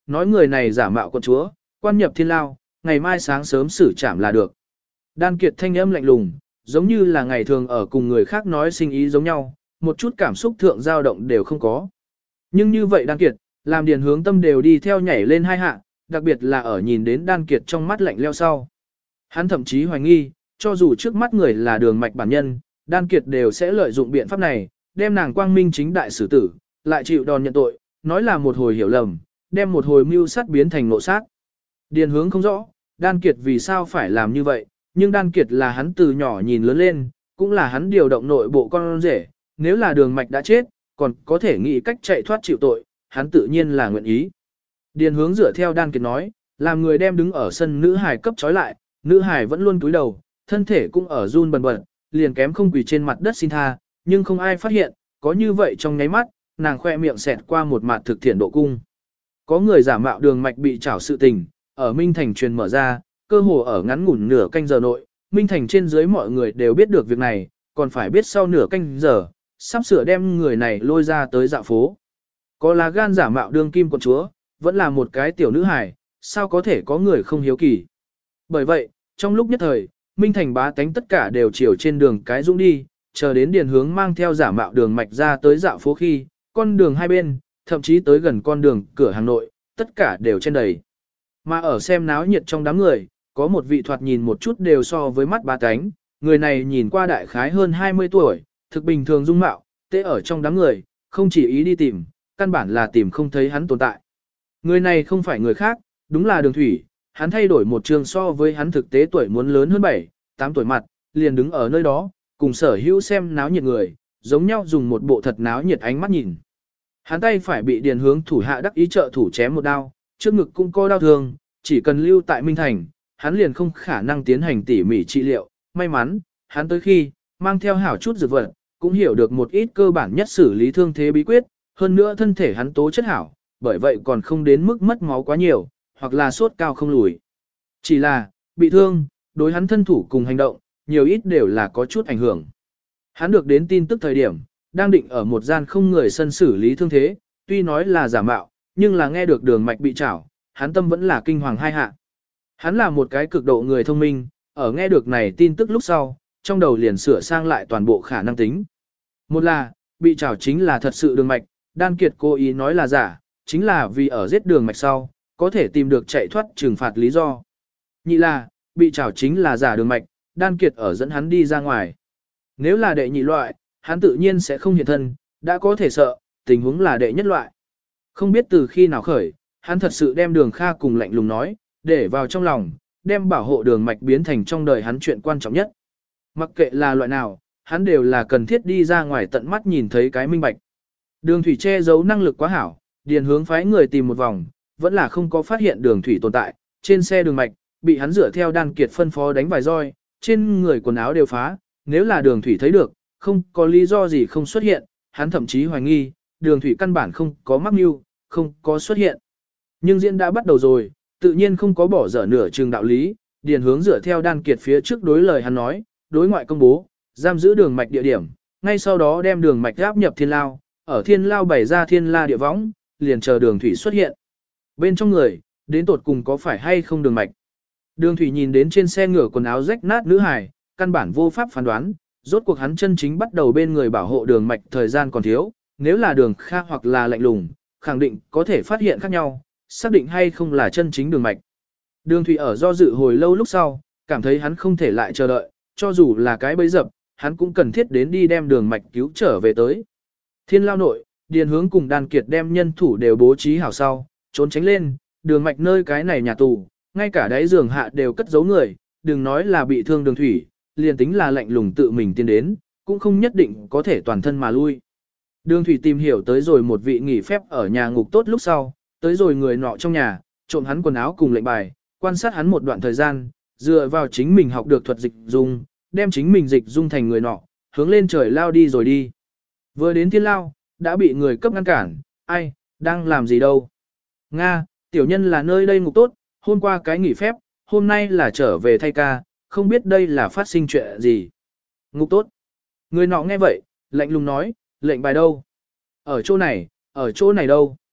nói người này giả mạo quận chúa, quan nhập thiên lao, ngày mai sáng sớm xử trảm là được. Đan Kiệt thanh âm lạnh lùng, giống như là ngày thường ở cùng người khác nói sinh ý giống nhau, một chút cảm xúc thượng dao động đều không có. Nhưng như vậy Đan Kiệt, làm Điền Hướng Tâm đều đi theo nhảy lên hai hạ, đặc biệt là ở nhìn đến Đan Kiệt trong mắt lạnh leo sau. Hắn thậm chí hoài nghi, cho dù trước mắt người là Đường Mạch bản nhân, Đan Kiệt đều sẽ lợi dụng biện pháp này, đem nàng quang minh chính đại xử tử, lại chịu đòn nhận tội, nói là một hồi hiểu lầm, đem một hồi mưu sát biến thành nộ sát. Điền Hướng không rõ, Đan Kiệt vì sao phải làm như vậy, nhưng Đan Kiệt là hắn từ nhỏ nhìn lớn lên, cũng là hắn điều động nội bộ con rể, nếu là Đường Mạch đã chết, còn có thể nghĩ cách chạy thoát chịu tội, hắn tự nhiên là nguyện ý. Điền Hướng dựa theo Đan Kiệt nói, làm người đem đứng ở sân nữ hài cấp trói lại, nữ hài vẫn luôn cúi đầu, thân thể cũng ở run bần bật, liền kém không quỳ trên mặt đất xin tha, nhưng không ai phát hiện, có như vậy trong nháy mắt, nàng khoe miệng xẹt qua một mặt thực thiện độ cung. Có người giả mạo Đường Mạch bị trảo sự tình, ở Minh Thành truyền mở ra, cơ hồ ở ngắn ngủn nửa canh giờ nội, Minh Thành trên dưới mọi người đều biết được việc này, còn phải biết sau nửa canh giờ, sắp sửa đem người này lôi ra tới dạo phố. Có lá gan giả mạo đương kim quận chúa, vẫn là một cái tiểu nữ hài, sao có thể có người không hiếu kỳ. Bởi vậy, trong lúc nhất thời, Minh Thành bá tánh tất cả đều chiều trên đường cái dũng đi, chờ đến Điền Hướng mang theo giả mạo Đường Mạch ra tới dạo phố khi, con đường hai bên, thậm chí tới gần con đường cửa hàng nội, tất cả đều trên đầy. Mà ở xem náo nhiệt trong đám người, có một vị thoạt nhìn một chút đều so với mắt bá tánh, người này nhìn qua đại khái hơn 20 tuổi, thực bình thường dung mạo, tế ở trong đám người, không chỉ ý đi tìm, căn bản là tìm không thấy hắn tồn tại. Người này không phải người khác, đúng là Đường Thủy, hắn thay đổi một trường so với hắn thực tế tuổi muốn lớn hơn 7, 8 tuổi mặt, liền đứng ở nơi đó, cùng sở hữu xem náo nhiệt người, giống nhau dùng một bộ thật náo nhiệt ánh mắt nhìn. Hắn tay phải bị Điền Hướng thủ hạ đắc ý trợ thủ chém một đao, trước ngực cũng có đau thương, chỉ cần lưu tại Minh Thành, hắn liền không khả năng tiến hành tỉ mỉ trị liệu. May mắn, hắn tới khi, mang theo hảo chút dược vật, cũng hiểu được một ít cơ bản nhất xử lý thương thế bí quyết, hơn nữa thân thể hắn tố chất hảo, bởi vậy còn không đến mức mất máu quá nhiều, hoặc là sốt cao không lùi. Chỉ là, bị thương, đối hắn thân thủ cùng hành động, nhiều ít đều là có chút ảnh hưởng. Hắn được đến tin tức thời điểm, đang định ở một gian không người sân xử lý thương thế, tuy nói là giả mạo, nhưng là nghe được Đường Mạch bị trảo, hắn tâm vẫn là kinh hoàng hai hạ. Hắn là một cái cực độ người thông minh, ở nghe được này tin tức lúc sau, trong đầu liền sửa sang lại toàn bộ khả năng tính. Một là, bị trảo chính là thật sự Đường Mạch, Đan Kiệt cố ý nói là giả, chính là vì ở giết Đường Mạch sau, có thể tìm được chạy thoát trừng phạt lý do. Nhị là, bị trảo chính là giả Đường Mạch, Đan Kiệt ở dẫn hắn đi ra ngoài. Nếu là đệ nhị loại, hắn tự nhiên sẽ không hiện thân, đã có thể sợ, tình huống là đệ nhất loại. Không biết từ khi nào khởi, hắn thật sự đem Đường Kha cùng lạnh lùng nói, để vào trong lòng, đem bảo hộ Đường Mạch biến thành trong đời hắn chuyện quan trọng nhất. Mặc kệ là loại nào, hắn đều là cần thiết đi ra ngoài tận mắt nhìn thấy cái minh bạch. Đường Thủy che giấu năng lực quá hảo, Điền Hướng phái người tìm một vòng, vẫn là không có phát hiện Đường Thủy tồn tại, trên xe Đường Mạch, bị hắn dựa theo Đan Kiệt phân phó đánh vài roi, trên người quần áo đều phá, nếu là Đường Thủy thấy được, không có lý do gì không xuất hiện, hắn thậm chí hoài nghi, Đường Thủy căn bản không có mắc mưu, không có xuất hiện. Nhưng diễn đã bắt đầu rồi, tự nhiên không có bỏ dở nửa chừng đạo lý, Điền Hướng dựa theo Đan Kiệt phía trước đối lời hắn nói, đối ngoại công bố, giam giữ Đường Mạch địa điểm, ngay sau đó đem Đường Mạch áp nhập thiên lao, ở thiên lao bày ra thiên la địa võng, liền chờ Đường Thủy xuất hiện. Bên trong người, đến tột cùng có phải hay không Đường Mạch. Đường Thủy nhìn đến trên xe ngựa quần áo rách nát nữ hài, căn bản vô pháp phán đoán, rốt cuộc hắn chân chính bắt đầu bên người bảo hộ Đường Mạch thời gian còn thiếu, nếu là Đường Kha hoặc là lạnh lùng, khẳng định có thể phát hiện khác nhau, xác định hay không là chân chính Đường Mạch. Đường Thủy ở do dự hồi lâu lúc sau, cảm thấy hắn không thể lại chờ đợi, cho dù là cái bẫy dập, hắn cũng cần thiết đến đi đem Đường Mạch cứu trở về tới. Thiên lao nội, Điền Hướng cùng Đan Kiệt đem nhân thủ đều bố trí hảo sau, trốn tránh lên, Đường Mạch nơi cái này nhà tù, ngay cả đáy giường hạ đều cất giấu người, đừng nói là bị thương Đường Thủy, liền tính là lạnh lùng tự mình tiến đến, cũng không nhất định có thể toàn thân mà lui. Đường Thủy tìm hiểu tới rồi một vị nghỉ phép ở nhà ngục tốt lúc sau, tới rồi người nọ trong nhà, trộm hắn quần áo cùng lệnh bài, quan sát hắn một đoạn thời gian, dựa vào chính mình học được thuật dịch dung, đem chính mình dịch dung thành người nọ, hướng lên trời lao đi rồi đi. Vừa đến thiên lao, đã bị người cấp ngăn cản, ai, đang làm gì đâu. Nga, tiểu nhân là nơi đây ngục tốt, hôm qua cái nghỉ phép, hôm nay là trở về thay ca, không biết đây là phát sinh chuyện gì. Ngục tốt. Người nọ nghe vậy, lạnh lùng nói, lệnh bài đâu? Ở chỗ này đâu?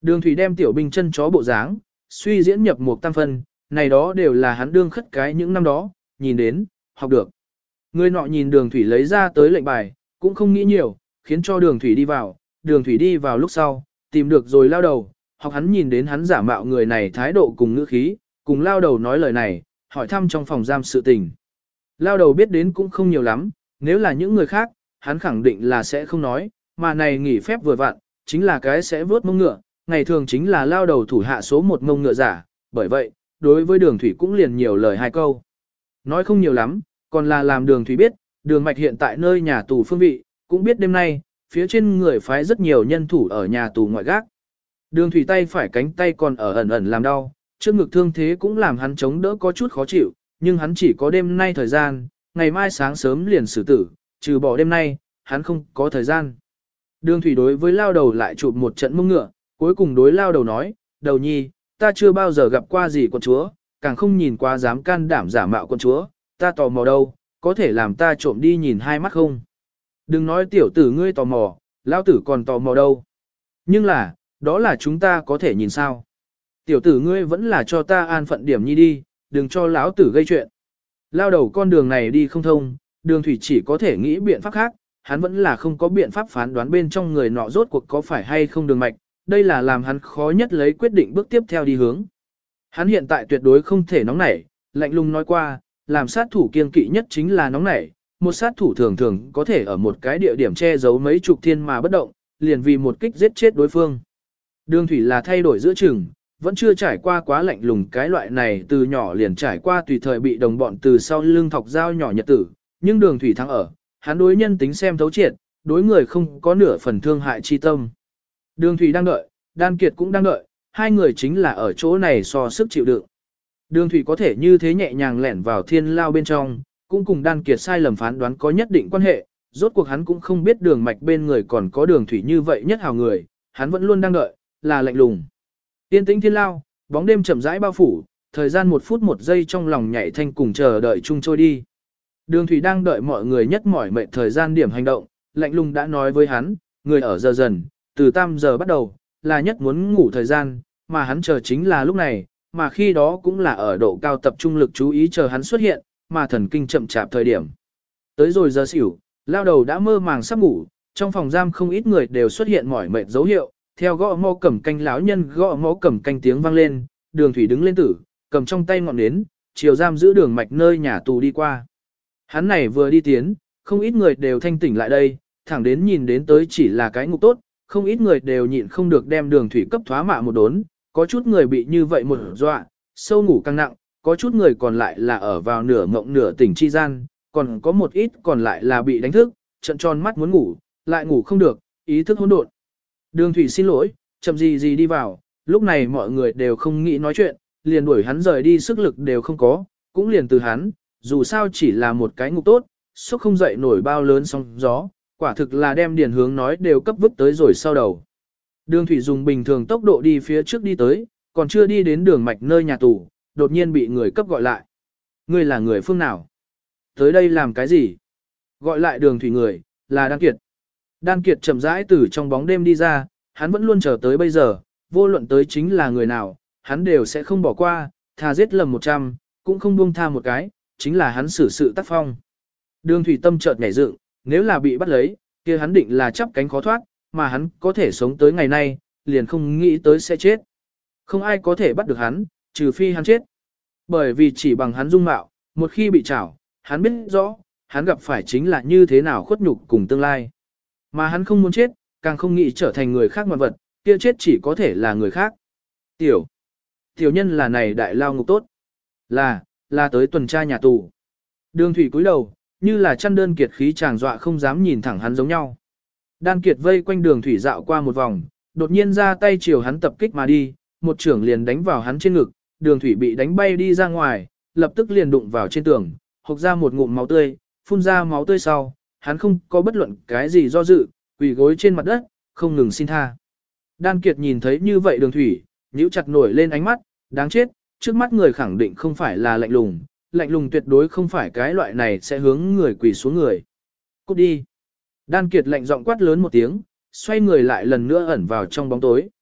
Đường thủy đem tiểu binh chân chó bộ dáng, suy diễn nhập một tam phân, này đó đều là hắn đương khất cái những năm đó, nhìn đến, học được. Người nọ nhìn đường thủy lấy ra tới lệnh bài, cũng không nghĩ nhiều, khiến cho đường thủy đi vào, đường thủy đi vào lúc sau, tìm được rồi lao đầu, học hắn nhìn đến hắn giả mạo người này thái độ cùng ngữ khí, cùng lao đầu nói lời này, hỏi thăm trong phòng giam sự tình. Lao đầu biết đến cũng không nhiều lắm, nếu là những người khác, hắn khẳng định là sẽ không nói, mà này nghỉ phép vừa vặn, chính là cái sẽ vớt mông ngựa, ngày thường chính là lao đầu thủ hạ số một mông ngựa giả, bởi vậy, đối với đường thủy cũng liền nhiều lời hai câu. Nói không nhiều lắm, còn là làm đường thủy biết, đường mạch hiện tại nơi nhà tù phương vị, cũng biết đêm nay, phía trên người phái rất nhiều nhân thủ ở nhà tù ngoại gác. Đường thủy tay phải cánh tay còn ở ẩn ẩn làm đau, trước ngực thương thế cũng làm hắn chống đỡ có chút khó chịu, nhưng hắn chỉ có đêm nay thời gian, ngày mai sáng sớm liền xử tử, trừ bỏ đêm nay, hắn không có thời gian. Đường thủy đối với lao đầu lại chụp một trận mông ngựa, cuối cùng đối lao đầu nói, đầu nhi, ta chưa bao giờ gặp qua gì con chúa, càng không nhìn qua dám can đảm giả mạo con chúa, ta tò mò đâu, có thể làm ta trộm đi nhìn hai mắt không? Đừng nói tiểu tử ngươi tò mò, lão tử còn tò mò đâu. Nhưng là, đó là chúng ta có thể nhìn sao? Tiểu tử ngươi vẫn là cho ta an phận điểm nhi đi, đừng cho lão tử gây chuyện. Lao đầu con đường này đi không thông, đường thủy chỉ có thể nghĩ biện pháp khác, hắn vẫn là không có biện pháp phán đoán bên trong người nọ rốt cuộc có phải hay không đường mạch, đây là làm hắn khó nhất lấy quyết định bước tiếp theo đi hướng. Hắn hiện tại tuyệt đối không thể nóng nảy, lạnh lùng nói qua, làm sát thủ kiên kỵ nhất chính là nóng nảy, một sát thủ thường thường có thể ở một cái địa điểm che giấu mấy chục thiên mà bất động, liền vì một kích giết chết đối phương. Đường thủy là thay đổi giữa chừng, vẫn chưa trải qua quá lạnh lùng cái loại này từ nhỏ liền trải qua tùy thời bị đồng bọn từ sau lưng thọc dao nhỏ nhật tử, nhưng đường thủy thắng ở, hắn đối nhân tính xem thấu triệt, đối người không có nửa phần thương hại chi tâm. Đường thủy đang đợi, Đan Kiệt cũng đang đợi, hai người chính là ở chỗ này so sức chịu đựng. Đường thủy có thể như thế nhẹ nhàng lẻn vào thiên lao bên trong, cũng cùng Đan Kiệt sai lầm phán đoán có nhất định quan hệ, rốt cuộc hắn cũng không biết đường mạch bên người còn có đường thủy như vậy nhất hào người, hắn vẫn luôn đang đợi, là lạnh lùng. Yên tĩnh thiên lao, bóng đêm chậm rãi bao phủ, thời gian 1 phút 1 giây trong lòng nhảy thanh cùng chờ đợi chung trôi đi. Đường thủy đang đợi mọi người nhất mỏi mệt thời gian điểm hành động, lạnh lùng đã nói với hắn, người ở giờ dần, từ 8 giờ bắt đầu, là nhất muốn ngủ thời gian, mà hắn chờ chính là lúc này, mà khi đó cũng là ở độ cao tập trung lực chú ý chờ hắn xuất hiện, mà thần kinh chậm chạp thời điểm. Tới rồi giờ xỉu, lao đầu đã mơ màng sắp ngủ, trong phòng giam không ít người đều xuất hiện mỏi mệt dấu hiệu, theo gõ mõ cầm canh lão nhân gõ mõ cầm canh tiếng vang lên, đường thủy đứng lên tử, cầm trong tay ngọn nến, chiều giam giữ đường mạch nơi nhà tù đi qua. Hắn này vừa đi tiến, không ít người đều thanh tỉnh lại đây, thẳng đến nhìn đến tới chỉ là cái ngục tốt, không ít người đều nhịn không được đem đường thủy cấp thoá mạ một đốn, có chút người bị như vậy một dọa, sâu ngủ căng nặng, có chút người còn lại là ở vào nửa ngộng nửa tỉnh chi gian, còn có một ít còn lại là bị đánh thức, trận tròn mắt muốn ngủ, lại ngủ không được, ý thức hỗn độn. Đường thủy xin lỗi, chậm gì đi vào, lúc này mọi người đều không nghĩ nói chuyện, liền đuổi hắn rời đi sức lực đều không có, cũng liền từ hắn, dù sao chỉ là một cái ngục tốt, xúc không dậy nổi bao lớn sóng gió, quả thực là đem điền hướng nói đều cấp vứt tới rồi sau đầu. Đường thủy dùng bình thường tốc độ đi phía trước đi tới, còn chưa đi đến đường mạch nơi nhà tù, đột nhiên bị người cấp gọi lại. Ngươi là người phương nào? Tới đây làm cái gì? Gọi lại đường thủy người, là Đan Kiệt. Đan Kiệt chậm rãi từ trong bóng đêm đi ra, hắn vẫn luôn chờ tới bây giờ, vô luận tới chính là người nào, hắn đều sẽ không bỏ qua, thà giết lầm 100, cũng không buông tha một cái, chính là hắn xử sự tác phong. Đường thủy tâm chợt nhảy dựng, nếu là bị bắt lấy, kia hắn định là chắp cánh khó thoát, mà hắn có thể sống tới ngày nay, liền không nghĩ tới sẽ chết. Không ai có thể bắt được hắn, trừ phi hắn chết. Bởi vì chỉ bằng hắn dung mạo, một khi bị trảo, hắn biết rõ, hắn gặp phải chính là như thế nào khuất nhục cùng tương lai. Mà hắn không muốn chết, càng không nghĩ trở thành người khác ngoan vật, kia chết chỉ có thể là người khác. Tiểu nhân là này đại lao ngục tốt. Là tới tuần tra nhà tù. Đường thủy cúi đầu, như là chăn đơn kiệt khí chàng dọa không dám nhìn thẳng hắn giống nhau. Đan Kiệt vây quanh đường thủy dạo qua một vòng, đột nhiên ra tay chiều hắn tập kích mà đi, một trưởng liền đánh vào hắn trên ngực, đường thủy bị đánh bay đi ra ngoài, lập tức liền đụng vào trên tường, hộc ra một ngụm máu tươi, phun ra máu tươi sau, hắn không có bất luận cái gì do dự, quỳ gối trên mặt đất, không ngừng xin tha. Đan Kiệt nhìn thấy như vậy đường thủy, nhíu chặt nổi lên ánh mắt, đáng chết, trước mắt người khẳng định không phải là lạnh lùng tuyệt đối không phải cái loại này sẽ hướng người quỳ xuống người. Cút đi. Đan Kiệt lạnh giọng quát lớn một tiếng, xoay người lại lần nữa ẩn vào trong bóng tối.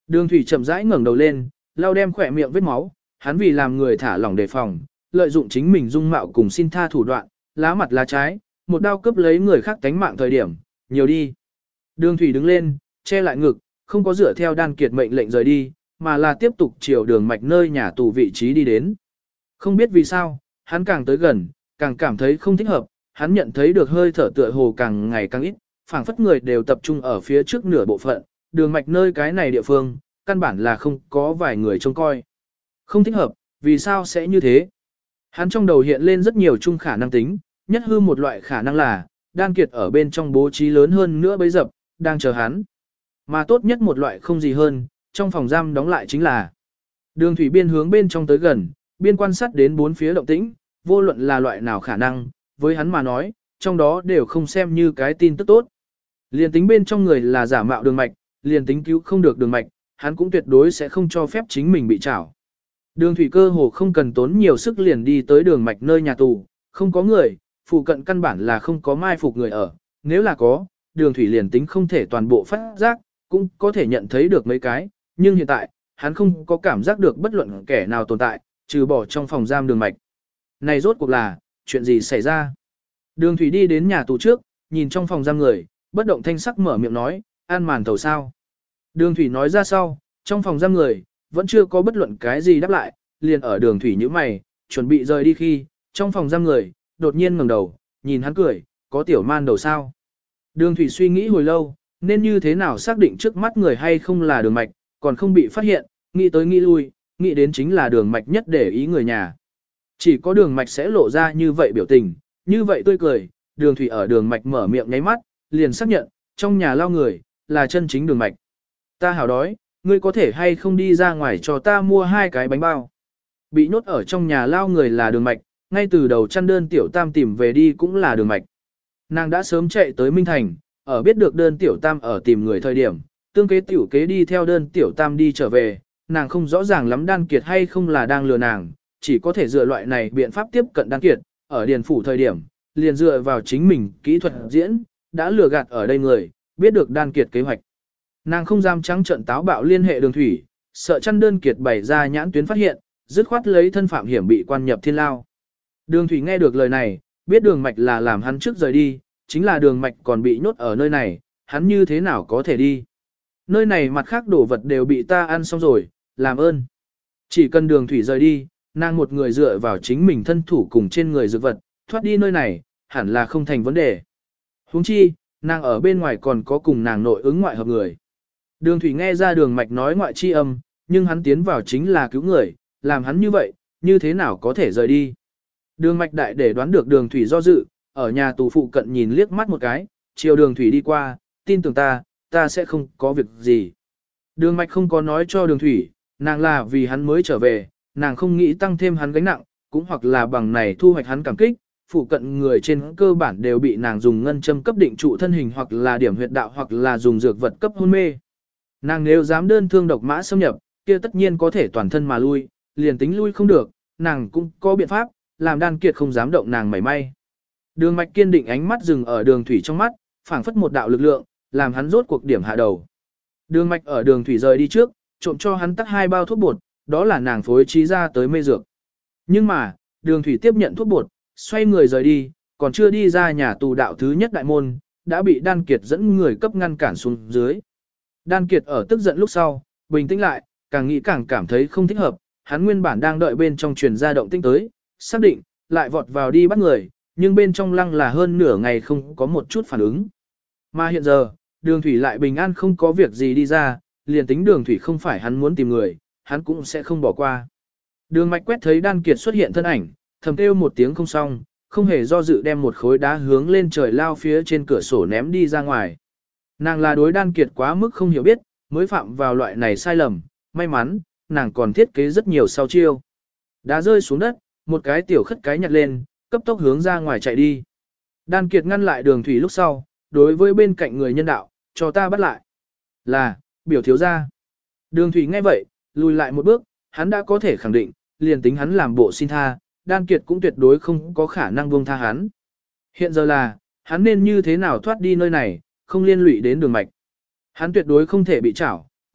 Đường thủy chậm rãi ngẩng đầu lên, lau đem khỏe miệng vết máu, hắn vì làm người thả lỏng đề phòng, lợi dụng chính mình dung mạo cùng xin tha thủ đoạn, lá mặt lá trái, một đao cướp lấy người khác tánh mạng thời điểm, nhiều đi. Đường thủy đứng lên, che lại ngực, không có dựa theo Đan Kiệt mệnh lệnh rời đi, mà là tiếp tục chiều đường mạch nơi nhà tù vị trí đi đến. Không biết vì sao, hắn càng tới gần, càng cảm thấy không thích hợp, hắn nhận thấy được hơi thở tựa hồ càng ngày càng ít, phảng phất người đều tập trung ở phía trước nửa bộ phận, đường mạch nơi cái này địa phương, căn bản là không có vài người trông coi. Không thích hợp, vì sao sẽ như thế? Hắn trong đầu hiện lên rất nhiều chung khả năng tính, nhất hư một loại khả năng là, Đan Kiệt ở bên trong bố trí lớn hơn nữa bấy dập, đang chờ hắn. Mà tốt nhất một loại không gì hơn, trong phòng giam đóng lại chính là đường thủy biên hướng bên trong tới gần, biên quan sát đến bốn phía động tĩnh, vô luận là loại nào khả năng, với hắn mà nói, trong đó đều không xem như cái tin tức tốt. Liền tính bên trong người là giả mạo đường mạch, liền tính cứu không được đường mạch, hắn cũng tuyệt đối sẽ không cho phép chính mình bị trảo. Đường thủy cơ hồ không cần tốn nhiều sức liền đi tới đường mạch nơi nhà tù, không có người, phụ cận căn bản là không có mai phục người ở, nếu là có, đường thủy liền tính không thể toàn bộ phát giác, cũng có thể nhận thấy được mấy cái, nhưng hiện tại, hắn không có cảm giác được bất luận kẻ nào tồn tại, trừ bỏ trong phòng giam đường mạch. Này rốt cuộc là, chuyện gì xảy ra? Đường thủy đi đến nhà tù trước, nhìn trong phòng giam người, bất động thanh sắc mở miệng nói, ăn màn thầu sao. Đường thủy nói ra sau, trong phòng giam người, vẫn chưa có bất luận cái gì đáp lại, liền ở đường thủy như mày, chuẩn bị rời đi khi, trong phòng giam người, đột nhiên ngẩng đầu, nhìn hắn cười, có tiểu man đầu sao. Đường thủy suy nghĩ hồi lâu, nên như thế nào xác định trước mắt người hay không là đường mạch, còn không bị phát hiện, nghĩ tới nghĩ lui, nghĩ đến chính là đường mạch nhất để ý người nhà. Chỉ có đường mạch sẽ lộ ra như vậy biểu tình, như vậy tươi cười, đường thủy ở đường mạch mở miệng nháy mắt, liền xác nhận, trong nhà lao người, là chân chính đường mạch. Ta hảo đói, ngươi có thể hay không đi ra ngoài cho ta mua 2 cái bánh bao. Bị nhốt ở trong nhà lao người là đường mạch, ngay từ đầu chăn đơn tiểu tam tìm về đi cũng là đường mạch. Nàng đã sớm chạy tới Minh Thành, ở biết được đơn tiểu tam ở tìm người thời điểm, tương kế tiểu kế đi theo đơn tiểu tam đi trở về, nàng không rõ ràng lắm Đan Kiệt hay không là đang lừa nàng, chỉ có thể dựa loại này biện pháp tiếp cận Đan Kiệt, ở điền phủ thời điểm, liền dựa vào chính mình kỹ thuật diễn, đã lừa gạt ở đây người, biết được Đan Kiệt kế hoạch. Nàng không dám trắng trợn táo bạo liên hệ đường thủy, sợ chăn đơn Kiệt bày ra nhãn tuyến phát hiện, dứt khoát lấy thân phạm hiểm bị quan nhập thiên lao. Đường thủy nghe được lời này, biết đường mạch là làm hắn trước rời đi, chính là đường mạch còn bị nhốt ở nơi này, hắn như thế nào có thể đi. Nơi này mặt khác đồ vật đều bị ta ăn xong rồi, làm ơn. Chỉ cần đường thủy rời đi, nàng một người dựa vào chính mình thân thủ cùng trên người dược vật, thoát đi nơi này, hẳn là không thành vấn đề. Huống chi, nàng ở bên ngoài còn có cùng nàng nội ứng ngoại hợp người. Đường thủy nghe ra đường mạch nói ngoại chi âm, nhưng hắn tiến vào chính là cứu người, làm hắn như vậy, như thế nào có thể rời đi. Đường mạch đại để đoán được đường thủy do dự, ở nhà tù phụ cận nhìn liếc mắt một cái, chiều đường thủy đi qua, tin tưởng ta sẽ không có việc gì. Đường mạch không có nói cho đường thủy, nàng là vì hắn mới trở về, nàng không nghĩ tăng thêm hắn gánh nặng, cũng hoặc là bằng này thu hoạch hắn cảm kích, phụ cận người trên cơ bản đều bị nàng dùng ngân châm cấp định trụ thân hình hoặc là điểm huyệt đạo hoặc là dùng dược vật cấp hôn mê. Nàng nếu dám đơn thương độc mã xâm nhập, kia tất nhiên có thể toàn thân mà lui, liền tính lui không được, nàng cũng có biện pháp, làm Đan Kiệt không dám động nàng mảy may. Đường mạch kiên định ánh mắt dừng ở đường thủy trong mắt, phảng phất một đạo lực lượng, làm hắn rốt cuộc điểm hạ đầu. Đường mạch ở đường thủy rời đi trước, trộm cho hắn tắt 2 bao thuốc bột, đó là nàng phối trí ra tới mê dược. Nhưng mà, đường thủy tiếp nhận thuốc bột, xoay người rời đi, còn chưa đi ra nhà tù đạo thứ nhất đại môn, đã bị Đan Kiệt dẫn người cấp ngăn cản xuống dưới. Đan Kiệt ở tức giận lúc sau, bình tĩnh lại, càng nghĩ càng cảm thấy không thích hợp, hắn nguyên bản đang đợi bên trong truyền ra động tĩnh tới, xác định, lại vọt vào đi bắt người, nhưng bên trong lăng là hơn nửa ngày không có một chút phản ứng. Mà hiện giờ, đường thủy lại bình an không có việc gì đi ra, liền tính đường thủy không phải hắn muốn tìm người, hắn cũng sẽ không bỏ qua. Đường mạch quét thấy Đan Kiệt xuất hiện thân ảnh, thầm kêu một tiếng không xong, không hề do dự đem một khối đá hướng lên trời lao phía trên cửa sổ ném đi ra ngoài. Nàng là đối Đan Kiệt quá mức không hiểu biết, mới phạm vào loại này sai lầm, may mắn, nàng còn thiết kế rất nhiều sau chiêu. Đá rơi xuống đất, một cái tiểu khất cái nhặt lên, cấp tốc hướng ra ngoài chạy đi. Đan Kiệt ngăn lại đường thủy lúc sau, đối với bên cạnh người nhân đạo, cho ta bắt lại. Là, biểu thiếu gia. Đường thủy nghe vậy, lùi lại một bước, hắn đã có thể khẳng định, liền tính hắn làm bộ xin tha, Đan Kiệt cũng tuyệt đối không có khả năng buông tha hắn. Hiện giờ là, hắn nên như thế nào thoát đi nơi này, không liên lụy đến đường mạch. Hắn tuyệt đối không thể bị trảo,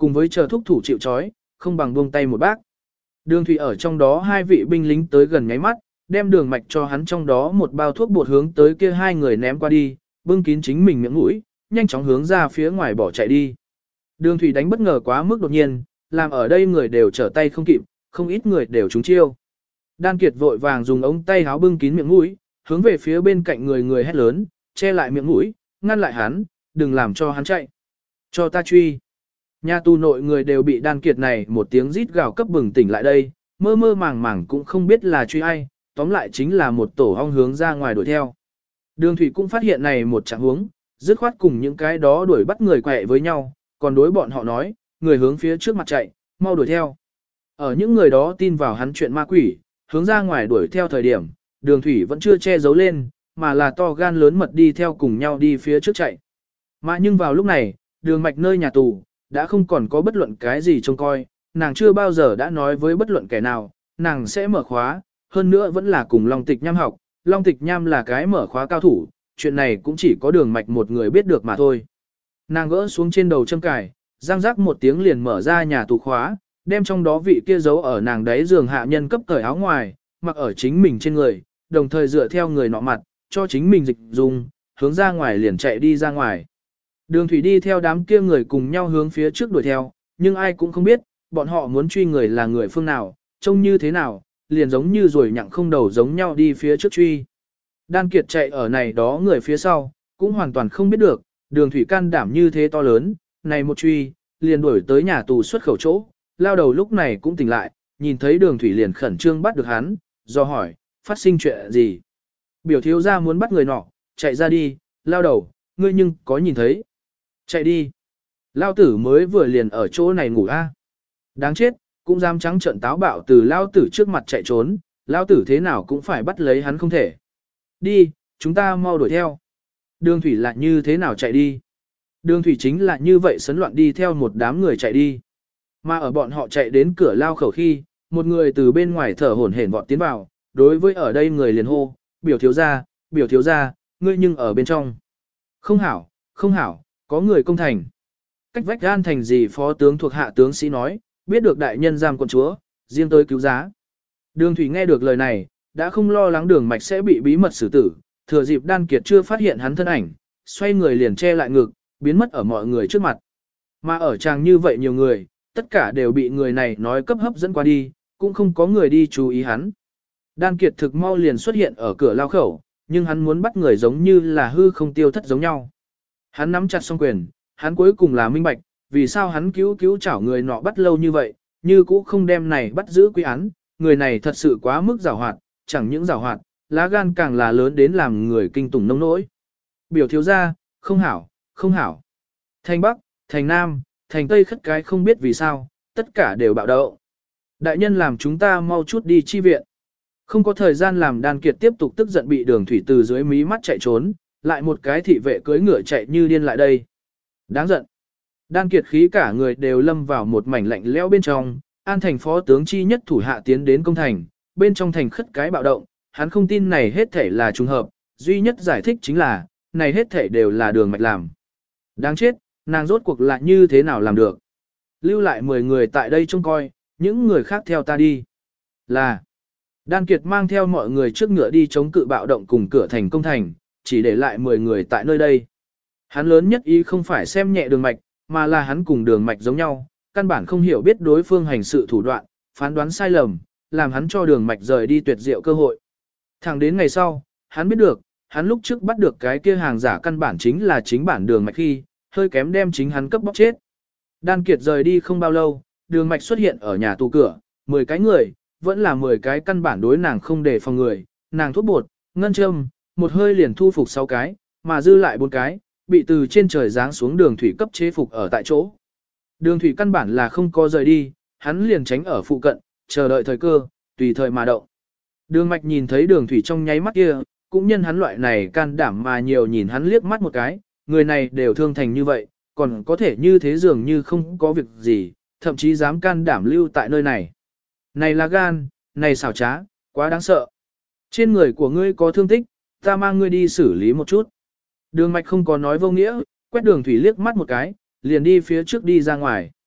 cùng với chờ thúc thủ chịu trói, không bằng buông tay một bác. Đường thủy ở trong đó hai vị binh lính tới gần nháy mắt, đem đường mạch cho hắn trong đó một bao thuốc bột hướng tới kia hai người ném qua đi, bưng kín chính mình miệng mũi, nhanh chóng hướng ra phía ngoài bỏ chạy đi. Đường thủy đánh bất ngờ quá mức đột nhiên, làm ở đây người đều trở tay không kịp, không ít người đều trúng chiêu. Đan Kiệt vội vàng dùng ống tay áo bưng kín miệng mũi, hướng về phía bên cạnh người hét lớn, che lại miệng mũi, ngăn lại hắn, đừng làm cho hắn chạy. Cho ta truy. Nhà tù nội người đều bị Đan Kiệt này một tiếng rít gào cấp bừng tỉnh lại đây, mơ mơ màng màng cũng không biết là truy ai, tóm lại chính là một tổ ong hướng ra ngoài đuổi theo. Đường thủy cũng phát hiện này một trạng huống, dứt khoát cùng những cái đó đuổi bắt người quẹ với nhau, còn đối bọn họ nói, người hướng phía trước mặt chạy, mau đuổi theo. Ở những người đó tin vào hắn chuyện ma quỷ, hướng ra ngoài đuổi theo thời điểm, đường thủy vẫn chưa che giấu lên, mà là to gan lớn mật đi theo cùng nhau đi phía trước chạy. Mà nhưng vào lúc này, đường mạch nơi nhà tù, đã không còn có bất luận cái gì trông coi, nàng chưa bao giờ đã nói với bất luận kẻ nào, nàng sẽ mở khóa, hơn nữa vẫn là cùng Long Tịch Nham học, Long Tịch Nham là cái mở khóa cao thủ, chuyện này cũng chỉ có đường mạch một người biết được mà thôi. Nàng gỡ xuống trên đầu châm cài, răng rắc một tiếng liền mở ra nhà tù khóa, đem trong đó vị kia giấu ở nàng đáy giường hạ nhân cấp cởi áo ngoài, mặc ở chính mình trên người, đồng thời dựa theo người nọ mặt, cho chính mình dịch dùng, hướng ra ngoài liền chạy đi ra ngoài. Đường thủy đi theo đám kia người cùng nhau hướng phía trước đuổi theo, nhưng ai cũng không biết, bọn họ muốn truy người là người phương nào, trông như thế nào, liền giống như rồi nhặng không đầu giống nhau đi phía trước truy. Đan Kiệt chạy ở này đó người phía sau, cũng hoàn toàn không biết được, đường thủy can đảm như thế to lớn, này một truy, liền đuổi tới nhà tù xuất khẩu chỗ, lao đầu lúc này cũng tỉnh lại, nhìn thấy đường thủy liền khẩn trương bắt được hắn, do hỏi, phát sinh chuyện gì. Biểu thiếu gia muốn bắt người nọ, chạy ra đi, lao đầu, ngươi nhưng có nhìn thấy. Chạy đi. Lao tử mới vừa liền ở chỗ này ngủ a. Đáng chết, cũng dám trắng trợn táo bạo từ lao tử trước mặt chạy trốn, lao tử thế nào cũng phải bắt lấy hắn không thể. Đi, chúng ta mau đuổi theo. Đường thủy lại như thế nào chạy đi. Đường thủy chính là như vậy sấn loạn đi theo một đám người chạy đi. Mà ở bọn họ chạy đến cửa lao khẩu khi, một người từ bên ngoài thở hổn hển vọt tiến vào, đối với ở đây người liền hô, biểu thiếu gia, ngươi nhưng ở bên trong. Không hảo, không hảo, có người công thành. Cách vách gan thành gì phó tướng thuộc hạ tướng sĩ nói, biết được đại nhân giam quận chúa, riêng tới cứu giá. Đường thủy nghe được lời này, đã không lo lắng đường mạch sẽ bị bí mật xử tử, thừa dịp Đan Kiệt chưa phát hiện hắn thân ảnh, xoay người liền che lại ngực, biến mất ở mọi người trước mặt. Mà ở tràng như vậy nhiều người, tất cả đều bị người này nói cấp hấp dẫn qua đi, cũng không có người đi chú ý hắn. Đan Kiệt thực mau liền xuất hiện ở cửa lao khẩu, nhưng hắn muốn bắt người giống như là hư không tiêu thất giống nhau. Hắn nắm chặt song quyền, hắn cuối cùng là minh bạch, vì sao hắn cứu chảo người nọ bắt lâu như vậy, như cũ không đem này bắt giữ quy án, người này thật sự quá mức giàu hoạt, chẳng những giàu hoạt, lá gan càng là lớn đến làm người kinh tủng nông nỗi. Biểu thiếu gia, không hảo, không hảo. Thành Bắc, thành Nam, thành Tây khất cái không biết vì sao, tất cả đều bạo động. Đại nhân làm chúng ta mau chút đi chi viện. Không có thời gian làm Đan Kiệt tiếp tục tức giận bị đường thủy từ dưới mí mắt chạy trốn, lại một cái thị vệ cưỡi ngựa chạy như điên lại đây. Đáng giận. Đan Kiệt khí cả người đều lâm vào một mảnh lạnh lẽo bên trong, An thành phó tướng chi nhất thủ hạ tiến đến công thành, bên trong thành khất cái bạo động, hắn không tin này hết thể là trùng hợp, duy nhất giải thích chính là, này hết thể đều là đường mạch làm. Đáng chết, nàng rốt cuộc lại như thế nào làm được. Lưu lại 10 người tại đây trông coi, những người khác theo ta đi. Là, Đan Kiệt mang theo mọi người trước ngựa đi chống cự bạo động cùng cửa thành công thành, chỉ để lại 10 người tại nơi đây. Hắn lớn nhất ý không phải xem nhẹ đường mạch, mà là hắn cùng đường mạch giống nhau, căn bản không hiểu biết đối phương hành sự thủ đoạn, phán đoán sai lầm, làm hắn cho đường mạch rời đi tuyệt diệu cơ hội. Thẳng đến ngày sau, hắn biết được, hắn lúc trước bắt được cái kia hàng giả căn bản chính là chính bản đường mạch khi, hơi kém đem chính hắn cấp bóc chết. Đan Kiệt rời đi không bao lâu, đường mạch xuất hiện ở nhà tù cửa, 10 cái người, vẫn là 10 cái căn bản đối nàng không để phòng người, nàng thuốc bột, ngân châm, một hơi liền thu phục 6 cái, mà dư lại 4 cái, bị từ trên trời giáng xuống đường thủy cấp chế phục ở tại chỗ. Đường thủy căn bản là không có rời đi, hắn liền tránh ở phụ cận, chờ đợi thời cơ, tùy thời mà động. Đường mạch nhìn thấy đường thủy trong nháy mắt kia, cũng nhân hắn loại này can đảm mà nhiều nhìn hắn liếc mắt một cái, người này đều thương thành như vậy, còn có thể như thế dường như không có việc gì, thậm chí dám can đảm lưu tại nơi này. Này là gan, này xảo trá, quá đáng sợ. Trên người của ngươi có thương tích, ta mang ngươi đi xử lý một chút. Đường mạch không có nói vô nghĩa, quét đường thủy liếc mắt một cái, liền đi phía trước đi ra ngoài.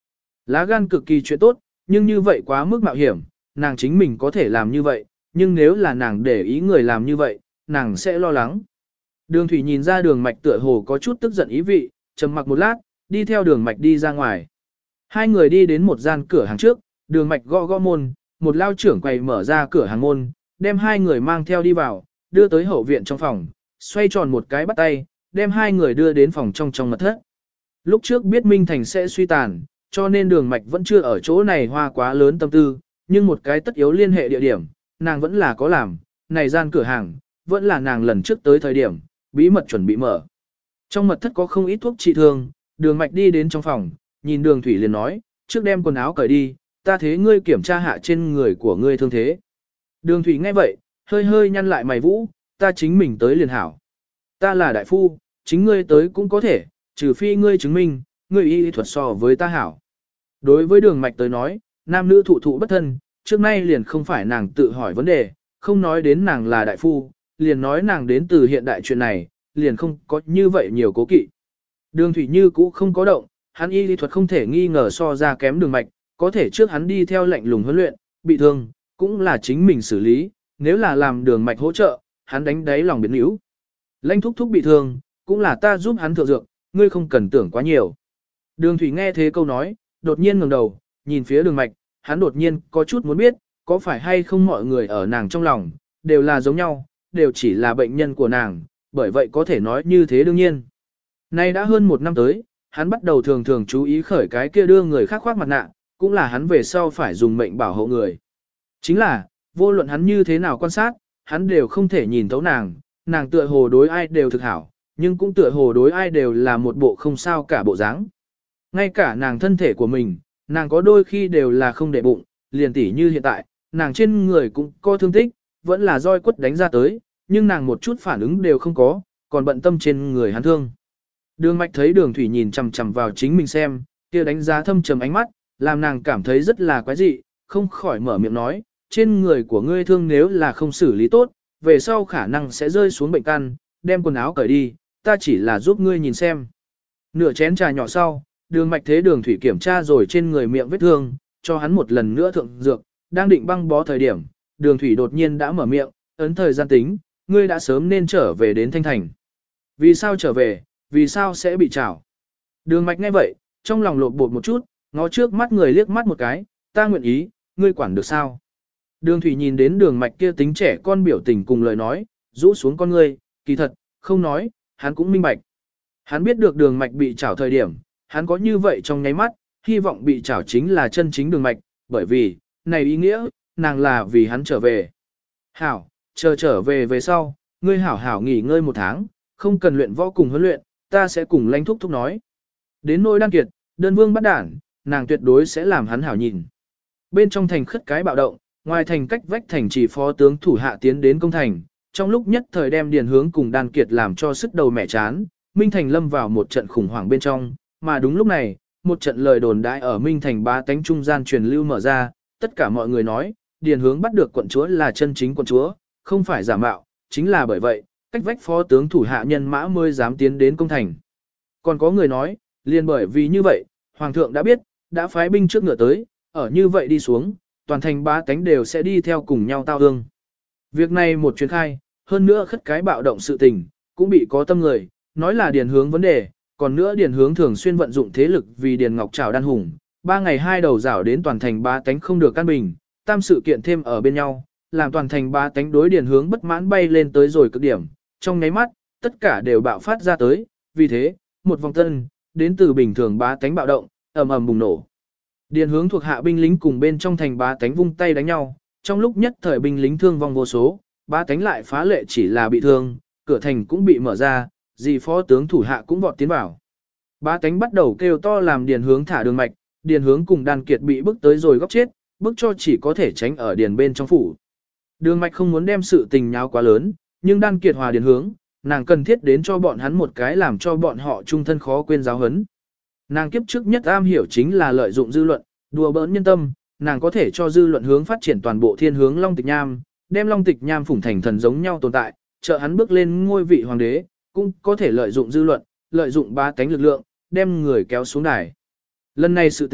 Lá gan cực kỳ chuyện tốt, nhưng như vậy quá mức mạo hiểm, nàng chính mình có thể làm như vậy, nhưng nếu là nàng để ý người làm như vậy, nàng sẽ lo lắng. Đường Thủy nhìn ra Đường Mạch tựa hồ có chút tức giận ý vị, trầm mặc một lát, đi theo Đường Mạch đi ra ngoài. Hai người đi đến một gian cửa hàng trước, Đường Mạch gõ gõ môn, một lao trưởng quầy mở ra cửa hàng môn, đem hai người mang theo đi vào, đưa tới hậu viện trong phòng, xoay tròn một cái bắt tay, đem hai người đưa đến phòng trong mật thất. Lúc trước biết Minh Thành sẽ suy tàn, cho nên Đường Mạch vẫn chưa ở chỗ này hoa quá lớn tâm tư, nhưng một cái tất yếu liên hệ địa điểm, nàng vẫn là có làm, này gian cửa hàng, vẫn là nàng lần trước tới thời điểm, bí mật chuẩn bị mở. Trong mật thất có không ít thuốc trị thương, Đường Mạch đi đến trong phòng, nhìn Đường Thủy liền nói, trước đem quần áo cởi đi, ta thế ngươi kiểm tra hạ trên người của ngươi thương thế. Đường Thủy nghe vậy, hơi hơi nhăn lại mày vũ, ta chính mình tới liền hảo. Ta là đại phu, chính ngươi tới cũng có thể, trừ phi ngươi chứng minh, ngươi y thuật so với ta hảo. Đối với Đường Mạch tới nói, nam nữ thụ thụ bất thân, trước nay liền không phải nàng tự hỏi vấn đề, không nói đến nàng là đại phu, liền nói nàng đến từ hiện đại chuyện này, liền không có như vậy nhiều cố kỵ. Đường Thủy Như cũ không có động, hắn y lý thuật không thể nghi ngờ so ra kém Đường Mạch, có thể trước hắn đi theo lệnh lùng huấn luyện, bị thương, cũng là chính mình xử lý, nếu là làm Đường Mạch hỗ trợ, hắn đánh đáy lòng biến yếu. Lãnh thúc thúc bị thương, cũng là ta giúp hắn thượng dược, ngươi không cần tưởng quá nhiều. Đường Thủy nghe thế câu nói, đột nhiên ngẩng đầu, nhìn phía Đường Mạch, hắn đột nhiên có chút muốn biết, có phải hay không mọi người ở nàng trong lòng, đều là giống nhau, đều chỉ là bệnh nhân của nàng, bởi vậy có thể nói như thế đương nhiên. Nay đã hơn một năm tới, hắn bắt đầu thường thường chú ý khởi cái kia đưa người khác khoác mặt nạ, cũng là hắn về sau phải dùng mệnh bảo hộ người. Chính là, vô luận hắn như thế nào quan sát, hắn đều không thể nhìn thấu nàng, nàng tựa hồ đối ai đều thực hảo, nhưng cũng tựa hồ đối ai đều là một bộ không sao cả bộ dáng. Ngay cả nàng thân thể của mình, nàng có đôi khi đều là không để bụng, liền tỉ như hiện tại, nàng trên người cũng có thương tích, vẫn là roi quất đánh ra tới, nhưng nàng một chút phản ứng đều không có, còn bận tâm trên người hắn thương. Đường Mạch thấy Đường Thủy nhìn chằm chằm vào chính mình xem, kia đánh giá thâm trầm ánh mắt, làm nàng cảm thấy rất là quái dị, không khỏi mở miệng nói, trên người của ngươi thương nếu là không xử lý tốt, về sau khả năng sẽ rơi xuống bệnh căn, đem quần áo cởi đi, ta chỉ là giúp ngươi nhìn xem. Nửa chén trà nhỏ sau, Đường Mạch thế Đường Thủy kiểm tra rồi trên người miệng vết thương, cho hắn một lần nữa thượng dược, đang định băng bó thời điểm, Đường Thủy đột nhiên đã mở miệng, ấn thời gian tính, ngươi đã sớm nên trở về đến Thanh Thành. Vì sao trở về, vì sao sẽ bị trảo? Đường Mạch nghe vậy, trong lòng lột bột một chút, ngó trước mắt người liếc mắt một cái, ta nguyện ý, ngươi quản được sao? Đường Thủy nhìn đến Đường Mạch kia tính trẻ con biểu tình cùng lời nói, rũ xuống con ngươi, kỳ thật, không nói, hắn cũng minh bạch. Hắn biết được Đường Mạch bị trảo thời điểm, hắn có như vậy trong nháy mắt, hy vọng bị trảo chính là chân chính Đường Mạch, bởi vì, này ý nghĩa, nàng là vì hắn trở về. Hảo, chờ trở về về sau, ngươi hảo hảo nghỉ ngơi một tháng, không cần luyện võ cùng huấn luyện, ta sẽ cùng Lãnh thúc thúc nói. Đến nỗi Đan Kiệt, đơn vương bắt đản, nàng tuyệt đối sẽ làm hắn hảo nhìn. Bên trong thành khất cái bạo động, ngoài thành cách vách thành chỉ phó tướng thủ hạ tiến đến công thành, trong lúc nhất thời đem Điền Hướng cùng Đan Kiệt làm cho sức đầu mẹ chán, Minh Thành lâm vào một trận khủng hoảng bên trong, mà đúng lúc này, một trận lời đồn đại ở Minh Thành ba tánh trung gian truyền lưu mở ra, tất cả mọi người nói, Điền Hướng bắt được quận chúa là chân chính quận chúa, không phải giả mạo, chính là bởi vậy, cách vách phó tướng thủ hạ nhân mã mới dám tiến đến công thành. Còn có người nói, liền bởi vì như vậy, Hoàng thượng đã biết, đã phái binh trước ngựa tới, ở như vậy đi xuống, toàn thành bá tánh đều sẽ đi theo cùng nhau tao ương. Việc này một chuyến khai, hơn nữa khất cái bạo động sự tình, cũng bị có tâm người, nói là Điền Hướng vấn đề, còn nữa Điền Hướng thường xuyên vận dụng thế lực vì Điền Ngọc Trảo đan hùng, 3 ngày 2 đầu rảo đến toàn thành bá tánh không được căn bình, tam sự kiện thêm ở bên nhau, làm toàn thành bá tánh đối Điền Hướng bất mãn bay lên tới rồi cực điểm, trong nháy mắt, tất cả đều bạo phát ra tới, vì thế, một vòng tân, đến từ bình thường bá tánh bạo động, ầm ầm bùng nổ. Điền Hướng thuộc hạ binh lính cùng bên trong thành bá tánh vung tay đánh nhau, trong lúc nhất thời binh lính thương vong vô số, bá tánh lại phá lệ chỉ là bị thương, cửa thành cũng bị mở ra, dì phó tướng thủ hạ cũng vọt tiến vào. Bá tánh bắt đầu kêu to làm Điền Hướng thả Đường Mạch, Điền Hướng cùng Đan Kiệt bị bức tới rồi góc chết, bức cho chỉ có thể tránh ở điền bên trong phủ. Đường Mạch không muốn đem sự tình nháo quá lớn, nhưng Đan Kiệt hòa Điền Hướng, nàng cần thiết đến cho bọn hắn một cái làm cho bọn họ trung thân khó quên giáo huấn. Nàng kiếp trước nhất am hiểu chính là lợi dụng dư luận, đùa bỡn nhân tâm, nàng có thể cho dư luận hướng phát triển toàn bộ thiên hướng Long Tịch Nham, đem Long Tịch Nham phủng thành thần giống nhau tồn tại, trợ hắn bước lên ngôi vị hoàng đế, cũng có thể lợi dụng dư luận, lợi dụng bá tánh lực lượng, đem người kéo xuống đài. Lần này sự tình,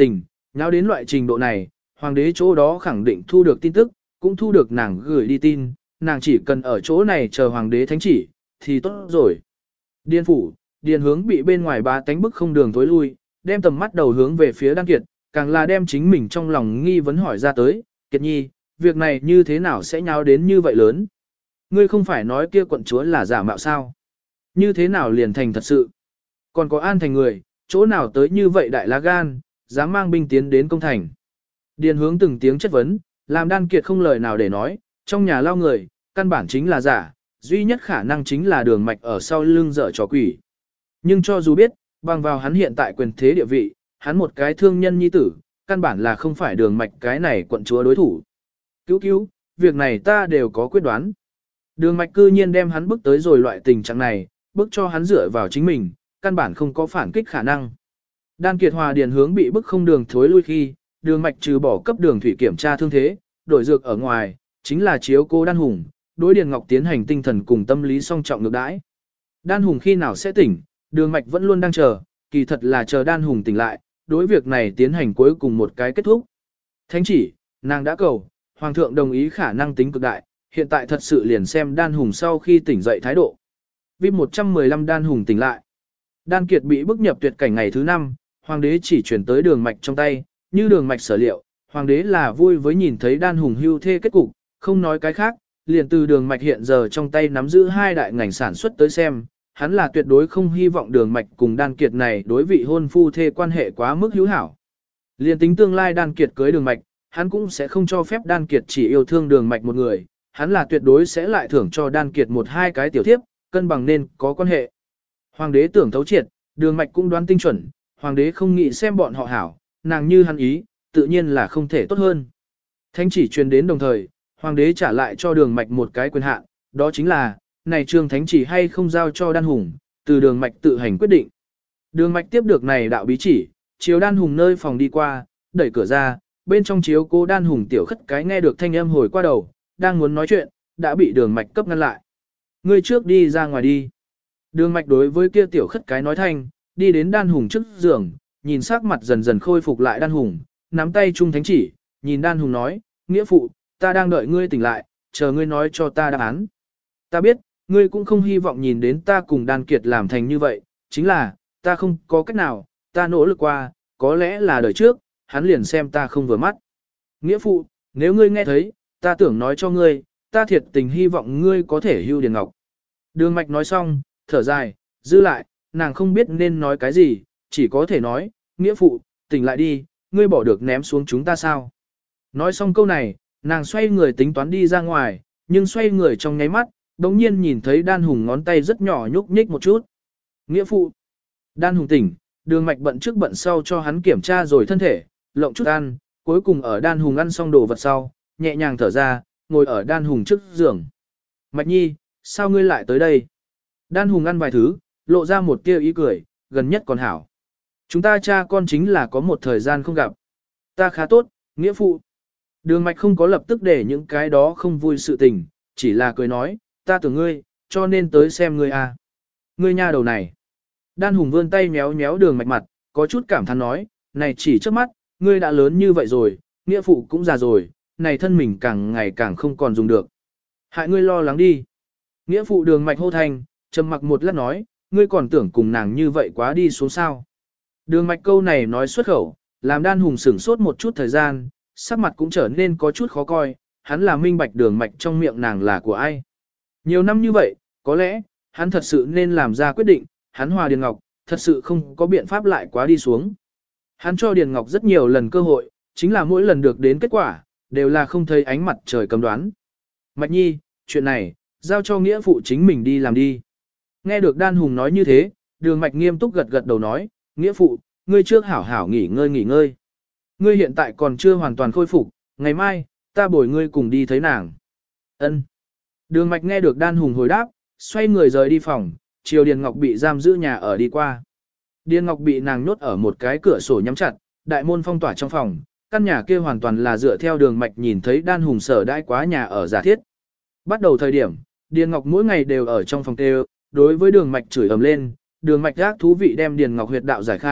nháo đến loại trình độ này, hoàng đế chỗ đó khẳng định thu được tin tức, cũng thu được nàng gửi đi tin, nàng chỉ cần ở chỗ này chờ hoàng đế thánh chỉ, thì tốt rồi. Điền phủ, Điền Hướng bị bên ngoài bá tánh bức không đường tối lui, đem tầm mắt đầu hướng về phía Đan Kiệt, càng là đem chính mình trong lòng nghi vấn hỏi ra tới, Kiệt Nhi, việc này như thế nào sẽ nháo đến như vậy lớn? Ngươi không phải nói kia quận chúa là giả mạo sao? Như thế nào liền thành thật sự? Còn có An Thành người, chỗ nào tới như vậy đại lá gan, dám mang binh tiến đến công thành? Điền Hướng từng tiếng chất vấn, làm Đan Kiệt không lời nào để nói, trong nhà lao người, căn bản chính là giả, duy nhất khả năng chính là Đường Mạch ở sau lưng dở trò quỷ. Nhưng cho dù biết, bằng vào hắn hiện tại quyền thế địa vị, hắn một cái thương nhân nhi tử, căn bản là không phải Đường Mạch cái này quận chúa đối thủ. Cứu cứu, việc này ta đều có quyết đoán. Đường Mạch cư nhiên đem hắn bức tới rồi loại tình trạng này, bức cho hắn dựa vào chính mình, căn bản không có phản kích khả năng. Đan Kiệt Hòa Điền Hướng bị bức không đường thối lui khi, Đường Mạch trừ bỏ cấp Đường Thủy kiểm tra thương thế, đổi dược ở ngoài, chính là chiếu cô Đan Hùng, đối Điền Ngọc tiến hành tinh thần cùng tâm lý song trọng ngược đãi. Đan Hùng khi nào sẽ tỉnh, Đường Mạch vẫn luôn đang chờ, kỳ thật là chờ Đan Hùng tỉnh lại, đối việc này tiến hành cuối cùng một cái kết thúc. Thánh chỉ, nàng đã cầu, Hoàng thượng đồng ý khả năng tính cực đại, hiện tại thật sự liền xem Đan Hùng sau khi tỉnh dậy thái độ. VIP 115 Đan Hùng tỉnh lại. Đan Kiệt bị bức nhập tuyệt cảnh ngày thứ 5, Hoàng đế chỉ chuyển tới Đường Mạch trong tay, như Đường Mạch sở liệu, Hoàng đế là vui với nhìn thấy Đan Hùng hưu thê kết cục, không nói cái khác, liền từ Đường Mạch hiện giờ trong tay nắm giữ hai đại ngành sản xuất tới xem, hắn là tuyệt đối không hy vọng Đường Mạch cùng Đan Kiệt này đối vị hôn phu thê quan hệ quá mức hữu hảo. Liền tính tương lai Đan Kiệt cưới Đường Mạch, hắn cũng sẽ không cho phép Đan Kiệt chỉ yêu thương Đường Mạch một người, hắn là tuyệt đối sẽ lại thưởng cho Đan Kiệt một hai cái tiểu thiếp, cân bằng nên có quan hệ. Hoàng đế tưởng thấu triệt, Đường Mạch cũng đoán tinh chuẩn, Hoàng đế không nghĩ xem bọn họ hảo, nàng như hắn ý, tự nhiên là không thể tốt hơn. Thánh chỉ truyền đến đồng thời, Hoàng đế trả lại cho Đường Mạch một cái quyền hạn, đó chính là, này trường thánh chỉ hay không giao cho Đan Hùng, từ Đường Mạch tự hành quyết định. Đường Mạch tiếp được này đạo bí chỉ, chiếu Đan Hùng nơi phòng đi qua, đẩy cửa ra, bên trong chiếu cố Đan Hùng tiểu khất cái nghe được thanh âm hồi qua đầu, đang muốn nói chuyện, đã bị Đường Mạch cấp ngăn lại. Ngươi trước đi ra ngoài đi. Đường Mạch đối với kia tiểu khất cái nói thanh, đi đến Đan Hùng trước giường, nhìn sắc mặt dần dần khôi phục lại Đan Hùng, nắm tay chung thánh chỉ, nhìn Đan Hùng nói, nghĩa phụ, ta đang đợi ngươi tỉnh lại, chờ ngươi nói cho ta đáp án. Ta biết, ngươi cũng không hy vọng nhìn đến ta cùng Đan Kiệt làm thành như vậy, chính là, ta không có cách nào, ta nỗ lực qua, có lẽ là đời trước, hắn liền xem ta không vừa mắt. Nghĩa phụ, nếu ngươi nghe thấy, ta tưởng nói cho ngươi, ta thiệt tình hy vọng ngươi có thể hưu Điền Ngọc. Đường Mạch nói xong, thở dài, giữ lại, nàng không biết nên nói cái gì, chỉ có thể nói, nghĩa phụ, tỉnh lại đi, ngươi bỏ được ném xuống chúng ta sao. Nói xong câu này, nàng xoay người tính toán đi ra ngoài, nhưng xoay người trong nháy mắt, đống nhiên nhìn thấy Đan Hùng ngón tay rất nhỏ nhúc nhích một chút. Nghĩa phụ, Đan Hùng tỉnh, Đường Mạch bận trước bận sau cho hắn kiểm tra rồi thân thể, lộng chút ăn, cuối cùng ở Đan Hùng ăn xong đồ vật sau, nhẹ nhàng thở ra, ngồi ở Đan Hùng trước giường. Mạch Nhi, sao ngươi lại tới đây? Đan Hùng ăn vài thứ, lộ ra một tia ý cười, gần nhất còn hảo. Chúng ta cha con chính là có một thời gian không gặp. Ta khá tốt, nghĩa phụ. Đường Mạch không có lập tức để những cái đó không vui sự tình, chỉ là cười nói, ta tưởng ngươi, cho nên tới xem ngươi à. Ngươi nha đầu này. Đan Hùng vươn tay méo méo Đường Mạch mặt, có chút cảm thán nói, này chỉ trước mắt, ngươi đã lớn như vậy rồi, nghĩa phụ cũng già rồi, này thân mình càng ngày càng không còn dùng được. Hại ngươi lo lắng đi. Nghĩa phụ Đường Mạch hô thành, trầm mặc một lát nói, ngươi còn tưởng cùng nàng như vậy quá đi xuống sao. Đường Mạch câu này nói xuất khẩu, làm Đan Hùng sửng sốt một chút thời gian, sắc mặt cũng trở nên có chút khó coi, hắn là minh bạch Đường Mạch trong miệng nàng là của ai. Nhiều năm như vậy, có lẽ, hắn thật sự nên làm ra quyết định, hắn hòa Điền Ngọc, thật sự không có biện pháp lại quá đi xuống. Hắn cho Điền Ngọc rất nhiều lần cơ hội, chính là mỗi lần được đến kết quả, đều là không thấy ánh mặt trời cầm đoán. Mạch Nhi, chuyện này, giao cho nghĩa phụ chính mình đi làm đi. Nghe được Đan Hùng nói như thế, Đường Mạch nghiêm túc gật gật đầu nói, nghĩa phụ, ngươi trước hảo hảo nghỉ ngơi. Ngươi hiện tại còn chưa hoàn toàn khôi phục, ngày mai, ta bồi ngươi cùng đi thấy nàng. Ân. Đường Mạch nghe được Đan Hùng hồi đáp, xoay người rời đi phòng, chiều Điền Ngọc bị giam giữ nhà ở đi qua. Điền Ngọc bị nàng nhốt ở một cái cửa sổ nhắm chặt, đại môn phong tỏa trong phòng, căn nhà kia hoàn toàn là dựa theo Đường Mạch nhìn thấy Đan Hùng sở đãi quá nhà ở giả thiết. Bắt đầu thời điểm, Điền Ngọc mỗi ngày đều ở trong phòng kêu, đối với Đường Mạch chửi ầm lên, Đường Mạch gác thú vị đem Điền Ngọc huyệt đạo giải khai,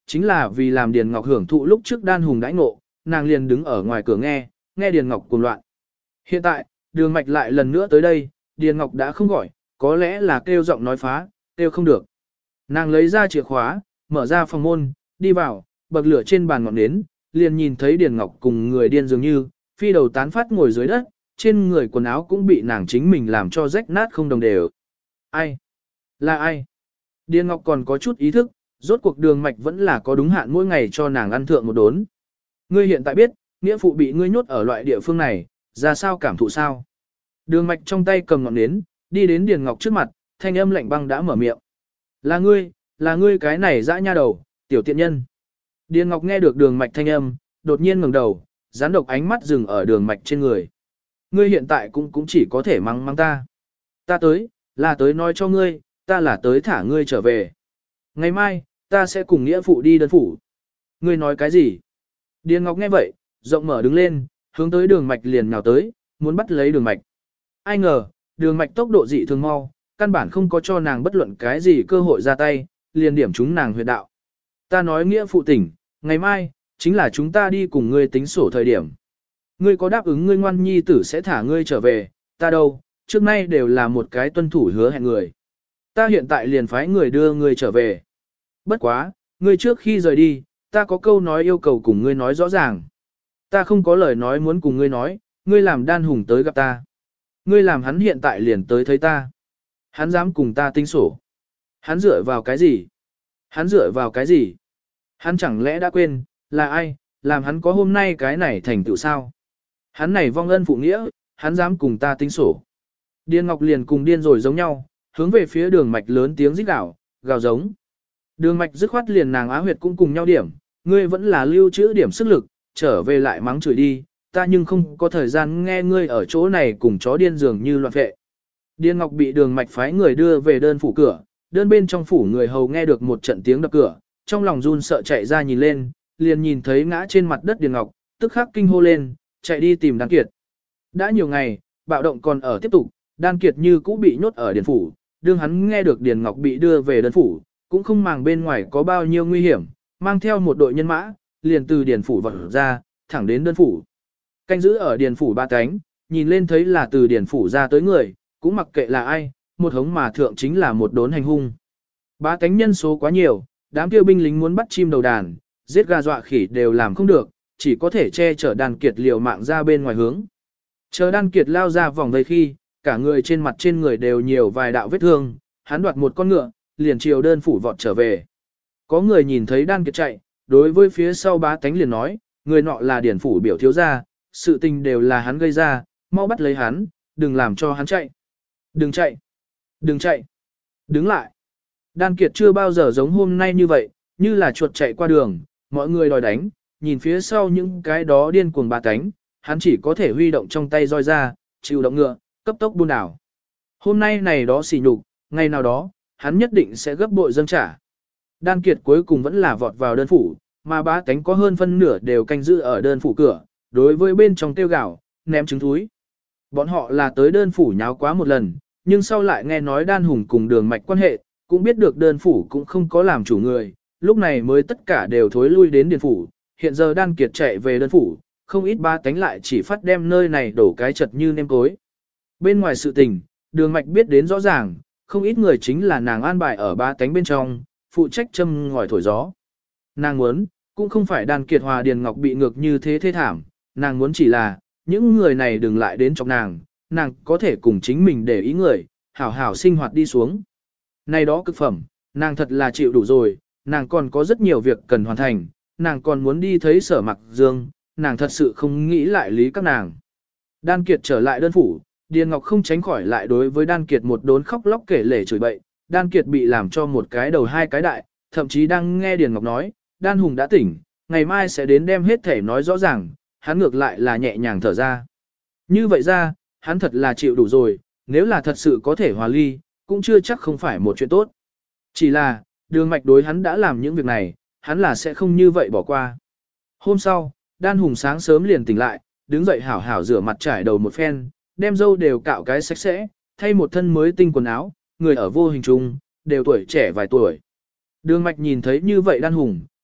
chính là vì làm Điền Ngọc hưởng thụ lúc trước Đan Hùng đãi ngộ, nàng liền đứng ở ngoài cửa nghe Điền Ngọc cuồng loạn. Hiện tại, Đường Mạch lại lần nữa tới đây, Điền Ngọc đã không gọi, có lẽ là kêu giọng nói phá, kêu không được. Nàng lấy ra chìa khóa, mở ra phòng môn, đi vào, bậc lửa trên bàn ngọn nến, liền nhìn thấy Điền Ngọc cùng người điên dường như, phi đầu tán phát ngồi dưới đất, trên người quần áo cũng bị nàng chính mình làm cho rách nát không đồng đều. Ai? Là ai? Điền Ngọc còn có chút ý thức, rốt cuộc Đường Mạch vẫn là có đúng hạn mỗi ngày cho nàng ăn thượng một đốn. Ngươi hiện tại biết, nghĩa phụ bị ngươi nhốt ở loại địa phương này, ra sao cảm thụ sao? Đường Mạch trong tay cầm ngọn nến, đi đến Điền Ngọc trước mặt, thanh âm lạnh băng đã mở miệng. Là ngươi cái này dã nha đầu, tiểu tiện nhân. Điền Ngọc nghe được Đường Mạch thanh âm, đột nhiên ngẩng đầu, gián độc ánh mắt dừng ở Đường Mạch trên người. Ngươi hiện tại cũng chỉ có thể mắng ta. Ta tới nói cho ngươi, ta là tới thả ngươi trở về. Ngày mai, ta sẽ cùng nghĩa phụ đi đơn phủ. Ngươi nói cái gì? Điền Ngọc nghe vậy, rộng mở đứng lên, hướng tới Đường Mạch liền nhào tới, muốn bắt lấy Đường Mạch. Ai ngờ, Đường Mạch tốc độ dị thường mau, căn bản không có cho nàng bất luận cái gì cơ hội ra tay, liền điểm trúng nàng huyệt đạo. Ta nói nghĩa phụ tỉnh, ngày mai, chính là chúng ta đi cùng ngươi tính sổ thời điểm. Ngươi có đáp ứng ngươi ngoan nhi tử sẽ thả ngươi trở về, ta đâu, trước nay đều là một cái tuân thủ hứa hẹn người. Ta hiện tại liền phái người đưa ngươi trở về. Bất quá, ngươi trước khi rời đi, ta có câu nói yêu cầu cùng ngươi nói rõ ràng. Ta không có lời nói muốn cùng ngươi nói, ngươi làm Đan Hùng tới gặp ta. Ngươi làm hắn hiện tại liền tới thấy ta. Hắn dám cùng ta tính sổ. Hắn dựa vào cái gì? Hắn dựa vào cái gì? Hắn chẳng lẽ đã quên, là ai, làm hắn có hôm nay cái này thành tựu sao? Hắn này vong ân phụ nghĩa, hắn dám cùng ta tính sổ. Điền Ngọc liền cùng điên rồi giống nhau, hướng về phía Đường Mạch lớn tiếng rít gào, gào giống. Đường Mạch dứt khoát liền nàng Á Huyệt cũng cùng nhau điểm, ngươi vẫn là lưu trữ điểm sức lực, trở về lại mắng chửi đi, ta nhưng không có thời gian nghe ngươi ở chỗ này cùng chó điên dường như loạn vệ. Điền Ngọc bị Đường Mạch phái người đưa về đơn phủ cửa, đơn bên trong phủ người hầu nghe được một trận tiếng đập cửa, trong lòng run sợ chạy ra nhìn lên, liền nhìn thấy ngã trên mặt đất Điền Ngọc, tức khắc kinh hô lên, chạy đi tìm Đan Kiệt. Đã nhiều ngày, bạo động còn ở tiếp tục, Đan Kiệt như cũ bị nhốt ở Điền phủ, đương hắn nghe được Điền Ngọc bị đưa về đơn phủ, cũng không màng bên ngoài có bao nhiêu nguy hiểm, mang theo một đội nhân mã, liền từ Điền phủ vọt ra, thẳng đến đơn phủ. Canh giữ ở Điền phủ ba cánh, nhìn lên thấy là từ Điền phủ ra tới người, cũng mặc kệ là ai, một hống mà thượng chính là một đốn hành hung. Ba cánh nhân số quá nhiều, đám kia binh lính muốn bắt chim đầu đàn, giết gà dọa khỉ đều làm không được, chỉ có thể che chở Đan Kiệt liều mạng ra bên ngoài hướng. Chờ Đan Kiệt lao ra vòng vây khi, cả người trên mặt trên người đều nhiều vài đạo vết thương, hắn đoạt một con ngựa, liền chiều đơn phủ vọt trở về. Có người nhìn thấy Đan Kiệt chạy, đối với phía sau bá tánh liền nói, người nọ là điển phủ biểu thiếu gia, sự tình đều là hắn gây ra, mau bắt lấy hắn, đừng làm cho hắn chạy. Đừng chạy, đừng chạy, đứng lại. Đan Kiệt chưa bao giờ giống hôm nay như vậy, như là chuột chạy qua đường, mọi người đòi đánh, nhìn phía sau những cái đó điên cuồng bá tánh, hắn chỉ có thể huy động trong tay roi ra, chịu động ngựa, cấp tốc buôn đảo. Hôm nay này đó xỉ nhục, ngày nào đó, hắn nhất định sẽ gấp bội dâng trả. Đan Kiệt cuối cùng vẫn là vọt vào đơn phủ, mà bá tánh có hơn phân nửa đều canh giữ ở đơn phủ cửa, đối với bên trong tiêu gạo, ném trứng thúi. Bọn họ là tới đơn phủ nháo quá một lần, nhưng sau lại nghe nói Đan Hùng cùng Đường Mạch quan hệ, cũng biết được đơn phủ cũng không có làm chủ người, lúc này mới tất cả đều thối lui đến điền phủ. Hiện giờ Đan Kiệt chạy về đơn phủ, không ít bá tánh lại chỉ phát đem nơi này đổ cái chật như nêm cối. Bên ngoài sự tình, Đường Mạch biết đến rõ ràng, không ít người chính là nàng an bài ở bá tánh bên trong, phụ trách châm ngòi thổi gió. Nàng muốn, cũng không phải Đan Kiệt hòa Điền Ngọc bị ngược như thế thê thảm, nàng muốn chỉ là, những người này đừng lại đến chọc nàng, nàng có thể cùng chính mình để ý người, hảo hảo sinh hoạt đi xuống. Này đó cực phẩm, nàng thật là chịu đủ rồi, nàng còn có rất nhiều việc cần hoàn thành, nàng còn muốn đi thấy Sở Mặc Dương, nàng thật sự không nghĩ lại lý các nàng. Đan Kiệt trở lại đơn phủ, Điền Ngọc không tránh khỏi lại đối với Đan Kiệt một đốn khóc lóc kể lể chửi bậy, Đan Kiệt bị làm cho một cái đầu hai cái đại, thậm chí đang nghe Điền Ngọc nói, Đan Hùng đã tỉnh, ngày mai sẽ đến đem hết thể nói rõ ràng, hắn ngược lại là nhẹ nhàng thở ra. Như vậy ra, hắn thật là chịu đủ rồi, nếu là thật sự có thể hòa ly, cũng chưa chắc không phải một chuyện tốt. Chỉ là, Đường Mạch đối hắn đã làm những việc này, hắn là sẽ không như vậy bỏ qua. Hôm sau, Đan Hùng sáng sớm liền tỉnh lại, đứng dậy hảo hảo rửa mặt trải đầu một phen, đem râu đều cạo cái sạch sẽ, thay một thân mới tinh quần áo, người ở vô hình chung, đều tuổi trẻ vài tuổi. Đường Mạch nhìn thấy như vậy Đan Hùng,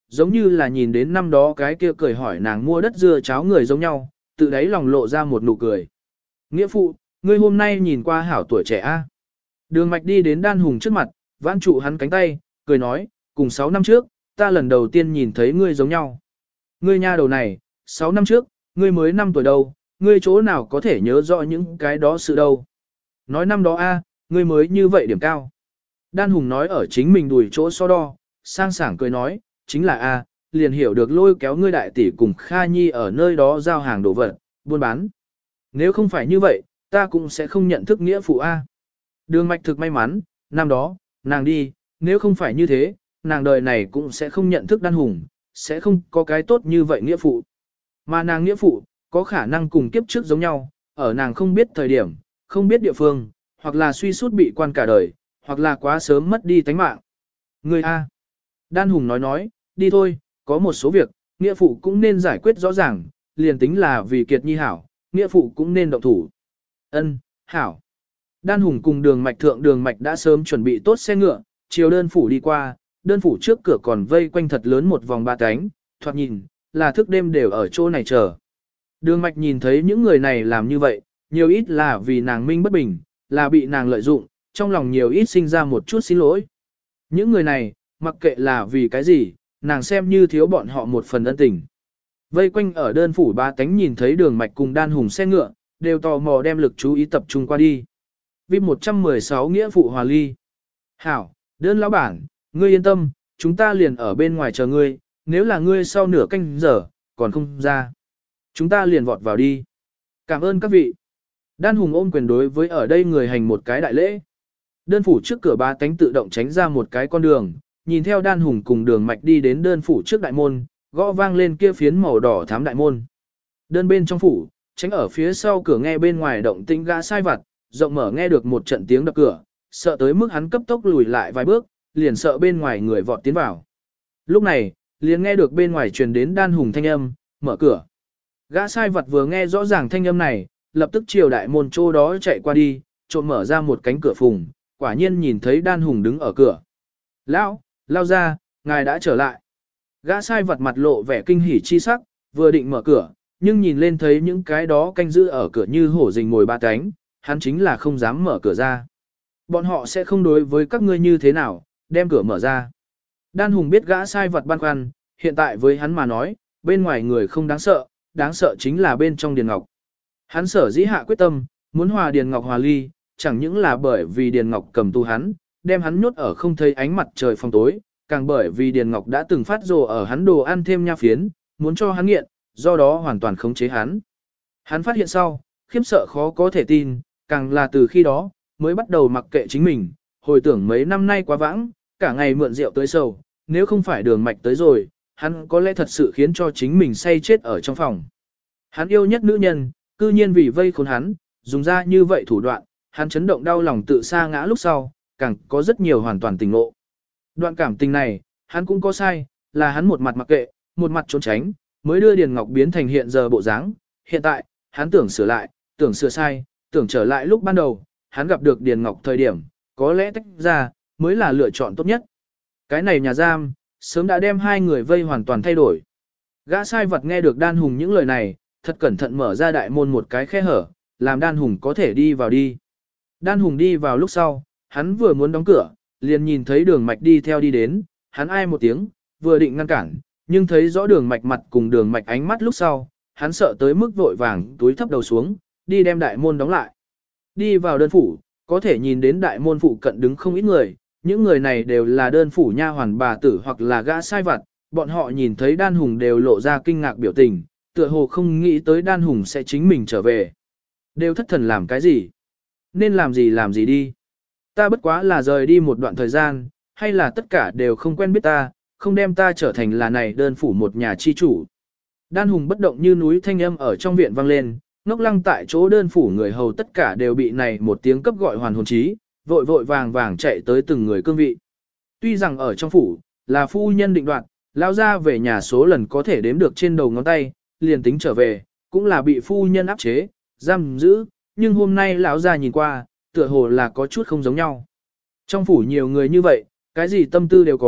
giống như là nhìn đến năm đó cái kia cười hỏi nàng mua đất dưa cháo người giống nhau, tự đáy lòng lộ ra một nụ cười. Nghĩa phụ, ngươi hôm nay nhìn qua hảo tuổi trẻ a. Đường Mạch đi đến Đan Hùng trước mặt, vãn trụ hắn cánh tay, cười nói, cùng 6 năm trước, ta lần đầu tiên nhìn thấy ngươi giống nhau. Ngươi nha đầu này, 6 năm trước, ngươi mới 5 tuổi đâu, ngươi chỗ nào có thể nhớ rõ những cái đó sự đâu. Nói năm đó a, ngươi mới như vậy điểm cao. Đan Hùng nói ở chính mình đùi chỗ so đo, sang sảng cười nói, chính là a, liền hiểu được lôi kéo ngươi đại tỷ cùng Kha Nhi ở nơi đó giao hàng đồ vật, buôn bán. Nếu không phải như vậy, ta cũng sẽ không nhận thức nghĩa phụ a. Đường Mạch thực may mắn, năm đó, nàng đi, nếu không phải như thế, nàng đời này cũng sẽ không nhận thức Đan Hùng, sẽ không có cái tốt như vậy nghĩa phụ. Mà nàng nghĩa phụ, có khả năng cùng kiếp trước giống nhau, ở nàng không biết thời điểm, không biết địa phương, hoặc là suy sút bị quan cả đời, hoặc là quá sớm mất đi tánh mạng. Người A. Đan Hùng nói, đi thôi, có một số việc, nghĩa phụ cũng nên giải quyết rõ ràng, liền tính là vì Kiệt Nhi hảo, nghĩa phụ cũng nên động thủ. Ân, hảo. Đan Hùng cùng đường mạch đã sớm chuẩn bị tốt xe ngựa, chiều đơn phủ đi qua, đơn phủ trước cửa còn vây quanh thật lớn một vòng ba cánh, thoạt nhìn, là thức đêm đều ở chỗ này chờ. Đường mạch nhìn thấy những người này làm như vậy, nhiều ít là vì nàng minh bất bình, là bị nàng lợi dụng, trong lòng nhiều ít sinh ra một chút xin lỗi. Những người này, mặc kệ là vì cái gì, nàng xem như thiếu bọn họ một phần ân tình. Vây quanh ở đơn phủ ba cánh nhìn thấy đường mạch cùng Đan Hùng xe ngựa, đều tò mò đem lực chú ý tập trung qua đi. VIP 116 nghĩa phụ hòa ly. Hảo, đơn lão bản, ngươi yên tâm, chúng ta liền ở bên ngoài chờ ngươi, nếu là ngươi sau nửa canh giờ, còn không ra. Chúng ta liền vọt vào đi. Cảm ơn các vị. Đan Hùng ôm quyền đối với ở đây người hành một cái đại lễ. Đơn phủ trước cửa ba cánh tự động tránh ra một cái con đường, nhìn theo Đan Hùng cùng đường mạch đi đến đơn phủ trước đại môn, gõ vang lên kia phiến màu đỏ thám đại môn. Đơn bên trong phủ, tránh ở phía sau cửa nghe bên ngoài động tĩnh gã sai vặt, rộng mở nghe được một trận tiếng đập cửa, sợ tới mức hắn cấp tốc lùi lại vài bước, liền sợ bên ngoài người vọt tiến vào. Lúc này, liền nghe được bên ngoài truyền đến Đan Hùng thanh âm, mở cửa. Gã sai vặt vừa nghe rõ ràng thanh âm này, lập tức chiều đại môn chỗ đó chạy qua đi, trộm mở ra một cánh cửa phùng, quả nhiên nhìn thấy Đan Hùng đứng ở cửa. Lão, lao ra, ngài đã trở lại. Gã sai vặt mặt lộ vẻ kinh hỉ chi sắc, vừa định mở cửa, nhưng nhìn lên thấy những cái đó canh giữ ở cửa như hổ rình mồi ba cánh, hắn chính là không dám mở cửa ra. Bọn họ sẽ không đối với các ngươi như thế nào, đem cửa mở ra. Đan Hùng biết gã sai vặt băn khoăn, hiện tại với hắn mà nói, bên ngoài người không đáng sợ chính là bên trong Điền Ngọc. Hắn sở dĩ hạ quyết tâm, muốn hòa Điền Ngọc hòa ly, chẳng những là bởi vì Điền Ngọc cầm tù hắn, đem hắn nhốt ở không thấy ánh mặt trời phòng tối, càng bởi vì Điền Ngọc đã từng phát rồ ở hắn đồ ăn thêm nha phiến, muốn cho hắn nghiện, do đó hoàn toàn khống chế hắn. Hắn phát hiện sau, khiếp sợ khó có thể tin, càng là từ khi đó, mới bắt đầu mặc kệ chính mình, hồi tưởng mấy năm nay quá vãng, cả ngày mượn rượu tới sầu, nếu không phải đường mạch tới rồi, hắn có lẽ thật sự khiến cho chính mình say chết ở trong phòng. Hắn yêu nhất nữ nhân, cư nhiên vì vây khốn hắn, dùng ra như vậy thủ đoạn, hắn chấn động đau lòng tự sa ngã lúc sau, càng có rất nhiều hoàn toàn tình ngộ. Đoạn cảm tình này, hắn cũng có sai, là hắn một mặt mặc kệ, một mặt trốn tránh, mới đưa Điền Ngọc biến thành hiện giờ bộ dáng. Hiện tại, hắn tưởng sửa lại, tưởng sửa sai, tưởng trở lại lúc ban đầu, hắn gặp được Điền Ngọc thời điểm, có lẽ tách ra, mới là lựa chọn tốt nhất. Cái này nhà giam, sớm đã đem hai người vây hoàn toàn thay đổi. Gã sai vật nghe được Đan Hùng những lời này, thật cẩn thận mở ra đại môn một cái khe hở, làm Đan Hùng có thể đi vào đi. Đan Hùng đi vào lúc sau, hắn vừa muốn đóng cửa, liền nhìn thấy đường mạch đi theo đi đến, hắn ai một tiếng, vừa định ngăn cản, nhưng thấy rõ đường mạch mặt cùng đường mạch ánh mắt lúc sau, hắn sợ tới mức vội vàng túi thấp đầu xuống, đi đem đại môn đóng lại. Đi vào đơn phủ, có thể nhìn đến đại môn phụ cận đứng không ít người, những người này đều là đơn phủ nha hoàn bà tử hoặc là gã sai vặt, bọn họ nhìn thấy Đan Hùng đều lộ ra kinh ngạc biểu tình, tựa hồ không nghĩ tới Đan Hùng sẽ chính mình trở về. Đều thất thần làm cái gì? Nên làm gì đi. Ta bất quá là rời đi một đoạn thời gian, hay là tất cả đều không quen biết ta, không đem ta trở thành là này đơn phủ một nhà chi chủ. Đan Hùng bất động như núi thanh âm ở trong viện vang lên, ngốc lăng tại chỗ đơn phủ người hầu tất cả đều bị này một tiếng cấp gọi hoàn hồn trí, vội vội vàng vàng chạy tới từng người cương vị. Tuy rằng ở trong phủ, là phu nhân định đoạt, lao ra về nhà số lần có thể đếm được trên đầu ngón tay, liền tính trở về, cũng là bị phu nhân áp chế, giam giữ, nhưng hôm nay lão ra nhìn qua, tựa hồ là có chút không giống nhau. Trong phủ nhiều người như vậy, cái gì tâm tư đều có,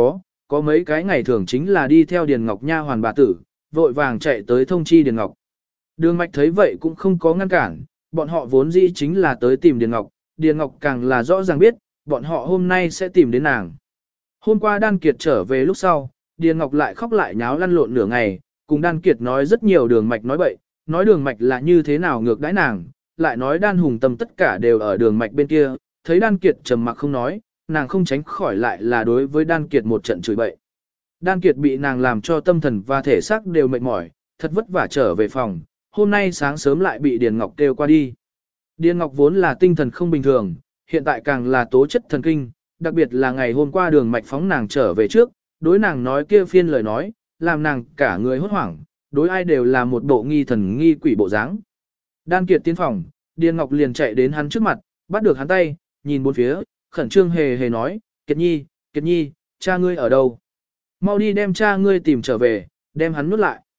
có mấy cái ngày thường chính là đi theo Điền Ngọc nha hoàn bà tử, vội vàng chạy tới thông chi Điền Ngọc. Đường Mạch thấy vậy cũng không có ngăn cản, bọn họ vốn dĩ chính là tới tìm Điền Ngọc càng là rõ ràng biết, bọn họ hôm nay sẽ tìm đến nàng. Hôm qua Đan Kiệt trở về lúc sau, Điền Ngọc lại khóc lại nháo lăn lộn nửa ngày, cùng Đan Kiệt nói rất nhiều Đường Mạch nói bậy, nói Đường Mạch là như thế nào ngược đãi nàng, lại nói Đan Hùng Tâm tất cả đều ở Đường Mạch bên kia, thấy Đan Kiệt trầm mặc không nói, nàng không tránh khỏi lại là đối với Đan Kiệt một trận chửi bậy. Đan Kiệt bị nàng làm cho tâm thần và thể xác đều mệt mỏi, thật vất vả trở về phòng, hôm nay sáng sớm lại bị Điền Ngọc kêu qua đi. Điền Ngọc vốn là tinh thần không bình thường, hiện tại càng là tố chất thần kinh, đặc biệt là ngày hôm qua Đường Mạch phóng nàng trở về trước, đối nàng nói kia phiên lời nói, làm nàng cả người hốt hoảng, đối ai đều là một bộ nghi thần nghi quỷ bộ dáng. Đan Kiệt tiến phòng, Điền Ngọc liền chạy đến hắn trước mặt, bắt được hắn tay, nhìn bốn phía, khẩn trương hề hề nói, Kiệt Nhi, cha ngươi ở đâu? Mau đi đem cha ngươi tìm trở về, đem hắn nuốt lại.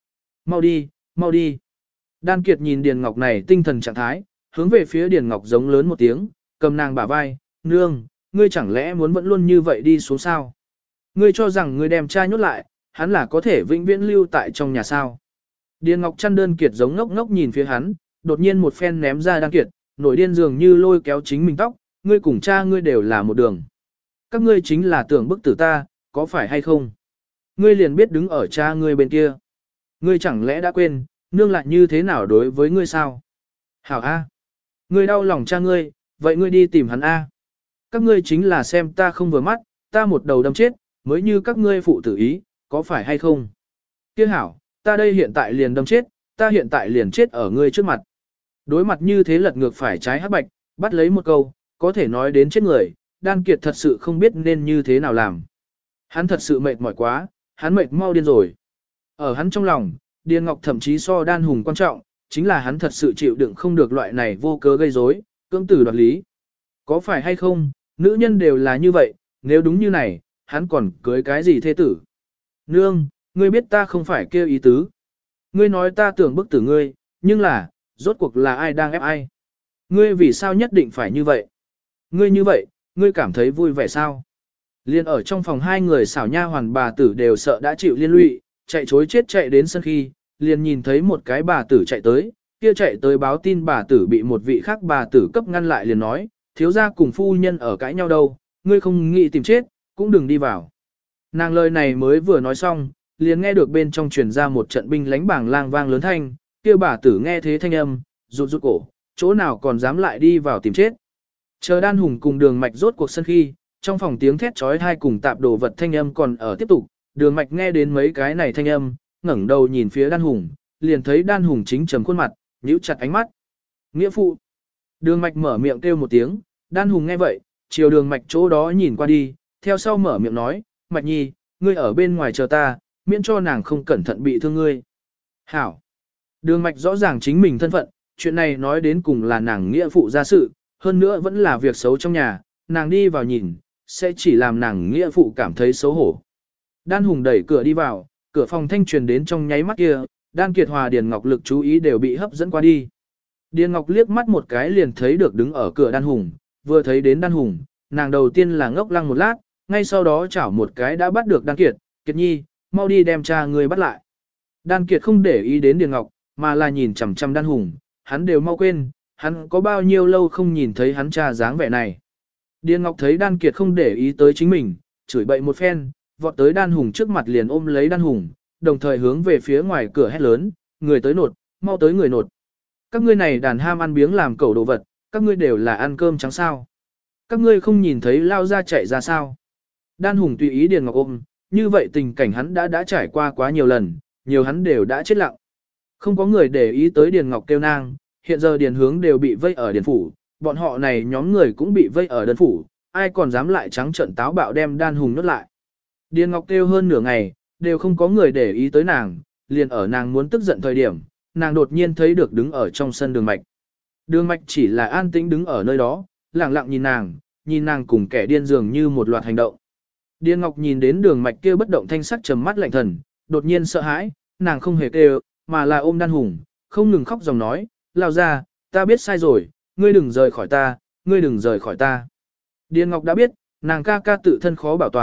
Mau đi. Đan Kiệt nhìn Điền Ngọc này tinh thần trạng thái, hướng về phía Điền Ngọc giống lớn một tiếng, cầm nàng bả vai, nương, ngươi chẳng lẽ muốn vẫn luôn như vậy đi xuống sao? Ngươi cho rằng ngươi đem cha nhốt lại, hắn là có thể vĩnh viễn lưu tại trong nhà sao? Điền Ngọc chăn đơn Kiệt giống ngốc ngốc nhìn phía hắn, đột nhiên một phen ném ra Đan Kiệt, nổi điên dường như lôi kéo chính mình tóc, ngươi cùng cha ngươi đều là một đường. Các ngươi chính là tưởng bức tử ta, có phải hay không? Ngươi liền biết đứng ở cha ngươi bên kia. Ngươi chẳng lẽ đã quên, nương lại như thế nào đối với ngươi sao? Hảo A. Ngươi đau lòng cha ngươi, vậy ngươi đi tìm hắn A. Các ngươi chính là xem ta không vừa mắt, ta một đầu đâm chết, mới như các ngươi phụ tử ý, có phải hay không? Kia hảo, ta đây hiện tại liền đâm chết, ta hiện tại liền chết ở ngươi trước mặt. Đối mặt như thế lật ngược phải trái hắc bạch, bắt lấy một câu, có thể nói đến chết người, Đan Kiệt thật sự không biết nên như thế nào làm. Hắn thật sự mệt mỏi quá, hắn mệt mau điên rồi. Ở hắn trong lòng, Điền Ngọc thậm chí so Đan Hùng quan trọng, chính là hắn thật sự chịu đựng không được loại này vô cớ gây rối, cưỡng tử đoạt lý. Có phải hay không, nữ nhân đều là như vậy, nếu đúng như này, hắn còn cưới cái gì thê tử? Nương, ngươi biết ta không phải kêu ý tứ. Ngươi nói ta tưởng bức tử ngươi, nhưng là, rốt cuộc là ai đang ép ai? Ngươi vì sao nhất định phải như vậy? Ngươi như vậy, ngươi cảm thấy vui vẻ sao? Liên ở trong phòng hai người xảo nha hoàn bà tử đều sợ đã chịu liên lụy, chạy chối chết chạy đến sân khi, liền nhìn thấy một cái bà tử chạy tới, kia chạy tới báo tin bà tử bị một vị khác bà tử cấp ngăn lại liền nói, thiếu gia cùng phu nhân ở cãi nhau đâu, ngươi không nghĩ tìm chết, cũng đừng đi vào. Nàng lời này mới vừa nói xong, liền nghe được bên trong truyền ra một trận binh lánh bảng lang vang lớn thanh, kia bà tử nghe thế thanh âm, rụt rụt cổ, chỗ nào còn dám lại đi vào tìm chết. Chờ Đan Hùng cùng Đường Mạch rốt cuộc sân khi, trong phòng tiếng thét chói tai cùng tạp đồ vật thanh âm còn ở tiếp tục, Đường Mạch nghe đến mấy cái này thanh âm, ngẩng đầu nhìn phía Đan Hùng, liền thấy Đan Hùng chính trầm khuôn mặt, nhíu chặt ánh mắt. Nghĩa phụ. Đường Mạch mở miệng kêu một tiếng, Đan Hùng nghe vậy, chiều Đường Mạch chỗ đó nhìn qua đi, theo sau mở miệng nói, Mạch Nhi, ngươi ở bên ngoài chờ ta, miễn cho nàng không cẩn thận bị thương ngươi. Hảo. Đường Mạch rõ ràng chính mình thân phận, chuyện này nói đến cùng là nàng nghĩa phụ ra sự, hơn nữa vẫn là việc xấu trong nhà, nàng đi vào nhìn, sẽ chỉ làm nàng nghĩa phụ cảm thấy xấu hổ. Đan Hùng đẩy cửa đi vào, cửa phòng thanh truyền đến trong nháy mắt kia, Đan Kiệt Hòa Điền Ngọc lực chú ý đều bị hấp dẫn qua đi. Điền Ngọc liếc mắt một cái liền thấy được đứng ở cửa Đan Hùng, vừa thấy đến Đan Hùng, nàng đầu tiên là ngốc lăng một lát, ngay sau đó chảo một cái đã bắt được Đan Kiệt, Kiệt Nhi, mau đi đem cha người bắt lại. Đan Kiệt không để ý đến Điền Ngọc, mà là nhìn chằm chằm Đan Hùng, hắn đều mau quên, hắn có bao nhiêu lâu không nhìn thấy hắn cha dáng vẻ này. Điền Ngọc thấy Đan Kiệt không để ý tới chính mình, chửi bậy một phen, vọt tới Đan Hùng trước mặt liền ôm lấy Đan Hùng, đồng thời hướng về phía ngoài cửa hét lớn, người tới nột, mau tới người nột. Các ngươi này đàn ham ăn biếng làm cẩu đồ vật, các ngươi đều là ăn cơm trắng sao. Các ngươi không nhìn thấy lao ra chạy ra sao. Đan Hùng tùy ý Điền Ngọc ôm, như vậy tình cảnh hắn đã trải qua quá nhiều lần, nhiều hắn đều đã chết lặng. Không có người để ý tới Điền Ngọc kêu nang, hiện giờ Điền Hướng đều bị vây ở Điền Phủ, bọn họ này nhóm người cũng bị vây ở Đơn Phủ, ai còn dám lại trắng trợn táo bạo đem Đan Hùng nhốt lại. Điền Ngọc kêu hơn nửa ngày, đều không có người để ý tới nàng, liền ở nàng muốn tức giận thời điểm, nàng đột nhiên thấy được đứng ở trong sân Đường Mạch. Đường Mạch chỉ là an tĩnh đứng ở nơi đó, lặng lặng nhìn nàng cùng kẻ điên dường như một loạt hành động. Điền Ngọc nhìn đến Đường Mạch kia bất động thanh sắc trầm mắt lạnh thần, đột nhiên sợ hãi, nàng không hề kêu, mà là ôm Đan Hùng, không ngừng khóc dòng nói, lao ra, ta biết sai rồi, ngươi đừng rời khỏi ta, ngươi đừng rời khỏi ta. Điền Ngọc đã biết, nàng ca ca tự thân khó bảo toàn,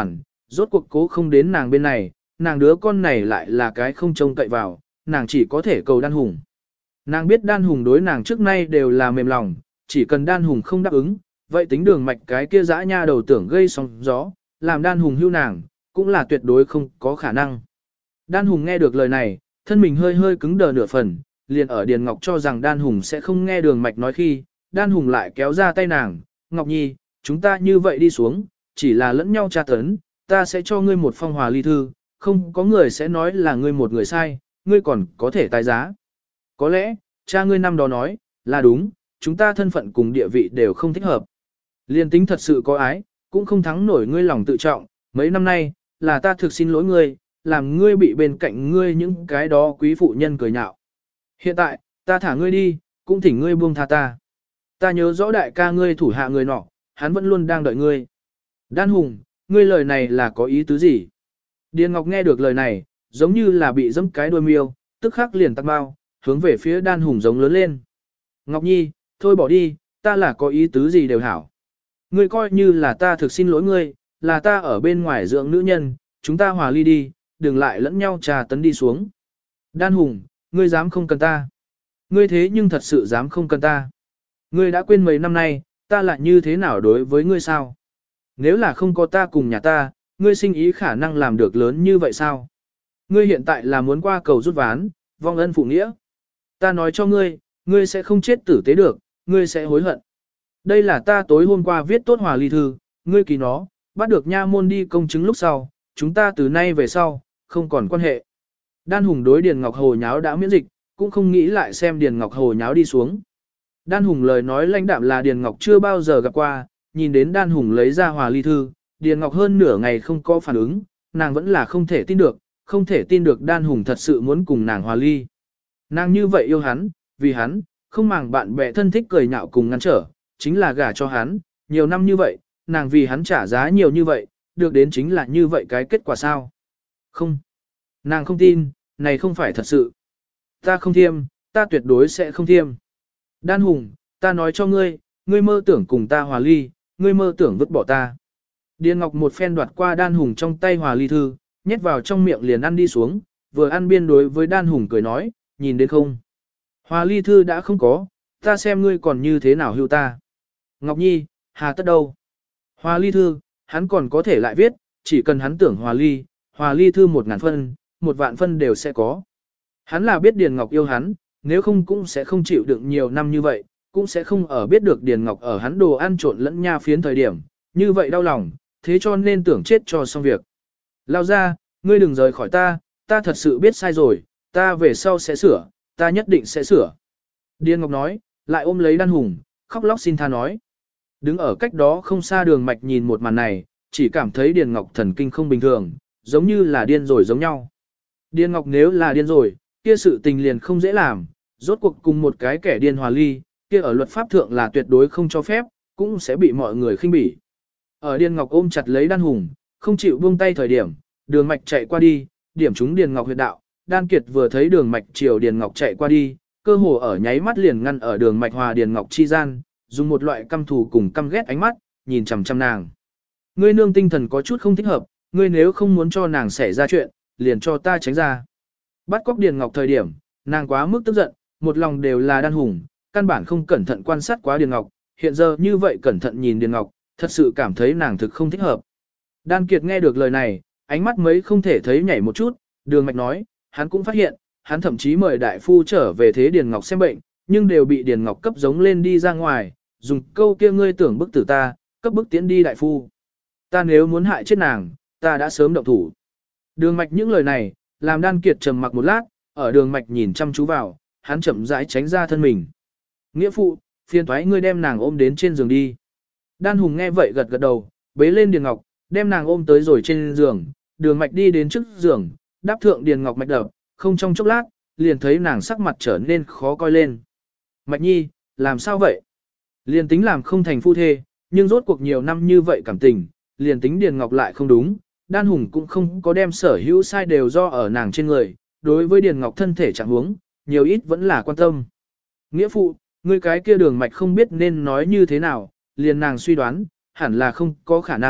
rốt cuộc cố không đến nàng bên này, nàng đứa con này lại là cái không trông cậy vào, nàng chỉ có thể cầu Đan Hùng. Nàng biết Đan Hùng đối nàng trước nay đều là mềm lòng, chỉ cần Đan Hùng không đáp ứng, vậy tính Đường Mạch cái kia dã nha đầu tưởng gây sóng gió, làm Đan Hùng hưu nàng, cũng là tuyệt đối không có khả năng. Đan Hùng nghe được lời này, thân mình hơi hơi cứng đờ nửa phần, liền ở Điền Ngọc cho rằng Đan Hùng sẽ không nghe Đường Mạch nói khi, Đan Hùng lại kéo ra tay nàng, Ngọc Nhi, chúng ta như vậy đi xuống, chỉ là lẫn nhau tra tấn, ta sẽ cho ngươi một phong hòa ly thư, không có người sẽ nói là ngươi một người sai, ngươi còn có thể tái giá. Có lẽ, cha ngươi năm đó nói, là đúng, chúng ta thân phận cùng địa vị đều không thích hợp. Liên tính thật sự có ái, cũng không thắng nổi ngươi lòng tự trọng, mấy năm nay, là ta thực xin lỗi ngươi, làm ngươi bị bên cạnh ngươi những cái đó quý phụ nhân cười nhạo. Hiện tại, ta thả ngươi đi, cũng thỉnh ngươi buông tha ta. Ta nhớ rõ đại ca ngươi thủ hạ người nọ, hắn vẫn luôn đang đợi ngươi. Đan Hùng, ngươi lời này là có ý tứ gì? Điền Ngọc nghe được lời này, giống như là bị giẫm cái đuôi miêu, tức khắc liền tắc bao, hướng về phía Đan Hùng giống lớn lên. Ngọc Nhi, thôi bỏ đi, ta là có ý tứ gì đều hảo. Ngươi coi như là ta thực xin lỗi ngươi, là ta ở bên ngoài dưỡng nữ nhân, chúng ta hòa ly đi, đừng lại lẫn nhau trà tấn đi xuống. Đan Hùng, ngươi dám không cần ta. Ngươi thế nhưng thật sự dám không cần ta. Ngươi đã quên mấy năm nay, ta lại như thế nào đối với ngươi sao? Nếu là không có ta cùng nhà ta, ngươi sinh ý khả năng làm được lớn như vậy sao? Ngươi hiện tại là muốn qua cầu rút ván, vong ân phụ nghĩa. Ta nói cho ngươi, ngươi sẽ không chết tử tế được, ngươi sẽ hối hận. Đây là ta tối hôm qua viết tốt hòa ly thư, ngươi ký nó, bắt được nha môn đi công chứng lúc sau, chúng ta từ nay về sau, không còn quan hệ. Đan Hùng đối Điền Ngọc Hồ nháo đã miễn dịch, cũng không nghĩ lại xem Điền Ngọc Hồ nháo đi xuống. Đan Hùng lời nói lãnh đạm là Điền Ngọc chưa bao giờ gặp qua, nhìn đến Đan Hùng lấy ra hòa ly thư, Điền Ngọc hơn nửa ngày không có phản ứng, nàng vẫn là không thể tin được Đan Hùng thật sự muốn cùng nàng hòa ly. Nàng như vậy yêu hắn, vì hắn, không màng bạn bè thân thích cười nhạo cùng ngăn trở, chính là gả cho hắn, nhiều năm như vậy, nàng vì hắn trả giá nhiều như vậy, được đến chính là như vậy cái kết quả sao? Không. Nàng không tin, này không phải thật sự. Ta không thiêm, ta tuyệt đối sẽ không thiêm. Đan Hùng, ta nói cho ngươi, ngươi mơ tưởng cùng ta hòa ly, ngươi mơ tưởng vứt bỏ ta. Điền Ngọc một phen đoạt qua Đan Hùng trong tay hòa ly thư, nhét vào trong miệng liền ăn đi xuống, vừa ăn biên đối với Đan Hùng cười nói, nhìn đến không? Hòa ly thư đã không có, ta xem ngươi còn như thế nào hưu ta. Ngọc Nhi, hà tất đâu? Hòa ly thư, hắn còn có thể lại viết, chỉ cần hắn tưởng hòa ly thư 1000 phân, 1 vạn phân đều sẽ có. Hắn là biết Điền Ngọc yêu hắn, nếu không cũng sẽ không chịu đựng nhiều năm như vậy, cũng sẽ không ở biết được Điền Ngọc ở hắn đồ ăn trộn lẫn nha phiến thời điểm, như vậy đau lòng, thế cho nên tưởng chết cho xong việc. Lao ra, ngươi đừng rời khỏi ta, ta thật sự biết sai rồi, ta về sau sẽ sửa, ta nhất định sẽ sửa. Điền Ngọc nói, lại ôm lấy Đan Hùng, khóc lóc xin tha nói. Đứng ở cách đó không xa Đường Mạch nhìn một màn này, chỉ cảm thấy Điền Ngọc thần kinh không bình thường, giống như là điên rồi giống nhau. Điền Ngọc nếu là điên rồi, kia sự tình liền không dễ làm, rốt cuộc cùng một cái kẻ điên hòa ly, kia ở luật pháp thượng là tuyệt đối không cho phép, cũng sẽ bị mọi người khinh bỉ. Ở Điền Ngọc ôm chặt lấy Đan Hùng, không chịu buông tay thời điểm, Đường Mạch chạy qua đi, điểm trúng Điền Ngọc huyệt đạo, Đan Kiệt vừa thấy Đường Mạch chiều Điền Ngọc chạy qua đi, cơ hồ ở nháy mắt liền ngăn ở Đường Mạch hòa Điền Ngọc chi gian, dùng một loại căm thù cùng căm ghét ánh mắt, nhìn chằm chằm nàng. Ngươi nương tinh thần có chút không thích hợp, ngươi nếu không muốn cho nàng xảy ra chuyện, liền cho ta tránh ra. Bắt cóc Điền Ngọc thời điểm, nàng quá mức tức giận, một lòng đều là Đan Hùng, căn bản không cẩn thận quan sát quá Điền Ngọc, hiện giờ như vậy cẩn thận nhìn Điền Ngọc, thật sự cảm thấy nàng thực không thích hợp. Đan Kiệt nghe được lời này, ánh mắt mấy không thể thấy nhảy một chút, Đường Mạch nói, hắn cũng phát hiện, hắn thậm chí mời đại phu trở về thế Điền Ngọc xem bệnh, nhưng đều bị Điền Ngọc cấp giống lên đi ra ngoài, dùng câu kia ngươi tưởng bức tử ta, cấp bức tiến đi đại phu. Ta nếu muốn hại chết nàng, ta đã sớm động thủ. Đường Mạch những lời này, làm Đan Kiệt trầm mặc một lát, ở Đường Mạch nhìn chăm chú vào, hắn chậm rãi tránh ra thân mình. Nghĩa phụ, phiền thoái ngươi đem nàng ôm đến trên giường đi. Đan Hùng nghe vậy gật gật đầu, bế lên Điền Ngọc, đem nàng ôm tới rồi trên giường, Đường Mạch đi đến trước giường, đáp thượng Điền Ngọc mạch đập, không trong chốc lát, liền thấy nàng sắc mặt trở nên khó coi lên. Mạch Nhi, làm sao vậy? Liền tính làm không thành phu thê, nhưng rốt cuộc nhiều năm như vậy cảm tình, liền tính Điền Ngọc lại không đúng, Đan Hùng cũng không có đem sở hữu sai đều do ở nàng trên người, đối với Điền Ngọc thân thể trạng huống, nhiều ít vẫn là quan tâm. Nghĩa phụ, ngươi cái kia Đường Mạch không biết nên nói như thế nào, liền nàng suy đoán, hẳn là không có khả năng,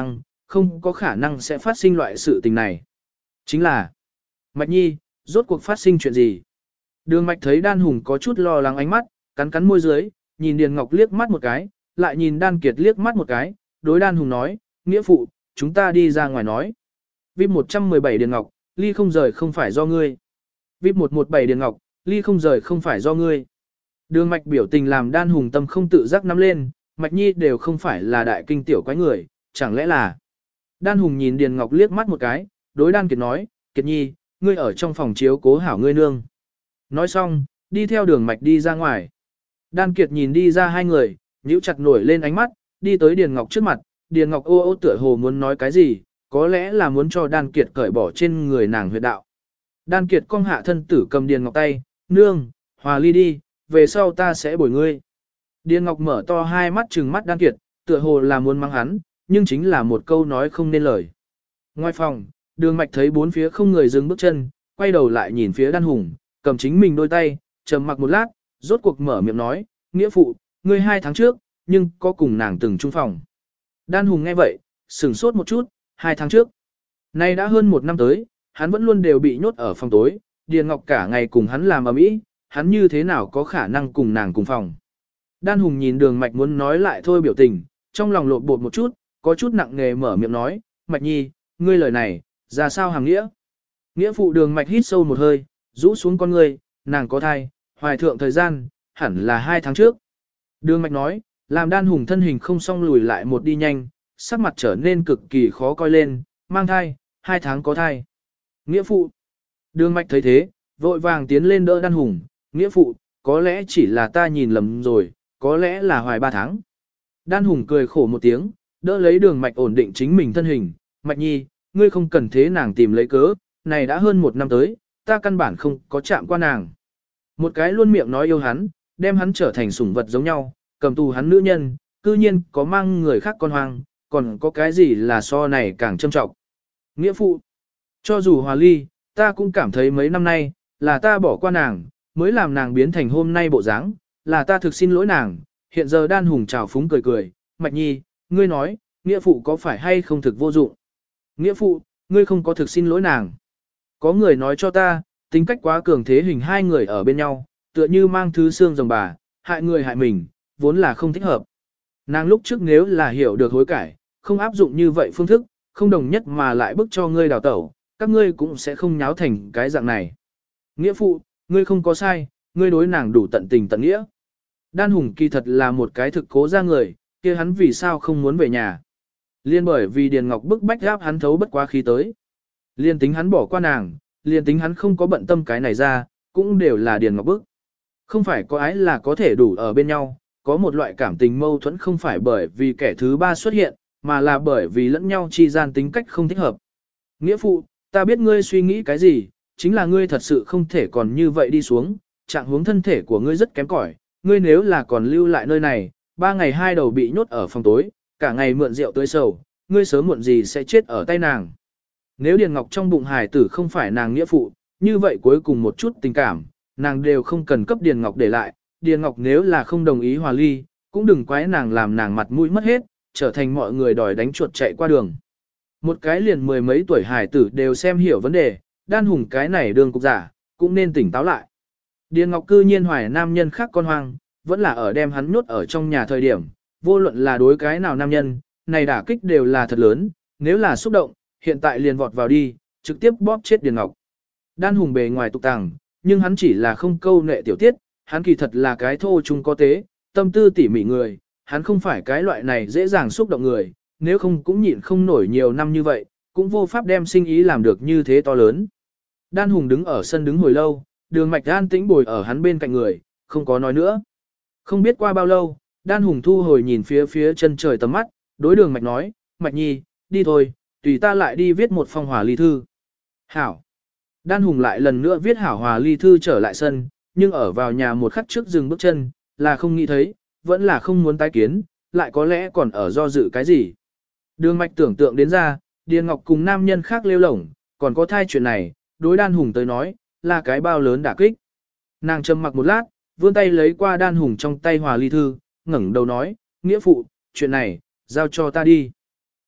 không có khả năng sẽ phát sinh loại sự tình này. Chính là, Mạch Nhi, rốt cuộc phát sinh chuyện gì? Đường Mạch thấy Đan Hùng có chút lo lắng ánh mắt, cắn cắn môi dưới, nhìn Điền Ngọc liếc mắt một cái, lại nhìn Đan Kiệt liếc mắt một cái, đối Đan Hùng nói, nghĩa phụ, chúng ta đi ra ngoài nói. VIP 117 Điền Ngọc, ly không rời không phải do ngươi. VIP 117 Điền Ngọc, ly không rời không phải do ngươi. Đường Mạch biểu tình làm Đan Hùng tâm không tự giác nắm lên, Mạch Nhi đều không phải là đại kinh tiểu quái người, chẳng lẽ là. Đan Hùng nhìn Điền Ngọc liếc mắt một cái, đối Đan Kiệt nói, Kiệt Nhi, ngươi ở trong phòng chiếu cố hảo ngươi nương. Nói xong, đi theo Đường Mạch đi ra ngoài. Đan Kiệt nhìn đi ra hai người, nhíu chặt nổi lên ánh mắt, đi tới Điền Ngọc trước mặt, Điền Ngọc ô ô tựa hồ muốn nói cái gì, có lẽ là muốn cho Đan Kiệt cởi bỏ trên người nàng huyệt đạo. Đan Kiệt cong hạ thân tử cầm Điền Ngọc tay, nương, hòa ly đi, về sau ta sẽ bồi ngươi. Điền Ngọc mở to hai mắt trừng mắt Đan Kiệt, tựa hồ là muốn mắng hắn, nhưng chính là một câu nói không nên lời. Ngoài phòng, Đường Mạch thấy bốn phía không người dừng bước chân, quay đầu lại nhìn phía Đan Hùng, cầm chính mình đôi tay, trầm mặc một lát, rốt cuộc mở miệng nói, nghĩa phụ, ngươi 2 tháng trước, nhưng có cùng nàng từng chung phòng. Đan Hùng nghe vậy, sửng sốt một chút, 2 tháng trước. Nay đã hơn 1 năm tới, hắn vẫn luôn đều bị nhốt ở phòng tối, Điền Ngọc cả ngày cùng hắn làm ầm ĩ, hắn như thế nào có khả năng cùng nàng cùng phòng. Đan Hùng nhìn Đường Mạch muốn nói lại thôi biểu tình, trong lòng lộn bột một chút, có chút nặng nề mở miệng nói, Mạch Nhi, ngươi lời này, ra sao hàng nghĩa? Nghĩa phụ Đường Mạch hít sâu một hơi, rũ xuống con ngươi, nàng có thai, hoài thượng thời gian, hẳn là 2 tháng trước. Đường Mạch nói, làm Đan Hùng thân hình không song lùi lại một đi nhanh, sắc mặt trở nên cực kỳ khó coi lên, mang thai, 2 tháng có thai. Nghĩa phụ. Đường Mạch thấy thế, vội vàng tiến lên đỡ Đan Hùng, nghĩa phụ, có lẽ chỉ là ta nhìn lầm rồi, có lẽ là hoài 3 tháng. Đan Hùng cười khổ một tiếng, đỡ lấy Đường Mạch ổn định chính mình thân hình, Mạch Nhi, ngươi không cần thế nàng tìm lấy cớ, này đã hơn 1 năm tới, ta căn bản không có chạm qua nàng. Một cái luôn miệng nói yêu hắn, đem hắn trở thành sủng vật giống nhau, cầm tù hắn nữ nhân, cư nhiên có mang người khác con hoang, còn có cái gì là so này càng châm trọng. Nghĩa phụ, cho dù hòa ly, ta cũng cảm thấy mấy năm nay, là ta bỏ qua nàng, mới làm nàng biến thành hôm nay bộ dáng, là ta thực xin lỗi nàng. Hiện giờ Đan Hùng trào phúng cười cười, Mạch Nhi, ngươi nói, nghĩa phụ có phải hay không thực vô dụng? Nghĩa phụ, ngươi không có thực xin lỗi nàng. Có người nói cho ta, tính cách quá cường thế hình hai người ở bên nhau, tựa như mang thứ xương rồng bà, hại người hại mình, vốn là không thích hợp. Nàng lúc trước nếu là hiểu được hối cải, không áp dụng như vậy phương thức, không đồng nhất mà lại bức cho ngươi đào tẩu, các ngươi cũng sẽ không nháo thành cái dạng này. Nghĩa phụ, ngươi không có sai, ngươi đối nàng đủ tận tình tận nghĩa. Đan Hùng kỳ thật là một cái thực cố ra người, kia hắn vì sao không muốn về nhà. Liên bởi vì Điền Ngọc bức bách gáp hắn thấu bất quá khí tới. Liên tính hắn bỏ qua nàng, liên tính hắn không có bận tâm cái này ra, cũng đều là Điền Ngọc bức. Không phải có ái là có thể đủ ở bên nhau, có một loại cảm tình mâu thuẫn không phải bởi vì kẻ thứ ba xuất hiện, mà là bởi vì lẫn nhau chi gian tính cách không thích hợp. Nghĩa phụ, ta biết ngươi suy nghĩ cái gì, chính là ngươi thật sự không thể còn như vậy đi xuống, trạng huống thân thể của ngươi rất kém cỏi, ngươi nếu là còn lưu lại nơi này, 3 ngày 2 đầu bị nhốt ở phòng tối, cả ngày mượn rượu tươi sầu, ngươi sớm muộn gì sẽ chết ở tay nàng. Nếu Điền Ngọc trong bụng hài tử không phải nàng nghĩa phụ, như vậy cuối cùng một chút tình cảm, nàng đều không cần cấp Điền Ngọc để lại, Điền Ngọc nếu là không đồng ý hòa ly, cũng đừng quái nàng làm nàng mặt mũi mất hết, trở thành mọi người đòi đánh chuột chạy qua đường. Một cái liền 10 mấy tuổi hài tử đều xem hiểu vấn đề, Đan Hùng cái này đường cục giả, cũng nên tỉnh táo lại. Điền Ngọc cư nhiên hoài nam nhân khác con hoang, vẫn là ở đem hắn nhốt ở trong nhà thời điểm, vô luận là đối cái nào nam nhân, này đả kích đều là thật lớn, nếu là xúc động, hiện tại liền vọt vào đi, trực tiếp bóp chết Điền Ngọc. Đan Hùng bề ngoài tục tàng, nhưng hắn chỉ là không câu nệ tiểu tiết, hắn kỳ thật là cái thô trung có tế, tâm tư tỉ mỉ người, hắn không phải cái loại này dễ dàng xúc động người, nếu không cũng nhịn không nổi nhiều năm như vậy, cũng vô pháp đem sinh ý làm được như thế to lớn. Đan Hùng đứng ở sân đứng hồi lâu, Đường Mạch an tĩnh bồi ở hắn bên cạnh người, không có nói nữa. Không biết qua bao lâu, Đan Hùng thu hồi nhìn phía chân trời tầm mắt, đối Đường Mạch nói, Mạch Nhi, đi thôi, tùy ta lại đi viết một phong hòa ly thư. Hảo. Đan Hùng lại lần nữa viết hảo hòa ly thư trở lại sân, nhưng ở vào nhà một khắc trước dừng bước chân, là không nghĩ thấy, vẫn là không muốn tái kiến, lại có lẽ còn ở do dự cái gì. Đường Mạch tưởng tượng đến ra, Điền Ngọc cùng nam nhân khác lêu lổng, còn có thai chuyện này, đối Đan Hùng tới nói, là cái bao lớn đả kích. Nàng trầm mặc một lát, vươn tay lấy qua Đan Hùng trong tay hòa ly thư, ngẩng đầu nói, nghĩa phụ, chuyện này, giao cho ta đi.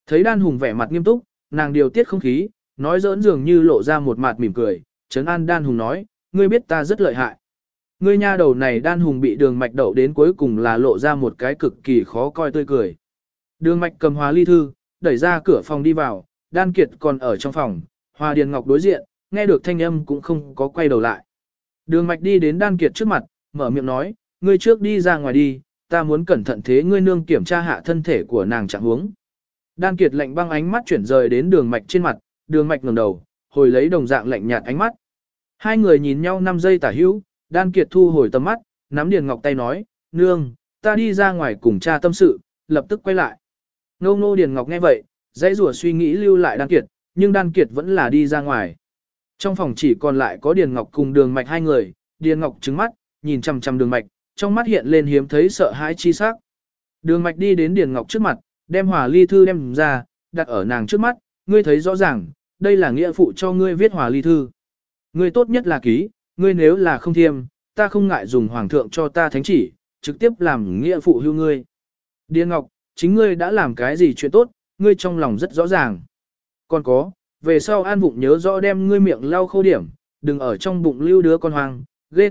Thấy Đan Hùng vẻ mặt nghiêm túc, nàng điều tiết không khí, nói giỡn dường như lộ ra một mặt mỉm cười, trấn an Đan Hùng nói, ngươi biết ta rất lợi hại. Ngươi nha đầu này Đan Hùng bị Đường Mạch đậu đến cuối cùng là lộ ra một cái cực kỳ khó coi tươi cười. Đường Mạch cầm Hòa Ly thư, đẩy ra cửa phòng đi vào, Đan Kiệt còn ở trong phòng, Hòa Điền Ngọc đối diện, nghe được thanh âm cũng không có quay đầu lại. Đường Mạch đi đến Đan Kiệt trước mặt, mở miệng nói, ngươi trước đi ra ngoài đi, ta muốn cẩn thận thế ngươi nương kiểm tra hạ thân thể của nàng trạng huống. Đan Kiệt lạnh băng ánh mắt chuyển rời đến Đường Mạch trên mặt, Đường Mạch ngẩng đầu, hồi lấy đồng dạng lạnh nhạt ánh mắt. Hai người nhìn nhau 5 giây tả hữu, Đan Kiệt thu hồi tầm mắt, nắm Điền Ngọc tay nói, nương, ta đi ra ngoài cùng cha tâm sự, lập tức quay lại. Ngô Ngô Điền Ngọc nghe vậy, dãy rủa suy nghĩ lưu lại Đan Kiệt, nhưng Đan Kiệt vẫn là đi ra ngoài. Trong phòng chỉ còn lại có Điền Ngọc cùng Đường Mạch hai người, Điền Ngọc trừng mắt, nhìn chằm chằm Đường Mạch, trong mắt hiện lên hiếm thấy sợ hãi chi sắc. Đường Mạch đi đến Điền Ngọc trước mặt, đem Hòa Ly thư đem ra, đặt ở nàng trước mắt, ngươi thấy rõ ràng, đây là nghĩa phụ cho ngươi viết Hòa Ly thư. Ngươi tốt nhất là ký, ngươi nếu là không thiêm, ta không ngại dùng hoàng thượng cho ta thánh chỉ, trực tiếp làm nghĩa phụ hưu ngươi. Điền Ngọc, chính ngươi đã làm cái gì chuyện tốt, ngươi trong lòng rất rõ ràng. Còn có, về sau An Vụng nhớ rõ đem ngươi miệng lau khâu điểm, đừng ở trong bụng lưu đứa con hoang, ghê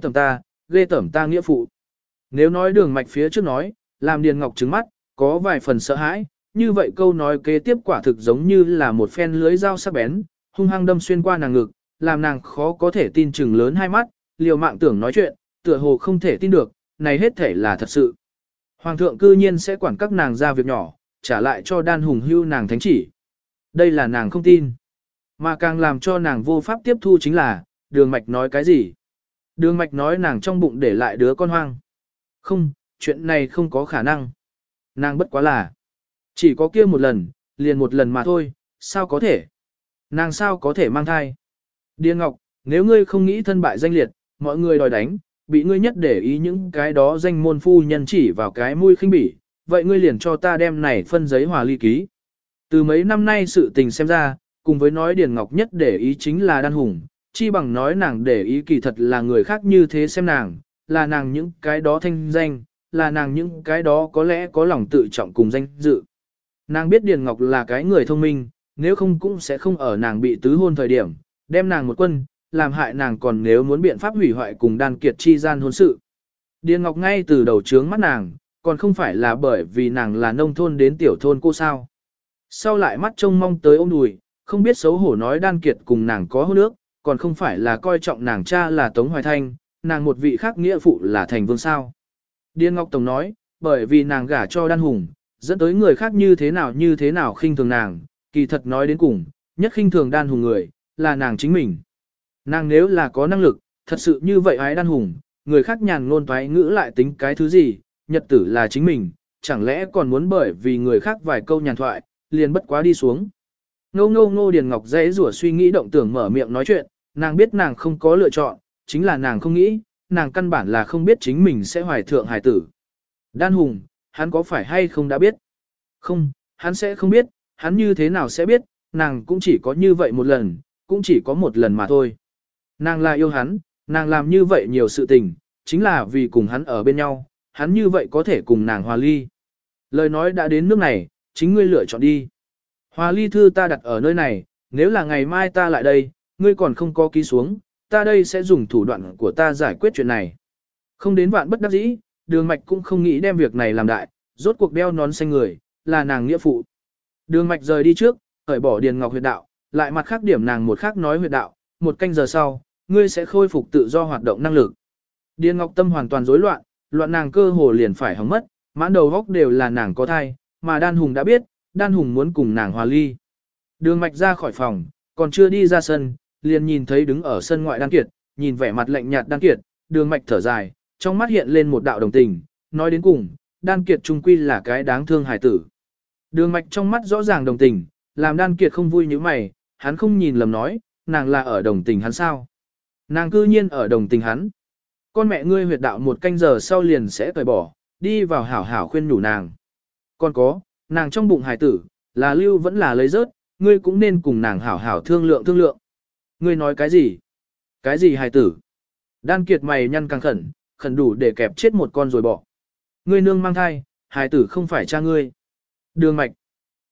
tởm ta nghĩa phụ. Nếu nói Đường Mạch phía trước nói, làm Điền Ngọc trứng mắt, có vài phần sợ hãi, như vậy câu nói kế tiếp quả thực giống như là một phen lưới dao sắc bén, hung hăng đâm xuyên qua nàng ngực, làm nàng khó có thể tin chừng lớn hai mắt, liều mạng tưởng nói chuyện, tựa hồ không thể tin được, này hết thể là thật sự. Hoàng thượng cư nhiên sẽ quản các nàng ra việc nhỏ, trả lại cho Đan Hùng hưu nàng thánh chỉ. Đây là nàng không tin. Mà càng làm cho nàng vô pháp tiếp thu chính là, Đường Mạch nói cái gì? Đường Mạch nói nàng trong bụng để lại đứa con hoang. Không, chuyện này không có khả năng. Nàng bất quá là, chỉ có kia một lần, liền một lần mà thôi, sao có thể? Nàng sao có thể mang thai? Điền Ngọc, nếu ngươi không nghĩ thân bại danh liệt, mọi người đòi đánh, bị ngươi nhất để ý những cái đó danh môn phu nhân chỉ vào cái mũi khinh bỉ, vậy ngươi liền cho ta đem này phân giấy hòa ly ký. Từ mấy năm nay sự tình xem ra, cùng với nói Điền Ngọc nhất để ý chính là Đan Hùng, chi bằng nói nàng để ý kỳ thật là người khác như thế xem nàng, là nàng những cái đó thanh danh, là nàng những cái đó có lẽ có lòng tự trọng cùng danh dự. Nàng biết Điền Ngọc là cái người thông minh, nếu không cũng sẽ không ở nàng bị tứ hôn thời điểm, đem nàng một quân, làm hại nàng còn nếu muốn biện pháp hủy hoại cùng Đan Kiệt chi gian hôn sự. Điền Ngọc ngay từ đầu trướng mắt nàng, còn không phải là bởi vì nàng là nông thôn đến tiểu thôn cô sao. Sau lại mắt trông mong tới ôm đùi, không biết xấu hổ nói Đan Kiệt cùng nàng có hôn ước, còn không phải là coi trọng nàng cha là Tống Hoài Thanh, nàng một vị khác nghĩa phụ là Thành Vương sao. Điền Ngọc Tổng nói, bởi vì nàng gả cho Đan Hùng, dẫn tới người khác như thế nào khinh thường nàng, kỳ thật nói đến cùng, nhất khinh thường Đan Hùng người, là nàng chính mình. Nàng nếu là có năng lực, thật sự như vậy ái Đan Hùng, người khác nhàn ngôn toái ngữ lại tính cái thứ gì, nhật tử là chính mình, chẳng lẽ còn muốn bởi vì người khác vài câu nhàn thoại, liền bất quá đi xuống. Ngô Điền Ngọc dễ rủa suy nghĩ động tưởng mở miệng nói chuyện, nàng biết nàng không có lựa chọn, chính là nàng không nghĩ, nàng căn bản là không biết chính mình sẽ hoài thượng hài tử. Đan Hùng, hắn có phải hay không đã biết? Không, hắn sẽ không biết, hắn như thế nào sẽ biết, nàng cũng chỉ có như vậy một lần, cũng chỉ có một lần mà thôi. Nàng là yêu hắn, nàng làm như vậy nhiều sự tình, chính là vì cùng hắn ở bên nhau, hắn như vậy có thể cùng nàng hòa ly. Lời nói đã đến nước này, chính ngươi lựa chọn đi. Hòa ly thư ta đặt ở nơi này, nếu là ngày mai ta lại đây, ngươi còn không có ký xuống, ta đây sẽ dùng thủ đoạn của ta giải quyết chuyện này. Không đến vạn bất đắc dĩ, Đường Mạch cũng không nghĩ đem việc này làm đại, rốt cuộc đeo nón xanh người, là nàng nghĩa phụ. Đường Mạch rời đi trước, khởi bỏ Điền Ngọc huyệt đạo, lại mặt khác điểm nàng một khác nói huyệt đạo, một canh giờ sau, ngươi sẽ khôi phục tự do hoạt động năng lực. Điền Ngọc tâm hoàn toàn rối loạn, loạn nàng cơ hồ liền phải hỏng mất, mãn đầu góc đều là nàng có thai, mà Đan Hùng đã biết, Đan Hùng muốn cùng nàng hòa ly. Đường Mạch ra khỏi phòng, còn chưa đi ra sân, liền nhìn thấy đứng ở sân ngoại Đan Kiệt, nhìn vẻ mặt lạnh nhạt Đan Kiệt, Đường Mạch thở dài, trong mắt hiện lên một đạo đồng tình, nói đến cùng, Đan Kiệt trung quy là cái đáng thương hài tử. Đường Mạch trong mắt rõ ràng đồng tình, làm Đan Kiệt không vui như mày, hắn không nhìn lầm nói, nàng là ở đồng tình hắn sao? Nàng cư nhiên ở đồng tình hắn. Con mẹ ngươi huyệt đạo một canh giờ sau liền sẽ cởi bỏ, đi vào hảo hảo khuyên nhủ nàng. Còn có, nàng trong bụng hài tử, là lưu vẫn là lấy rớt, ngươi cũng nên cùng nàng hảo hảo thương lượng. Ngươi nói cái gì? Cái gì hài tử? Đan Kiệt mày nhăn căng khẩn đủ để kẹp chết một con rồi bỏ. Ngươi nương mang thai, hài tử không phải cha ngươi. Đường Mạch.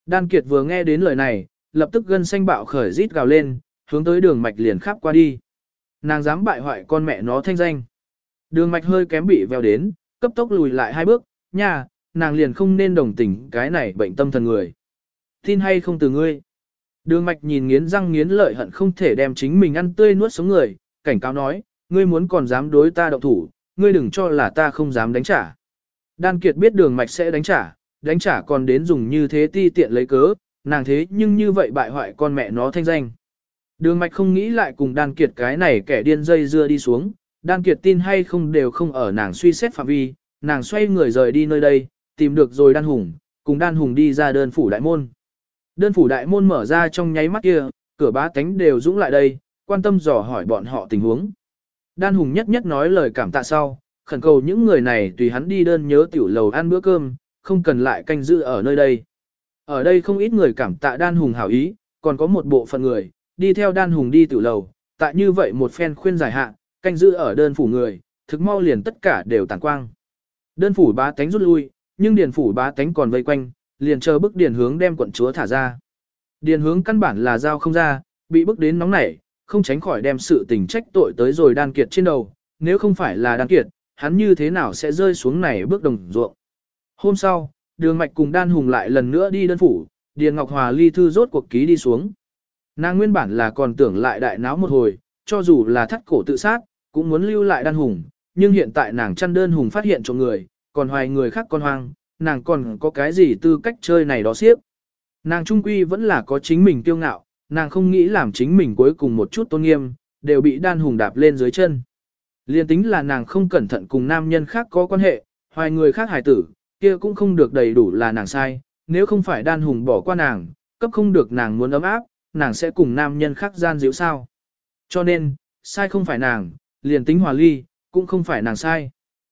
Đan Kiệt vừa nghe đến lời này, lập tức gân xanh bạo khởi rít gào lên, hướng tới Đường Mạch liền khắp qua đi. Nàng dám bại hoại con mẹ nó thanh danh. Đường Mạch hơi kém bị veo đến, cấp tốc lùi lại 2 bước, nha, nàng liền không nên đồng tình cái này bệnh tâm thần người. Tin hay không từ ngươi. Đường Mạch nhìn nghiến răng nghiến lợi hận không thể đem chính mình ăn tươi nuốt sống người, cảnh cáo nói, ngươi muốn còn dám đối ta động thủ, ngươi đừng cho là ta không dám đánh trả. Đan Kiệt biết Đường Mạch sẽ đánh trả còn đến dùng như thế ti tiện lấy cớ, nàng thế nhưng như vậy bại hoại con mẹ nó thanh danh. Đường Mạch không nghĩ lại cùng Đan Kiệt cái này kẻ điên dây dưa đi xuống, Đan Kiệt tin hay không đều không ở nàng suy xét phạm vi, nàng xoay người rời đi nơi đây, tìm được rồi Đan Hùng, cùng Đan Hùng đi ra đơn phủ đại môn. Đơn phủ đại môn mở ra trong nháy mắt kia, cửa bá tánh đều dũng lại đây, quan tâm dò hỏi bọn họ tình huống. Đan Hùng nhất nhất nói lời cảm tạ sau, khẩn cầu những người này tùy hắn đi đơn nhớ tiểu lầu ăn bữa cơm, không cần lại canh giữ ở nơi đây. Ở đây không ít người cảm tạ Đan Hùng hảo ý, còn có một bộ phận người, đi theo Đan Hùng đi tiểu lầu, tại như vậy một phen khuyên giải hạ, canh giữ ở đơn phủ người, thực mau liền tất cả đều tàn quang. Đơn phủ bá tánh rút lui, nhưng điền phủ bá tánh còn vây quanh, liền chờ bức điền hướng đem quận chúa thả ra. Điền hướng căn bản là giao không ra, bị bức đến nóng nảy, không tránh khỏi đem sự tình trách tội tới rồi Đan Kiệt trên đầu, nếu không phải là Đan Kiệt, hắn như thế nào sẽ rơi xuống này bước đồng ruộng. Hôm sau, Đường Mạch cùng Đan Hùng lại lần nữa đi đơn phủ, Điền Ngọc Hòa ly thư rốt cuộc ký đi xuống. Nàng nguyên bản là còn tưởng lại đại náo một hồi, cho dù là thắt cổ tự sát, cũng muốn lưu lại Đan Hùng, nhưng hiện tại nàng chăn đơn Hùng phát hiện trộm người, còn hoài người khác con hoang, nàng còn có cái gì tư cách chơi này đó xiếc. Nàng trung quy vẫn là có chính mình kiêu ngạo, nàng không nghĩ làm chính mình cuối cùng một chút tôn nghiêm, đều bị Đan Hùng đạp lên dưới chân. Liên tính là nàng không cẩn thận cùng nam nhân khác có quan hệ, hoài người khác hài tử, kia cũng không được đầy đủ là nàng sai, nếu không phải Đan Hùng bỏ qua nàng, cấp không được nàng muốn ấm áp, nàng sẽ cùng nam nhân khác gian díu sao. Cho nên, sai không phải nàng, liền tính hòa ly, cũng không phải nàng sai.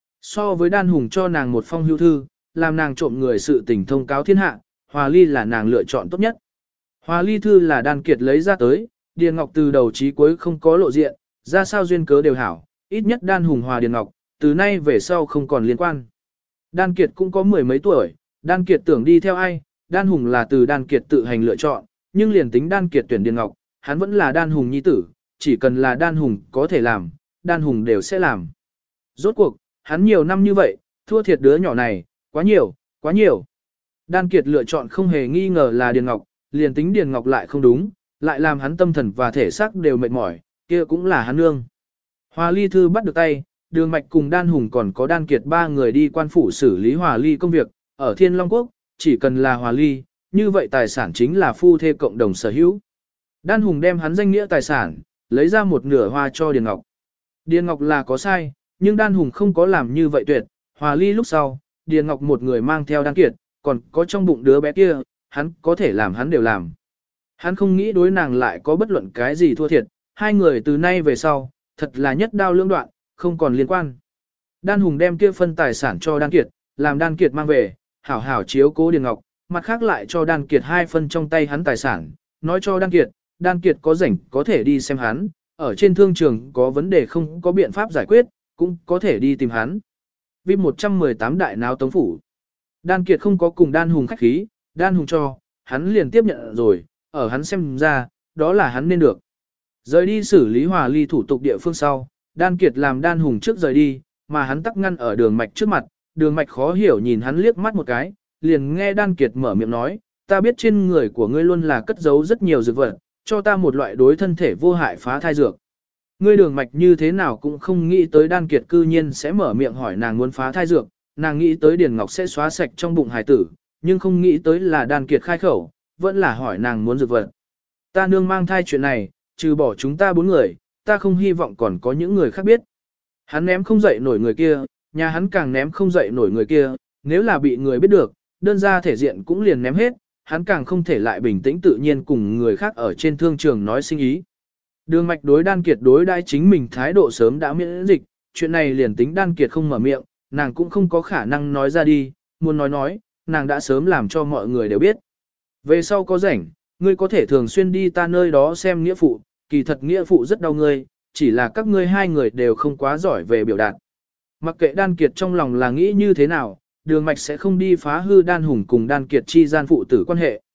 So với Đan Hùng cho nàng một phong hưu thư, làm nàng trộm người sự tình thông cáo thiên hạ, hòa ly là nàng lựa chọn tốt nhất. Hòa ly thư là Đan Kiệt lấy ra tới, Điền Ngọc từ đầu chí cuối không có lộ diện, ra sao duyên cớ đều hảo, ít nhất Đan Hùng hòa Điền Ngọc, từ nay về sau không còn liên quan. Đan Kiệt cũng có 10 mấy tuổi, Đan Kiệt tưởng đi theo ai, Đan Hùng là từ Đan Kiệt tự hành lựa chọn, nhưng liền tính Đan Kiệt tuyển Điền Ngọc, hắn vẫn là Đan Hùng nhi tử, chỉ cần là Đan Hùng có thể làm, Đan Hùng đều sẽ làm. Rốt cuộc, hắn nhiều năm như vậy, thua thiệt đứa nhỏ này, quá nhiều, quá nhiều. Đan Kiệt lựa chọn không hề nghi ngờ là Điền Ngọc, liền tính Điền Ngọc lại không đúng, lại làm hắn tâm thần và thể xác đều mệt mỏi, kia cũng là hắn nương. Hòa ly thư bắt được tay, Đường Mạch cùng Đan Hùng còn có Đan Kiệt 3 người đi quan phủ xử lý hòa ly công việc, ở Thiên Long Quốc, chỉ cần là hòa ly, như vậy tài sản chính là phu thê cộng đồng sở hữu. Đan Hùng đem hắn danh nghĩa tài sản, lấy ra một nửa hoa cho Điền Ngọc. Điền Ngọc là có sai, nhưng Đan Hùng không có làm như vậy tuyệt, hòa ly lúc sau, Điền Ngọc một người mang theo Đan Kiệt, còn có trong bụng đứa bé kia, hắn có thể làm hắn đều làm. Hắn không nghĩ đối nàng lại có bất luận cái gì thua thiệt, hai người từ nay về sau, thật là nhất đao lưỡng đoạn, không còn liên quan. Đan Hùng đem kia phân tài sản cho Đan Kiệt, làm Đan Kiệt mang về, hảo hảo chiếu cố Điền Ngọc, mặt khác lại cho Đan Kiệt 2 phân trong tay hắn tài sản, nói cho Đan Kiệt có rảnh có thể đi xem hắn, ở trên thương trường có vấn đề không có biện pháp giải quyết, cũng có thể đi tìm hắn. Vip 118 đại náo tống phủ. Đan Kiệt không có cùng Đan Hùng khách khí, Đan Hùng cho, hắn liền tiếp nhận rồi, ở hắn xem ra, đó là hắn nên được. Rời đi xử lý hòa ly thủ tục địa phương sau, Đan Kiệt làm Đan Hùng trước rời đi, mà hắn tắc ngăn ở Đường Mạch trước mặt, Đường Mạch khó hiểu nhìn hắn liếc mắt một cái, liền nghe Đan Kiệt mở miệng nói, ta biết trên người của ngươi luôn là cất giấu rất nhiều dược vật, cho ta một loại đối thân thể vô hại phá thai dược. Ngươi Đường Mạch như thế nào cũng không nghĩ tới Đan Kiệt cư nhiên sẽ mở miệng hỏi nàng muốn phá thai dược, nàng nghĩ tới Điền Ngọc sẽ xóa sạch trong bụng hài tử, nhưng không nghĩ tới là Đan Kiệt khai khẩu, vẫn là hỏi nàng muốn dược vật. Ta nương mang thai chuyện này, trừ bỏ chúng ta 4 người, ta không hy vọng còn có những người khác biết. Hắn ném không dậy nổi người kia, nhà hắn càng ném không dậy nổi người kia, nếu là bị người biết được, đơn ra thể diện cũng liền ném hết, hắn càng không thể lại bình tĩnh tự nhiên cùng người khác ở trên thương trường nói sinh ý. Đường Mạch đối Đan Kiệt đối đãi chính mình thái độ sớm đã miễn dịch, chuyện này liền tính Đan Kiệt không mở miệng, nàng cũng không có khả năng nói ra đi, muốn nói, nàng đã sớm làm cho mọi người đều biết. Về sau có rảnh, ngươi có thể thường xuyên đi ta nơi đó xem nghĩa phụ, kỳ thật nghĩa phụ rất đau ngươi, chỉ là các ngươi 2 người đều không quá giỏi về biểu đạt. Mặc kệ Đan Kiệt trong lòng là nghĩ như thế nào, Đường Mạch sẽ không đi phá hư Đan Hùng cùng Đan Kiệt chi gian phụ tử quan hệ.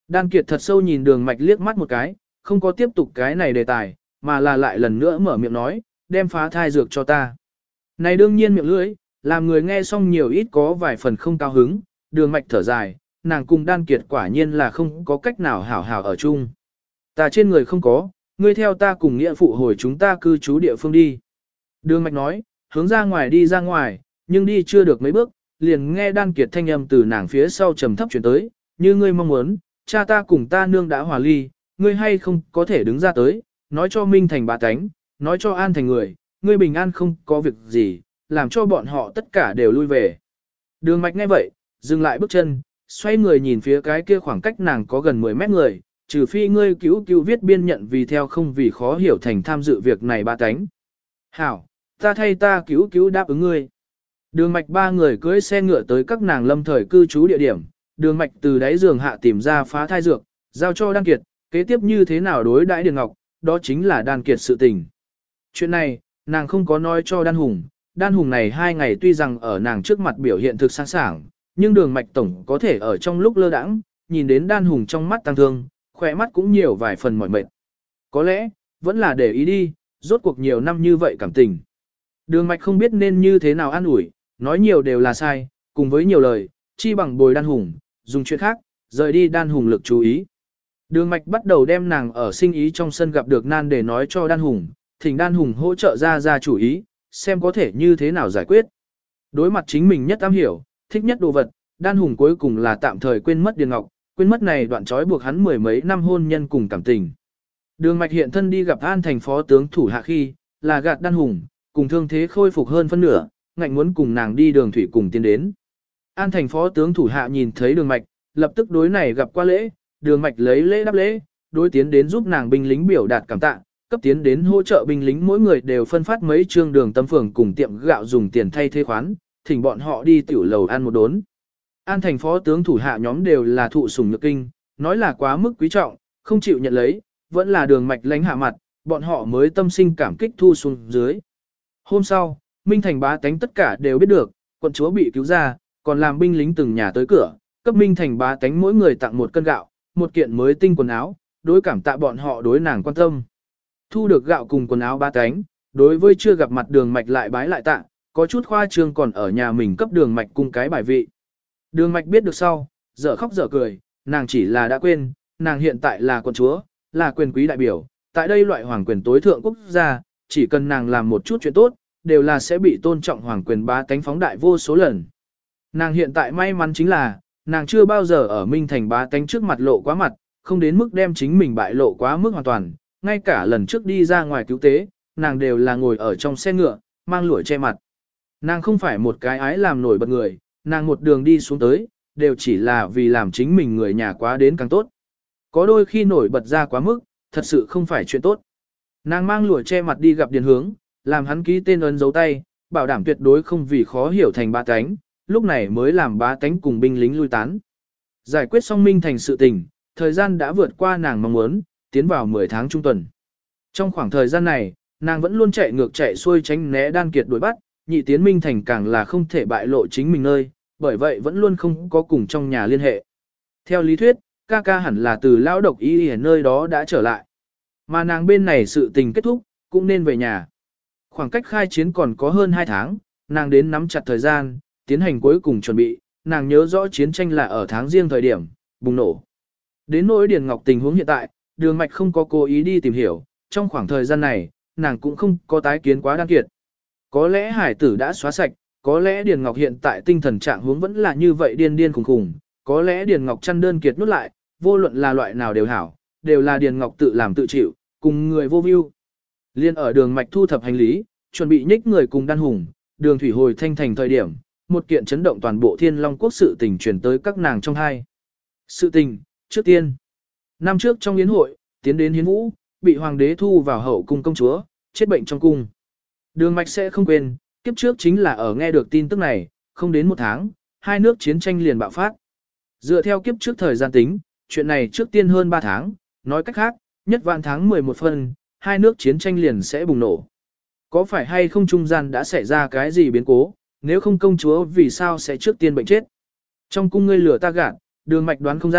Đan Kiệt thật sâu nhìn Đường Mạch liếc mắt một cái, không có tiếp tục cái này đề tài, mà là lại lần nữa mở miệng nói, đem phá thai dược cho ta. Này đương nhiên miệng lưỡi, làm người nghe xong nhiều ít có vài phần không cao hứng, Đường Mạch thở dài, nàng cùng Đan Kiệt quả nhiên là không có cách nào hảo hảo ở chung. Ta trên người không có, ngươi theo ta cùng nghĩa phụ hồi chúng ta cư trú địa phương đi. Đường Mạch nói, hướng ra ngoài đi ra ngoài, nhưng đi chưa được mấy bước, liền nghe Đan Kiệt thanh âm từ nàng phía sau trầm thấp chuyển tới, như ngươi mong muốn, cha ta cùng ta nương đã hòa ly, ngươi hay không có thể đứng ra tới, nói cho Minh Thành bá tánh, nói cho An Thành người, ngươi bình an không có việc gì, làm cho bọn họ tất cả đều lui về. Đường Mạch nghe vậy, dừng lại bước chân, xoay người nhìn phía cái kia khoảng cách nàng có gần 10 mét người, trừ phi ngươi cứu viết biên nhận vì theo không vì khó hiểu thành tham dự việc này bá tánh. Hảo, ta thay ta cứu đáp ứng ngươi. Đường Mạch ba người cưỡi xe ngựa tới các nàng lâm thời cư trú địa điểm, Đường Mạch từ đáy giường hạ tìm ra phá thai dược, giao cho Đan Kiệt, kế tiếp như thế nào đối đãi Điền Ngọc, đó chính là Đan Kiệt sự tình. Chuyện này, nàng không có nói cho Đan Hùng này 2 ngày tuy rằng ở nàng trước mặt biểu hiện thực sáng sảng, nhưng Đường Mạch tổng có thể ở trong lúc lơ đãng, nhìn đến Đan Hùng trong mắt tăng thương, khỏe mắt cũng nhiều vài phần mỏi mệt. Có lẽ, vẫn là để ý đi, rốt cuộc nhiều năm như vậy cảm tình. Đường Mạch không biết nên như thế nào an ủi, nói nhiều đều là sai, cùng với nhiều lời, chi bằng bồi Đan Hùng, dùng chuyện khác, rời đi Đan Hùng lực chú ý. Đường Mạch bắt đầu đem nàng ở sinh ý trong sân gặp được nan để nói cho Đan Hùng, thỉnh Đan Hùng hỗ trợ ra chủ ý, xem có thể như thế nào giải quyết. Đối mặt chính mình nhất am hiểu, thích nhất đồ vật, Đan Hùng cuối cùng là tạm thời quên mất Điền Ngọc, quên mất này đoạn trói buộc hắn 10 mấy năm hôn nhân cùng cảm tình. Đường Mạch hiện thân đi gặp An Thành phó tướng thủ hạ khi, là gạt Đan Hùng, cùng thương thế khôi phục hơn phân nửa, ngạnh muốn cùng nàng đi đường thủy cùng tiến đến. An Thành phó tướng thủ hạ nhìn thấy Đường Mạch, lập tức đối này gặp qua lễ, Đường Mạch lấy lễ đáp lễ, đối tiến đến giúp nàng binh lính biểu đạt cảm tạ, cấp tiến đến hỗ trợ binh lính mỗi người đều phân phát mấy trương đường tâm phường cùng tiệm gạo dùng tiền thay thế khoán, thỉnh bọn họ đi tiểu lầu ăn một đốn. An Thành phó tướng thủ hạ nhóm đều là thụ sủng nhược kinh, nói là quá mức quý trọng, không chịu nhận lấy, vẫn là Đường Mạch lánh hạ mặt, bọn họ mới tâm sinh cảm kích thu xuống dưới. Hôm sau, Minh Thành bá tánh tất cả đều biết được, quận chúa bị cứu ra, còn làm binh lính từng nhà tới cửa, cấp Minh Thành bá tánh mỗi người tặng 1 cân gạo, 1 kiện mới tinh quần áo, đối cảm tạ bọn họ đối nàng quan tâm. Thu được gạo cùng quần áo bá tánh, đối với chưa gặp mặt Đường Mạch lại bái lại tạ, có chút khoa trương còn ở nhà mình cấp Đường Mạch cung cái bài vị. Đường Mạch biết được sau, dở khóc dở cười, nàng chỉ là đã quên, nàng hiện tại là quận chúa, là quyền quý đại biểu, tại đây loại hoàng quyền tối thượng quốc gia, chỉ cần nàng làm một chút chuyện tốt, đều là sẽ bị tôn trọng hoàng quyền bá tánh phóng đại vô số lần. Nàng hiện tại may mắn chính là, nàng chưa bao giờ ở Minh Thành bá tánh trước mặt lộ quá mặt, không đến mức đem chính mình bại lộ quá mức hoàn toàn, ngay cả lần trước đi ra ngoài cứu tế, nàng đều là ngồi ở trong xe ngựa, mang lụa che mặt. Nàng không phải một cái ái làm nổi bật người, nàng một đường đi xuống tới, đều chỉ là vì làm chính mình người nhà quá đến càng tốt. Có đôi khi nổi bật ra quá mức, thật sự không phải chuyện tốt. Nàng mang lụa che mặt đi gặp Điền Hướng, làm hắn ký tên ấn dấu tay, bảo đảm tuyệt đối không vì khó hiểu thành bá tánh, lúc này mới làm bá tánh cùng binh lính lui tán. Giải quyết xong Minh Thành sự tình, thời gian đã vượt qua nàng mong muốn, tiến vào 10 tháng trung tuần. Trong khoảng thời gian này, nàng vẫn luôn chạy ngược chạy xuôi tránh né Đan Kiệt đuổi bắt, nhị tiến Minh Thành càng là không thể bại lộ chính mình nơi, bởi vậy vẫn luôn không có cùng trong nhà liên hệ. Theo lý thuyết, ca ca hẳn là từ lão độc y ở nơi đó đã trở lại. Mà nàng bên này sự tình kết thúc, cũng nên về nhà. Khoảng cách khai chiến còn có hơn 2 tháng, nàng đến nắm chặt thời gian, tiến hành cuối cùng chuẩn bị, nàng nhớ rõ chiến tranh là ở tháng riêng thời điểm, bùng nổ. Đến nỗi Điền Ngọc tình huống hiện tại, Đường Mạch không có cố ý đi tìm hiểu, trong khoảng thời gian này, nàng cũng không có tái kiến quá Đan Kiệt. Có lẽ hải tử đã xóa sạch, có lẽ Điền Ngọc hiện tại tinh thần trạng huống vẫn là như vậy điên điên khùng khùng, có lẽ Điền Ngọc chăn đơn kiệt nuốt lại, vô luận là loại nào đều hảo, đều là Điền Ngọc tự làm tự chịu, cùng người vô view. Liên ở Đường Mạch thu thập hành lý, chuẩn bị nhích người cùng Đan Hùng, Đường thủy hồi thanh thành thời điểm, một kiện chấn động toàn bộ Thiên Long quốc sự tình truyền tới các nàng trong hai. Sự tình, trước tiên, năm trước trong yến hội, tiến đến hiến vũ, bị hoàng đế thu vào hậu cung công chúa, chết bệnh trong cung. Đường Mạch sẽ không quên, kiếp trước chính là ở nghe được tin tức này, không đến 1 tháng, hai nước chiến tranh liền bạo phát. Dựa theo kiếp trước thời gian tính, chuyện này trước tiên hơn 3 tháng, nói cách khác, nhất vạn tháng 11 phân, hai nước chiến tranh liền sẽ bùng nổ. Có phải hay không trung gian đã xảy ra cái gì biến cố, nếu không công chúa vì sao sẽ trước tiên bệnh chết? Trong cung ngươi lửa ta gạt, Đường Mạch đoán không ra,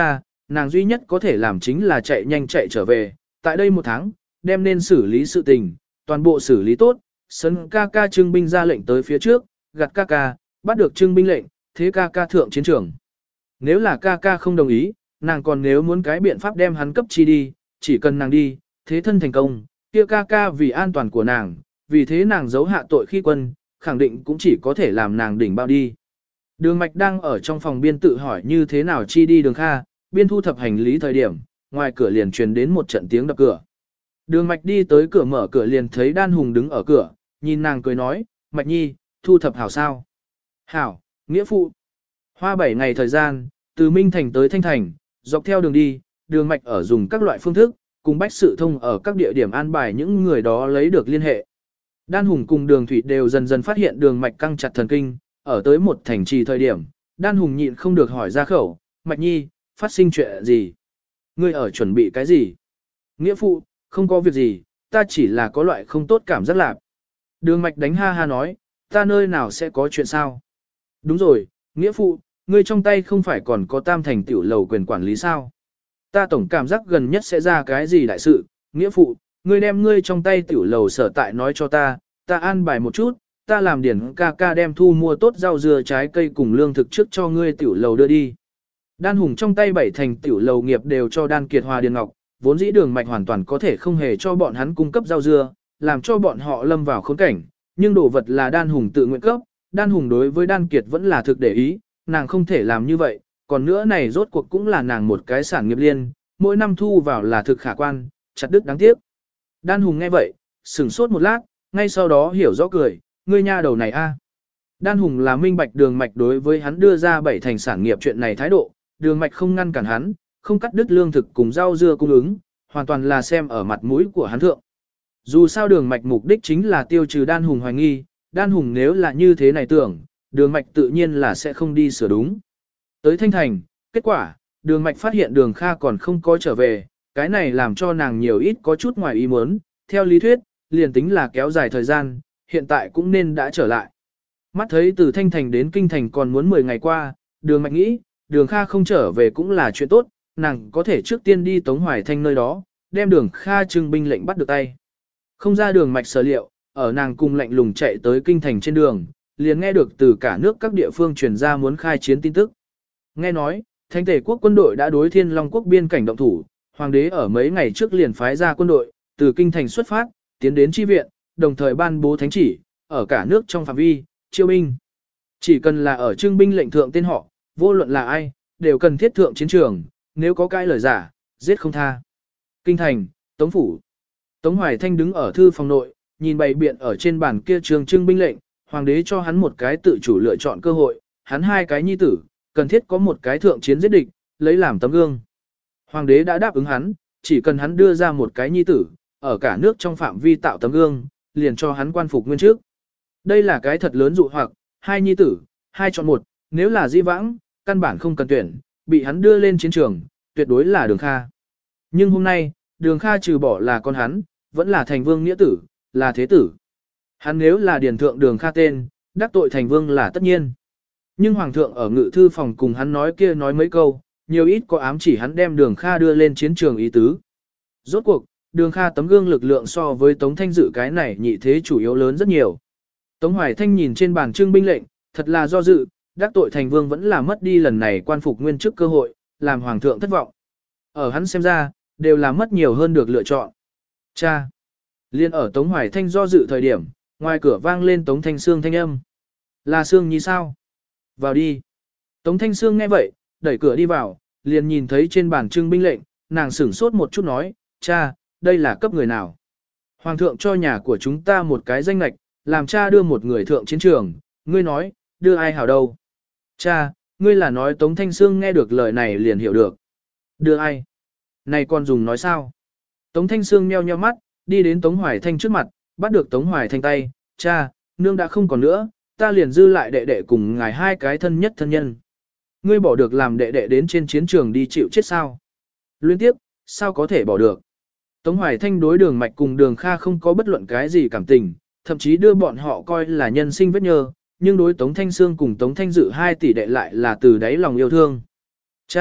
nàng duy nhất có thể làm chính là chạy nhanh chạy trở về, tại đây một tháng, đem nên xử lý sự tình, toàn bộ xử lý tốt, sân ca ca trưng binh ra lệnh tới phía trước, gặt ca ca, bắt được trưng binh lệnh, thế ca ca thượng chiến trường. Nếu là ca ca không đồng ý, nàng còn nếu muốn cái biện pháp đem hắn cấp chi đi, chỉ cần nàng đi, thế thân thành công, kia ca ca vì an toàn của nàng, vì thế nàng giấu hạ tội khi quân, khẳng định cũng chỉ có thể làm nàng đỉnh bao đi. Đường Mạch đang ở trong phòng biên tự hỏi như thế nào chi đi Đường Kha, biên thu thập hành lý thời điểm, ngoài cửa liền truyền đến một trận tiếng đập cửa. Đường Mạch đi tới cửa mở cửa liền thấy Đan Hùng đứng ở cửa, nhìn nàng cười nói, Mạch Nhi, thu thập hảo sao? Hảo, nghĩa phụ. Hoa 7 ngày thời gian, từ Minh Thành tới Thanh Thành, dọc theo đường đi, Đường Mạch ở dùng các loại phương thức, cùng Bách Sự Thông ở các địa điểm an bài những người đó lấy được liên hệ. Đan Hùng cùng Đường Thủy đều dần dần phát hiện Đường Mạch căng chặt thần kinh, ở tới một thành trì thời điểm, Đan Hùng nhịn không được hỏi ra khẩu, Mạch Nhi, phát sinh chuyện gì? Ngươi ở chuẩn bị cái gì? Nghĩa phụ, không có việc gì, ta chỉ là có loại không tốt cảm giác lạc. Đường Mạch đánh ha ha nói, ta nơi nào sẽ có chuyện sao? Đúng rồi, nghĩa phụ, ngươi trong tay không phải còn có Tam Thành tiểu lầu quyền quản lý sao? Ta tổng cảm giác gần nhất sẽ ra cái gì đại sự, nghĩa phụ, ngươi đem ngươi trong tay tiểu lầu sở tại nói cho ta an bài một chút, ta làm điển ca ca đem thu mua tốt rau dưa trái cây cùng lương thực trước cho ngươi tiểu lầu đưa đi. Đan Hùng trong tay 7 thành tiểu lầu nghiệp đều cho Đan Kiệt Hòa Điền Ngọc, vốn dĩ Đường Mạch hoàn toàn có thể không hề cho bọn hắn cung cấp rau dưa, làm cho bọn họ lâm vào khốn cảnh, nhưng đồ vật là Đan Hùng tự nguyện cấp, Đan Hùng đối với Đan Kiệt vẫn là thực để ý, nàng không thể làm như vậy, còn nữa này rốt cuộc cũng là nàng một cái sản nghiệp liên, mỗi năm thu vào là thực khả quan, chặt đứt đáng tiếc. Đan Hùng nghe vậy, sửng sốt một lát, ngay sau đó hiểu rõ cười, ngươi nha đầu này a. Đan Hùng là minh bạch Đường Mạch đối với hắn đưa ra 7 thành sản nghiệp chuyện này thái độ, Đường Mạch không ngăn cản hắn, không cắt đứt lương thực cùng rau dưa cung ứng, hoàn toàn là xem ở mặt mũi của hắn thượng. Dù sao Đường Mạch mục đích chính là tiêu trừ Đan Hùng hoài nghi, Đan Hùng nếu là như thế này tưởng, Đường Mạch tự nhiên là sẽ không đi sửa đúng. Tới Thanh Thành, kết quả, Đường Mạch phát hiện Đường Kha còn không có trở về, cái này làm cho nàng nhiều ít có chút ngoài ý muốn, theo lý thuyết, liền tính là kéo dài thời gian, hiện tại cũng nên đã trở lại. Mắt thấy từ Thanh Thành đến Kinh Thành còn muốn 10 ngày qua, Đường Mạch nghĩ, Đường Kha không trở về cũng là chuyện tốt, nàng có thể trước tiên đi Tống Hoài Thanh nơi đó, đem Đường Kha trưng binh lệnh bắt được tay. Không ra Đường Mạch sở liệu, ở nàng cùng lạnh lùng chạy tới Kinh Thành trên đường, liền nghe được từ cả nước các địa phương truyền ra muốn khai chiến tin tức. Nghe nói, Thanh Tề quốc quân đội đã đối Thiên Long quốc biên cảnh động thủ, hoàng đế ở mấy ngày trước liền phái ra quân đội, từ Kinh Thành xuất phát, tiến đến chi viện, đồng thời ban bố thánh chỉ, ở cả nước trong phạm vi, chiêu binh. Chỉ cần là ở trưng binh lệnh thượng tên họ, vô luận là ai, đều cần thiết thượng chiến trường, nếu có cái lời giả, giết không tha. Kinh Thành, Tống Phủ. Tống Hoài Thanh đứng ở thư phòng nội, nhìn bày biện ở trên bàn kia trường trưng binh lệnh, hoàng đế cho hắn một cái tự chủ lựa chọn cơ hội, hắn 2 cái nhi tử, cần thiết có một cái thượng chiến giết địch, lấy làm tấm gương. Hoàng đế đã đáp ứng hắn, chỉ cần hắn đưa ra một cái nhi tử, ở cả nước trong phạm vi tạo tấm gương, liền cho hắn quan phục nguyên trước. Đây là cái thật lớn dụ hoặc, 2 nhi tử, 2 chọn 1, nếu là di vãng, căn bản không cần tuyển, bị hắn đưa lên chiến trường, tuyệt đối là Đường Kha. Nhưng hôm nay, Đường Kha trừ bỏ là con hắn, vẫn là thành vương nghĩa tử, là thế tử. Hắn nếu là điển thượng Đường Kha tên, đắc tội thành vương là tất nhiên. Nhưng hoàng thượng ở ngự thư phòng cùng hắn nói kia nói mấy câu, nhiều ít có ám chỉ hắn đem Đường Kha đưa lên chiến trường ý tứ. Rốt cuộc, Đường Kha tấm gương lực lượng so với Tống Thanh Dự cái này nhị thế chủ yếu lớn rất nhiều. Tống Hoài Thanh nhìn trên bàn trưng binh lệnh, thật là do dự, đắc tội thành vương vẫn là mất đi lần này quan phục nguyên chức cơ hội, làm hoàng thượng thất vọng. Ở hắn xem ra, đều là mất nhiều hơn được lựa chọn. Cha! Liên ở Tống Hoài Thanh do dự thời điểm, ngoài cửa vang lên Tống Thanh Sương thanh âm. Là Sương Nhi sao? Vào đi. Tống Thanh Sương nghe vậy, đẩy cửa đi vào, liền nhìn thấy trên bàn trưng binh lệnh, nàng sửng sốt một chút nói, cha, đây là cấp người nào? Hoàng thượng cho nhà của chúng ta một cái danh lệch, làm cha đưa một người thượng chiến trường, ngươi nói, đưa ai hảo đâu? Cha, ngươi là nói Tống Thanh Sương nghe được lời này liền hiểu được. Đưa ai? Này con dùng nói sao? Tống Thanh Sương nheo nheo mắt, đi đến Tống Hoài Thanh trước mặt, bắt được Tống Hoài Thanh tay, cha, nương đã không còn nữa, ta liền dư lại đệ đệ cùng ngài 2 cái thân nhất thân nhân. Ngươi bỏ được làm đệ đệ đến trên chiến trường đi chịu chết sao? Liên tiếp, sao có thể bỏ được? Tống Hoài Thanh đối Đường Mạch cùng Đường Kha không có bất luận cái gì cảm tình, thậm chí đưa bọn họ coi là nhân sinh vết nhơ, nhưng đối Tống Thanh Sương cùng Tống Thanh Dự 2 tỷ đệ lại là từ đáy lòng yêu thương. Cha,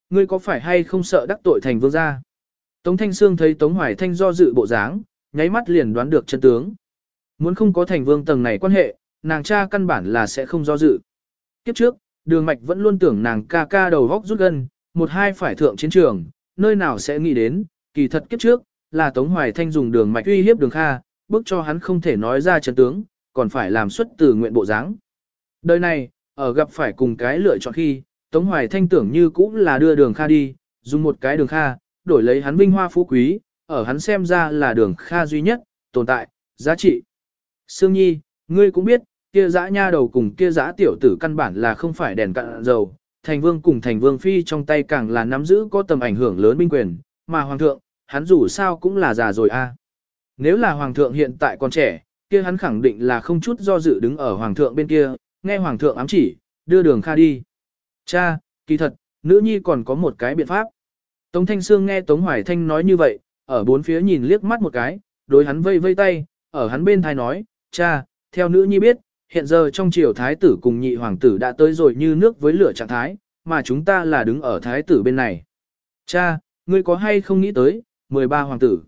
ngươi có phải hay không sợ đắc tội thành vương gia? Tống Thanh Sương thấy Tống Hoài Thanh do dự bộ dáng, nháy mắt liền đoán được chân tướng. Muốn không có thành vương tầng này quan hệ, nàng cha căn bản là sẽ không do dự. Kiếp trước, Đường Mạch vẫn luôn tưởng nàng ca ca đầu góc rút gân, một hai phải thượng chiến trường, nơi nào sẽ nghĩ đến, kỳ thật kiếp trước, là Tống Hoài Thanh dùng Đường Mạch uy hiếp Đường Kha, bức cho hắn không thể nói ra chân tướng, còn phải làm xuất từ nguyện bộ dáng. Đời này, ở gặp phải cùng cái lựa chọn khi, Tống Hoài Thanh tưởng như cũng là đưa Đường Kha đi, dùng một cái Đường Kha, đổi lấy hắn vinh hoa phú quý, ở hắn xem ra là Đường Kha duy nhất, tồn tại, giá trị. Sương Nhi, ngươi cũng biết, kia dã nha đầu cùng kia dã tiểu tử căn bản là không phải đèn cạn dầu, thành vương cùng thành vương phi trong tay càng là nắm giữ có tầm ảnh hưởng lớn binh quyền, mà hoàng thượng, hắn dù sao cũng là già rồi a. Nếu là hoàng thượng hiện tại còn trẻ, kia hắn khẳng định là không chút do dự đứng ở hoàng thượng bên kia, nghe hoàng thượng ám chỉ, đưa Đường Kha đi. Cha, kỳ thật, nữ nhi còn có một cái biện pháp. Tống Thanh Sương nghe Tống Hoài Thanh nói như vậy, ở bốn phía nhìn liếc mắt một cái, đối hắn vây vây tay, ở hắn bên thai nói, cha, theo nữ nhi biết, hiện giờ trong triều thái tử cùng nhị hoàng tử đã tới rồi như nước với lửa trạng thái, mà chúng ta là đứng ở thái tử bên này. Cha, ngươi có hay không nghĩ tới, 13 hoàng tử.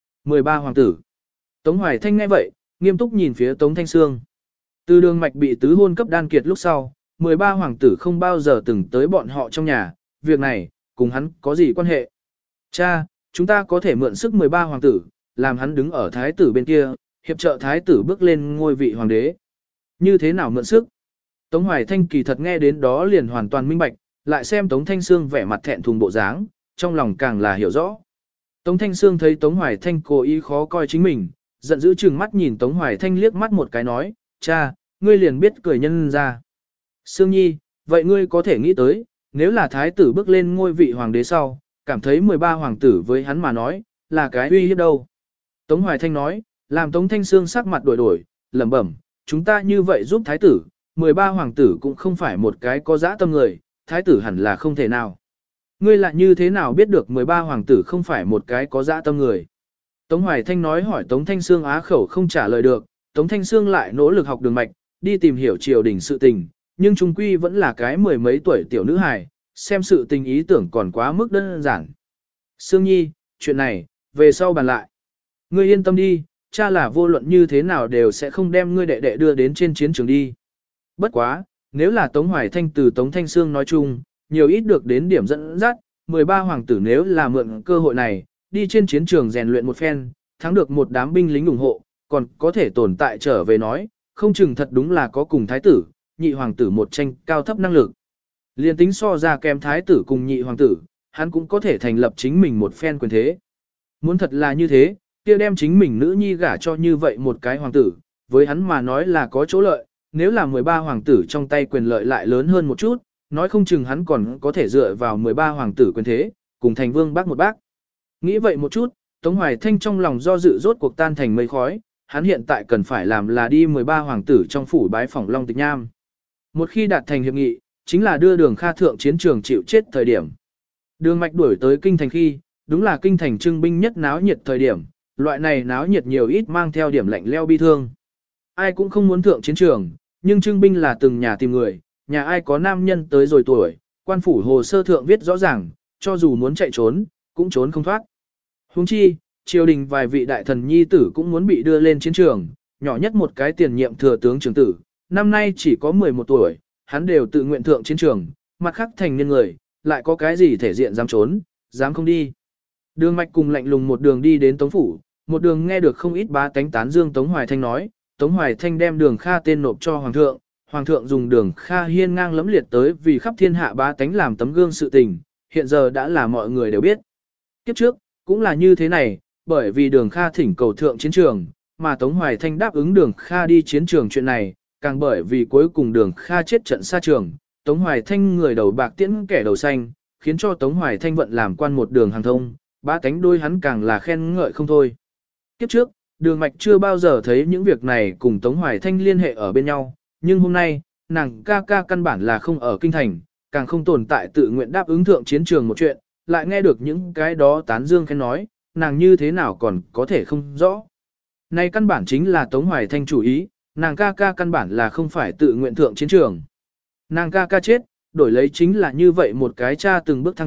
13 hoàng tử. Tống Hoài Thanh nghe vậy, nghiêm túc nhìn phía Tống Thanh Sương. Từ Đường Mạch bị tứ hôn cấp đan kiệt lúc sau, 13 hoàng tử không bao giờ từng tới bọn họ trong nhà, việc này, cùng hắn có gì quan hệ? Cha, chúng ta có thể mượn sức 13 hoàng tử, làm hắn đứng ở thái tử bên kia, hiệp trợ thái tử bước lên ngôi vị hoàng đế. Như thế nào mượn sức? Tống Hoài Thanh kỳ thật nghe đến đó liền hoàn toàn minh bạch, lại xem Tống Thanh Sương vẻ mặt thẹn thùng bộ dáng, trong lòng càng là hiểu rõ. Tống Thanh Sương thấy Tống Hoài Thanh cố ý khó coi chính mình, giận dữ chừng mắt nhìn Tống Hoài Thanh liếc mắt một cái nói, cha, ngươi liền biết cười nhân ra. Sương Nhi, vậy ngươi có thể nghĩ tới, nếu là thái tử bước lên ngôi vị hoàng đế sau, cảm thấy 13 hoàng tử với hắn mà nói, là cái uy hiếp đâu. Tống Hoài Thanh nói, làm Tống Thanh Sương sắc mặt đổi đổi, lẩm bẩm, chúng ta như vậy giúp thái tử, 13 hoàng tử cũng không phải một cái có dã tâm người, thái tử hẳn là không thể nào. Ngươi lại như thế nào biết được 13 hoàng tử không phải một cái có dã tâm người? Tống Hoài Thanh nói hỏi Tống Thanh Sương á khẩu không trả lời được, Tống Thanh Sương lại nỗ lực học đường mạch, đi tìm hiểu triều đình sự tình, nhưng trung quy vẫn là cái mười mấy tuổi tiểu nữ hài, xem sự tình ý tưởng còn quá mức đơn giản. Sương Nhi, chuyện này, về sau bàn lại. Ngươi yên tâm đi, cha là vô luận như thế nào đều sẽ không đem ngươi đệ đệ đưa đến trên chiến trường đi. Bất quá, nếu là Tống Hoài Thanh từ Tống Thanh Sương nói chung, nhiều ít được đến điểm dẫn dắt, 13 hoàng tử nếu là mượn cơ hội này, đi trên chiến trường rèn luyện một phen, thắng được một đám binh lính ủng hộ, còn có thể tồn tại trở về nói, không chừng thật đúng là có cùng thái tử, nhị hoàng tử một tranh cao thấp năng lực. Liên tính so ra kém thái tử cùng nhị hoàng tử, hắn cũng có thể thành lập chính mình một phen quyền thế. Muốn thật là như thế, kia đem chính mình nữ nhi gả cho như vậy một cái hoàng tử, với hắn mà nói là có chỗ lợi, nếu là 13 hoàng tử trong tay quyền lợi lại lớn hơn một chút, nói không chừng hắn còn có thể dựa vào 13 hoàng tử quyền thế, cùng thành vương bác một bác. Nghĩ vậy một chút, Tống Hoài Thanh trong lòng do dự rốt cuộc tan thành mây khói, hắn hiện tại cần phải làm là đi 13 hoàng tử trong phủ bái phỏng Long Tịch Nham. Một khi đạt thành hiệp nghị, chính là đưa Đường Kha thượng chiến trường chịu chết thời điểm. Đường Mạch đuổi tới kinh thành khi, đúng là kinh thành trưng binh nhất náo nhiệt thời điểm, loại này náo nhiệt nhiều ít mang theo điểm lạnh leo bi thương. Ai cũng không muốn thượng chiến trường, nhưng trưng binh là từng nhà tìm người, nhà ai có nam nhân tới rồi tuổi, quan phủ hồ sơ thượng viết rõ ràng, cho dù muốn chạy trốn, cũng trốn không thoát. Huống chi, triều đình vài vị đại thần nhi tử cũng muốn bị đưa lên chiến trường, nhỏ nhất một cái tiền nhiệm thừa tướng trưởng tử, năm nay chỉ có 11 tuổi, hắn đều tự nguyện thượng chiến trường, mặt khác thành niên người, lại có cái gì thể diện dám trốn, dám không đi. Đường Mạch cùng lạnh lùng một đường đi đến Tống phủ, một đường nghe được không ít bá tánh tán dương Tống Hoài Thanh nói, Tống Hoài Thanh đem Đường Kha tên nộp cho hoàng thượng, hoàng thượng dùng Đường Kha hiên ngang lẫm liệt tới vì khắp thiên hạ bá tánh làm tấm gương sự tình, hiện giờ đã là mọi người đều biết. Kiếp trước, cũng là như thế này, bởi vì Đường Kha thỉnh cầu thượng chiến trường, mà Tống Hoài Thanh đáp ứng Đường Kha đi chiến trường chuyện này, càng bởi vì cuối cùng Đường Kha chết trận xa trường, Tống Hoài Thanh người đầu bạc tiễn kẻ đầu xanh, khiến cho Tống Hoài Thanh vận làm quan một đường hàng thông, bá tánh đôi hắn càng là khen ngợi không thôi. Kiếp trước, Đường Mạch chưa bao giờ thấy những việc này cùng Tống Hoài Thanh liên hệ ở bên nhau, nhưng hôm nay, nàng ca ca căn bản là không ở kinh thành, càng không tồn tại tự nguyện đáp ứng thượng chiến trường một chuyện, lại nghe được những cái đó tán dương khen nói, nàng như thế nào còn có thể không rõ. Này căn bản chính là Tống Hoài Thanh chủ ý, nàng ca ca căn bản là không phải tự nguyện thượng chiến trường. Nàng ca ca chết, đổi lấy chính là như vậy một cái cha từng bước thăng trước,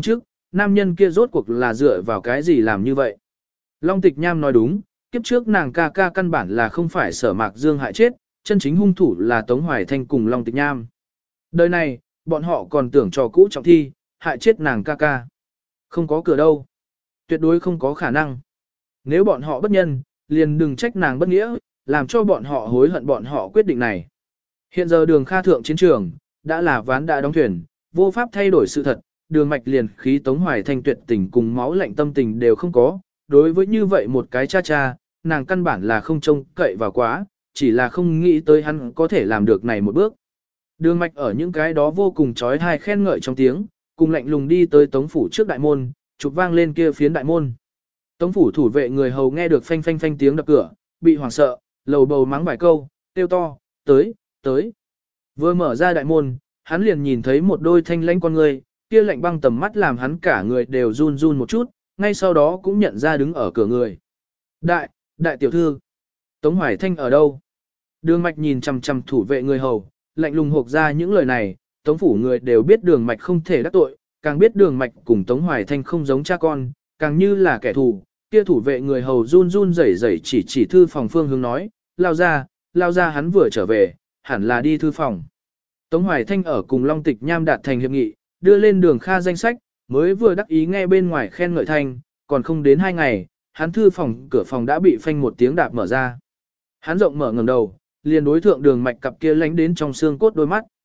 nam nhân kia rốt cuộc là dựa vào cái gì làm như vậy. Long Tịch Nham nói đúng, kiếp trước nàng ca ca căn bản là không phải Sở Mạc Dương hại chết, chân chính hung thủ là Tống Hoài Thanh cùng Long Tịch Nham. Đời này, bọn họ còn tưởng trò cũ trọng thi, hại chết nàng ca ca. Không có cửa đâu. Tuyệt đối không có khả năng. Nếu bọn họ bất nhân, liền đừng trách nàng bất nghĩa, làm cho bọn họ hối hận bọn họ quyết định này. Hiện giờ Đường Kha thượng chiến trường, đã là ván đã đóng thuyền, vô pháp thay đổi sự thật, Đường Mạch liền khí Tống Hoài Thanh tuyệt tình cùng máu lạnh tâm tình đều không có. Đối với như vậy một cái cha cha, nàng căn bản là không trông cậy vào quá, chỉ là không nghĩ tới hắn có thể làm được này một bước. Đường Mạch ở những cái đó vô cùng trói tai khen ngợi trong tiếng, cùng lạnh lùng đi tới Tống phủ trước đại môn, chụp vang lên kia phiến đại môn. Tống phủ thủ vệ người hầu nghe được phanh phanh phanh tiếng đập cửa, bị hoảng sợ, lầu bầu mắng vài câu, kêu to, tới, tới. Vừa mở ra đại môn, hắn liền nhìn thấy một đôi thanh lãnh con người, kia lạnh băng tầm mắt làm hắn cả người đều run run một chút, ngay sau đó cũng nhận ra đứng ở cửa người. Đại tiểu thư, Tống Hoài Thanh ở đâu? Đường Mạch nhìn chằm chằm thủ vệ người hầu, lạnh lùng hộc ra những lời này, Tống phủ người đều biết Đường Mạch không thể đắc tội, càng biết Đường Mạch cùng Tống Hoài Thanh không giống cha con, càng như là kẻ thù. Kia thủ vệ người hầu run run rẩy rẩy chỉ thư phòng phương hướng nói, lao ra hắn vừa trở về, hẳn là đi thư phòng. Tống Hoài Thanh ở cùng Long Tịch Nham đạt thành hiệp nghị, đưa lên Đường Kha danh sách, mới vừa đắc ý nghe bên ngoài khen ngợi thanh, còn không đến 2 ngày, hắn thư phòng cửa phòng đã bị phanh một tiếng đạp mở ra. Hắn rộng mở ngẩng đầu, liền đối thượng Đường Mạch cặp kia lánh đến trong xương cốt đôi mắt.